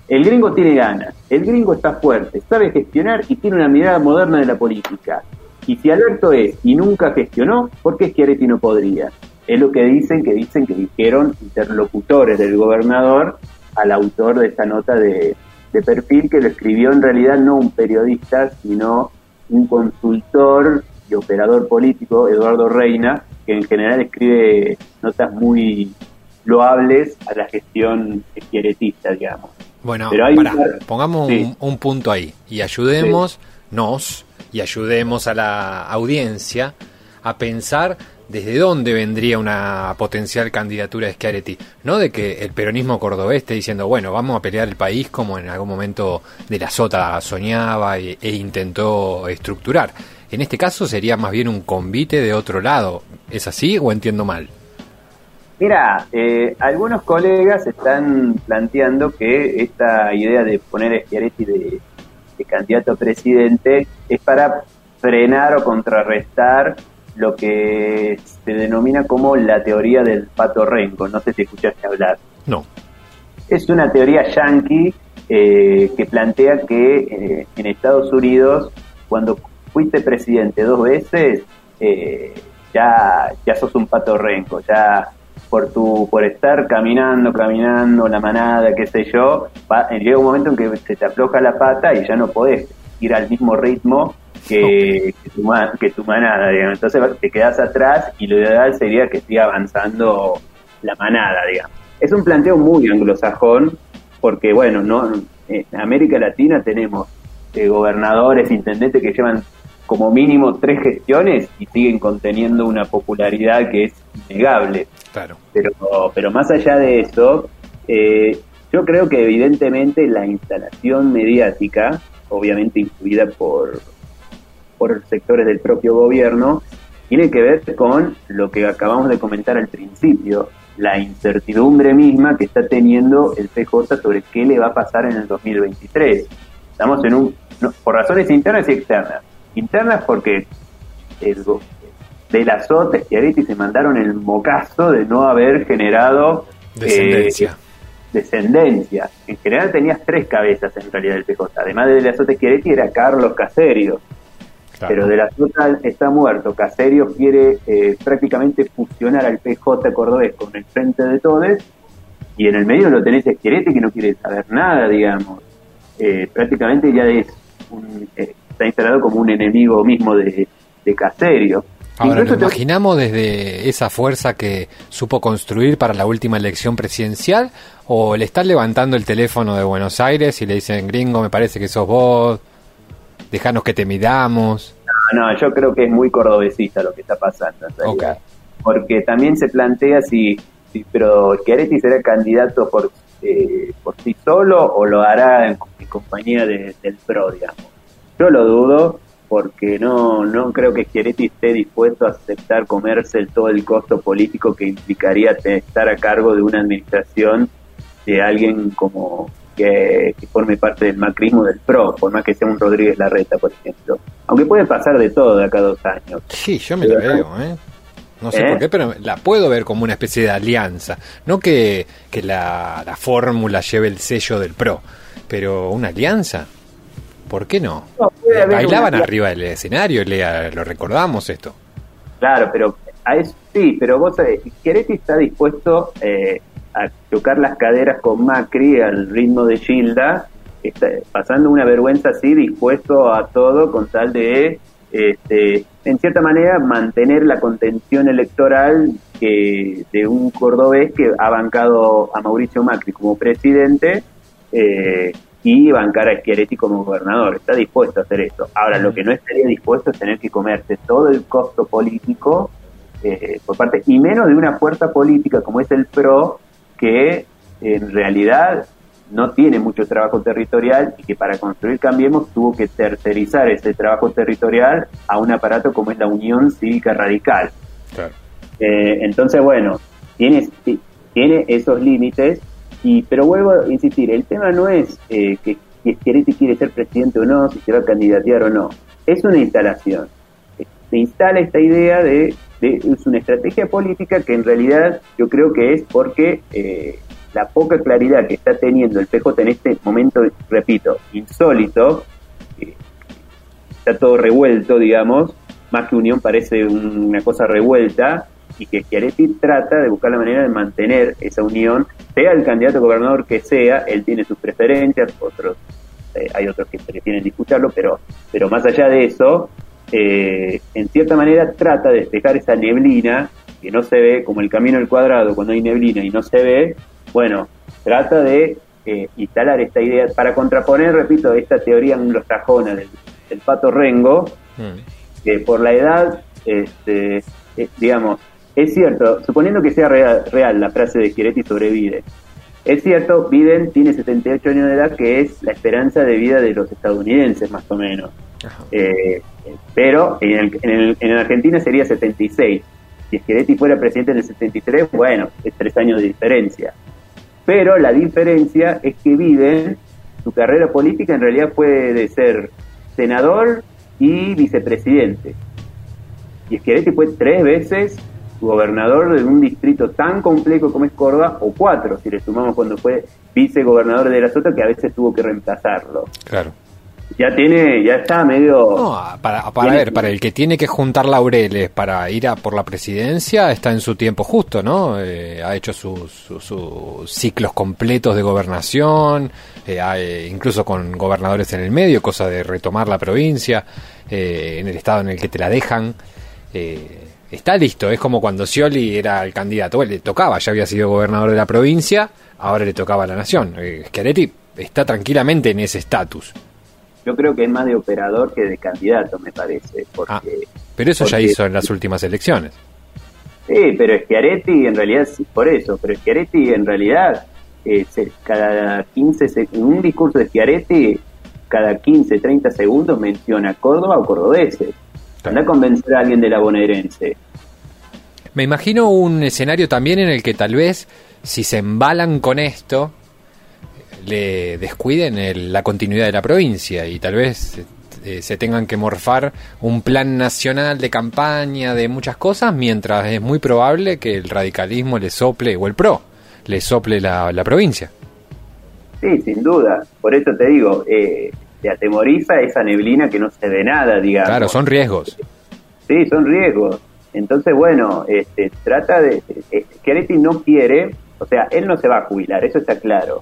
El gringo tiene ganas, el gringo está fuerte, sabe gestionar y tiene una mirada moderna de la política. Y si Alberto es y nunca gestionó, ¿por qué Schiaretti no podría? Es lo que dicen, que dicen que dijeron interlocutores del gobernador al autor de esta nota de, de perfil, que lo escribió en realidad no un periodista, sino un consultor y operador político, Eduardo Reina, que en general escribe notas muy loables a la gestión schiarettista, digamos. Bueno, Pero hay pará, una... pongamos sí. un, un punto ahí y ayudémonos sí. y ayudemos a la audiencia a pensar desde dónde vendría una potencial candidatura de Schiaretti. No de que el peronismo cordobés esté diciendo, bueno, vamos a pelear el país como en algún momento de la Sota soñaba e, e intentó estructurar. En este caso sería más bien un convite de otro lado. ¿Es así o entiendo mal? Mira, eh, algunos colegas están planteando que esta idea de poner a Schiaretti de, de candidato a presidente es para frenar o contrarrestar lo que se denomina como la teoría del pato renco. No sé si escuchaste hablar. No. Es una teoría yanqui eh, que plantea que eh, en Estados Unidos, cuando fuiste presidente dos veces, eh, ya, ya sos un pato renco, ya... por tu por estar caminando, caminando, la manada, qué sé yo, va, llega un momento en que se te afloja la pata y ya no podés ir al mismo ritmo que, que, tu, que tu manada, digamos. Entonces te quedás atrás y lo ideal sería que siga avanzando la manada, digamos. Es un planteo muy anglosajón porque, bueno, no en América Latina tenemos eh, gobernadores, intendentes que llevan como mínimo tres gestiones y siguen conteniendo una popularidad que es innegable. Claro. Pero, pero más allá de eso, eh, yo creo que evidentemente la instalación mediática, obviamente influida por, por sectores del propio gobierno, tiene que ver con lo que acabamos de comentar al principio, la incertidumbre misma que está teniendo el P J sobre qué le va a pasar en el dos mil veintitrés. Estamos en un, no, por razones internas y externas. Internas porque el, de la Sota, Schiaretti se mandaron el mocazo de no haber generado descendencia. Eh, descendencia. En general tenías tres cabezas en realidad del P J. Además de la Sota, Schiaretti era Carlos Caserio. Claro. Pero de la Sota está muerto. Caserio quiere eh, prácticamente fusionar al P J cordobés con el Frente de Todes, y en el medio lo tenés a Schiaretti, que no quiere saber nada, digamos. Eh, prácticamente ya es un, eh, está instalado como un enemigo mismo de, de Caserio. Ahora, ¿nos imaginamos desde esa fuerza que supo construir para la última elección presidencial, o le están levantando el teléfono de Buenos Aires y le dicen, gringo, me parece que sos vos, dejanos que te midamos? No, no, yo creo que es muy cordobesista lo que está pasando, en realidad. Okay. Porque también se plantea si, si pero Schiaretti será candidato por eh, por sí solo o lo hará en, en compañía de, del P R O, digamos. Yo lo dudo, porque no no creo que Schiaretti esté dispuesto a aceptar comerse el, todo el costo político que implicaría estar a cargo de una administración de alguien como que, que forme parte del macrismo del P R O, por más que sea un Rodríguez Larreta, por ejemplo. Aunque puede pasar de todo de acá a dos años. Sí, yo me lo veo, ¿eh? No sé ¿Eh? por qué, pero la puedo ver como una especie de alianza. No que, que la, la fórmula lleve el sello del P R O, pero una alianza. ¿Por qué no? no Bailaban una... arriba del escenario, Lea, lo recordamos esto. Claro, pero a eso, sí, pero vos sabés, Schiaretti está dispuesto eh, a chocar las caderas con Macri al ritmo de Gilda, está pasando una vergüenza así, dispuesto a todo con tal de, este, en cierta manera, mantener la contención electoral que de un cordobés que ha bancado a Mauricio Macri como presidente, eh, y bancar a Schiaretti como gobernador. Está dispuesto a hacer eso. Ahora, lo que no estaría dispuesto es tener que comerse todo el costo político eh, por parte, y menos de una fuerza política como es el P R O, que en realidad no tiene mucho trabajo territorial y que para construir Cambiemos tuvo que tercerizar ese trabajo territorial a un aparato como es la Unión Cívica Radical. Claro. Eh, entonces, bueno, tiene, tiene esos límites. Y, pero vuelvo a insistir, el tema no es eh, que, que Schiaretti quiere ser presidente o no, si se va a candidatear o no. Es una instalación. Se instala esta idea de, de es una estrategia política que en realidad yo creo que es porque eh, la poca claridad que está teniendo el P J en este momento, repito, insólito, eh, está todo revuelto, digamos, más que unión parece un, una cosa revuelta, y que Schiaretti trata de buscar la manera de mantener esa unión, sea el candidato a gobernador que sea, él tiene sus preferencias, otros eh, hay otros que prefieren discutirlo, pero, pero más allá de eso, eh, en cierta manera trata de despejar esa neblina que no se ve, como el camino al cuadrado cuando hay neblina y no se ve. Bueno, trata de eh, instalar esta idea para contraponer, repito, esta teoría anglosajona del, del Pato Rengo, mm. que por la edad, este, eh, digamos, es cierto, suponiendo que sea real, real la frase de Schiaretti sobre Biden, es cierto, Biden tiene setenta y ocho años de edad, que es la esperanza de vida de los estadounidenses, más o menos. Eh, pero en, el, en, el, en Argentina sería setenta y seis. Si Schiaretti fuera presidente en el setenta y tres, bueno, es tres años de diferencia. Pero la diferencia es que Biden, su carrera política en realidad fue de ser senador y vicepresidente. Y Schiaretti fue tres veces gobernador de un distrito tan complejo como es Córdoba, o cuatro, si le sumamos cuando fue vicegobernador de la Sota, que a veces tuvo que reemplazarlo. Claro. Ya tiene, ya está medio... No, para, para ver, para el que tiene que juntar laureles para ir a por la presidencia, está en su tiempo justo, ¿no? Eh, ha hecho sus su, su ciclos completos de gobernación, eh, ha, eh, incluso con gobernadores en el medio, cosa de retomar la provincia, eh, en el estado en el que te la dejan. Eh, está listo, es como cuando Scioli era el candidato, bueno, le tocaba, ya había sido gobernador de la provincia, ahora le tocaba a la nación. Eh, Schiaretti está tranquilamente en ese estatus. Yo creo que es más de operador que de candidato, me parece. Porque, ah, pero eso porque, ya hizo en las últimas elecciones. Sí, pero Schiaretti en realidad, por eso, pero Schiaretti en realidad, eh, se, cada quince, en un discurso de Schiaretti, cada quince, treinta segundos menciona Córdoba o cordobeses. Anda a convencer a alguien de la bonaerense. Me imagino un escenario también en el que tal vez, si se embalan con esto, le descuiden el, la continuidad de la provincia y tal vez eh, se tengan que morfar un plan nacional de campaña de muchas cosas, mientras es muy probable que el radicalismo le sople, o el P R O, le sople la, la provincia. Sí, sin duda. Por eso te digo, eh, te atemoriza esa neblina que no se ve nada, digamos. Claro, son riesgos. Sí, son riesgos. Entonces, bueno, este, trata de... Eh, Schiaretti no quiere, o sea, él no se va a jubilar, eso está claro.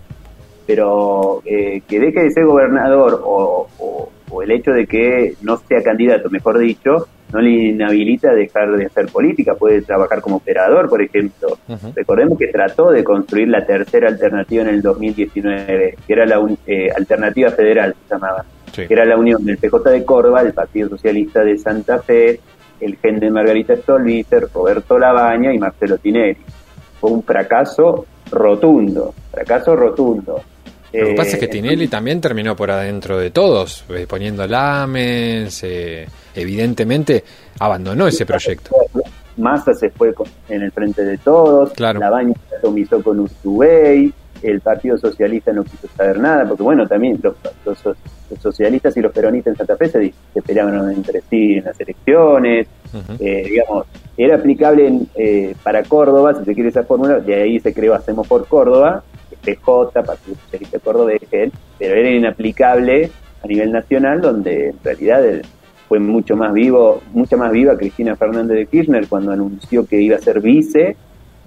Pero eh, que deje de ser gobernador o, o, o el hecho de que no sea candidato, mejor dicho, no le inhabilita a dejar de hacer política, puede trabajar como operador, por ejemplo. Uh-huh. Recordemos que trató de construir la tercera alternativa en el dos mil diecinueve, que era la un, eh, alternativa federal, se llamaba, sí. Que era la unión del P J de Córdoba, el Partido Socialista de Santa Fe, el Gen de Margarita Stolbizer, Roberto Labaña y Marcelo Tinelli. Fue un fracaso rotundo, fracaso rotundo. Lo que pasa es que Tinelli también terminó por adentro de todos, eh, poniendo lames, eh, evidentemente abandonó ese proyecto. Massa se fue con, en el frente de todos, claro. Labaña se atomizó con Urtubey, el Partido Socialista no quiso saber nada, porque bueno, también los, los, los socialistas y los peronistas en Santa Fe se, se peleaban entre sí en las elecciones, uh-huh. eh, digamos, era aplicable en, eh, para Córdoba, si se quiere esa fórmula, de ahí se creó Hacemos por Córdoba, P J, Partido Socialista Cordobés, pero era inaplicable a nivel nacional, donde en realidad fue mucho más vivo, mucha más viva Cristina Fernández de Kirchner cuando anunció que iba a ser vice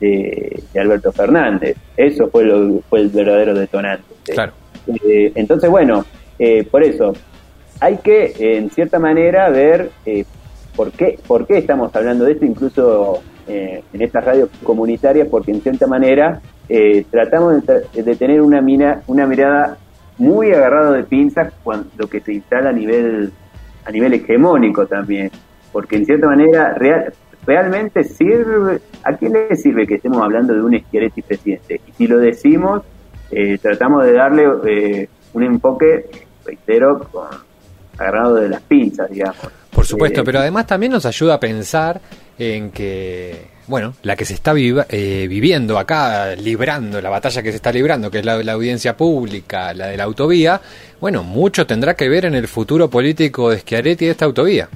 de, de Alberto Fernández. Eso fue lo fue el verdadero detonante. Claro. Eh, entonces, bueno, eh, por eso hay que, en cierta manera, ver eh, por qué, por qué estamos hablando de esto, incluso eh, en estas radios comunitarias, porque en cierta manera Eh, tratamos de, de tener una, mina, una mirada muy agarrada de pinzas cuando lo que se instala a nivel a nivel hegemónico también, porque en cierta manera real, realmente sirve, ¿a quién le sirve que estemos hablando de un Schiaretti presidente? Y si lo decimos, eh, tratamos de darle eh, un enfoque, reitero, con, agarrado de las pinzas, digamos. Por supuesto, eh, pero además también nos ayuda a pensar en que, bueno, la que se está viva, eh, viviendo acá, librando, la batalla que se está librando, que es la de la audiencia pública, la de la autovía, bueno, mucho tendrá que ver en el futuro político de Schiaretti de esta autovía.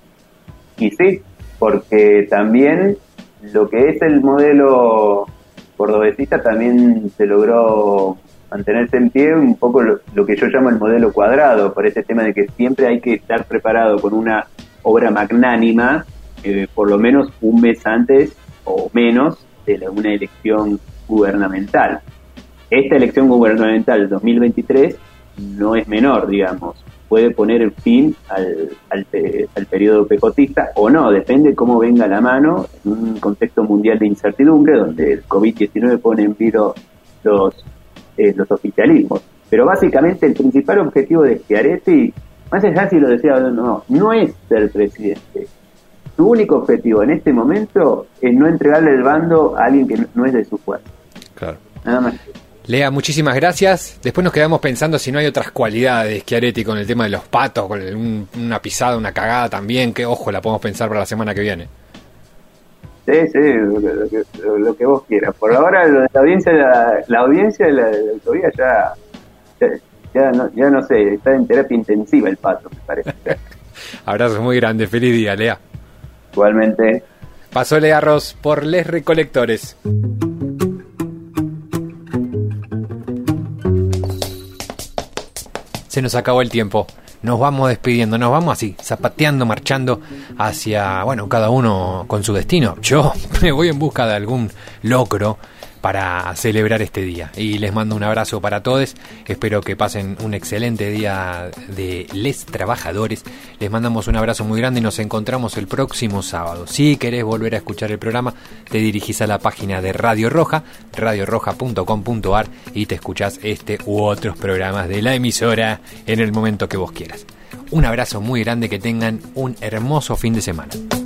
Y sí, porque también lo que es el modelo cordobesista también se logró mantenerse en pie un poco lo, lo que yo llamo el modelo cuadrado, por este tema de que siempre hay que estar preparado con una obra magnánima, eh, por lo menos un mes antes o menos de la, una elección gubernamental. Esta elección gubernamental del dos mil veintitrés no es menor, digamos, puede poner el fin al, al, al periodo pecotista o no, depende cómo venga la mano en un contexto mundial de incertidumbre donde el covid diecinueve pone en vilo los, eh, los oficialismos. Pero básicamente el principal objetivo de Schiaretti, más allá si lo decía o no, no es ser presidente. Su único objetivo en este momento es no entregarle el bando a alguien que no es de su fuerza. Claro. Nada más. Lea, muchísimas gracias. Después nos quedamos pensando si no hay otras cualidades de Schiaretti con el tema de los patos, con el, un, una pisada, una cagada también, que ojo, la podemos pensar para la semana que viene. Sí, sí, lo, lo, que, lo, lo que vos quieras. Por ahora lo de la audiencia, la, la audiencia de la, de la autoría ya, ya, ya, no, ya no sé, está en terapia intensiva el pato, me parece. Abrazos muy grandes, feliz día, Lea. Igualmente. Pasó Lea Ross por Les Recolectores. Se nos acabó el tiempo, nos vamos despidiendo, nos vamos así, zapateando, marchando hacia, bueno, cada uno con su destino. Yo me voy en busca de algún logro para celebrar este día y les mando un abrazo para todos. Espero que pasen un excelente día de Les Trabajadores. Les mandamos un abrazo muy grande y nos encontramos el próximo sábado. Si querés volver a escuchar el programa, te dirigís a la página de Radio Roja, radio roja punto com punto a r, y te escuchás este u otros programas de la emisora en el momento que vos quieras. Un abrazo muy grande, que tengan un hermoso fin de semana.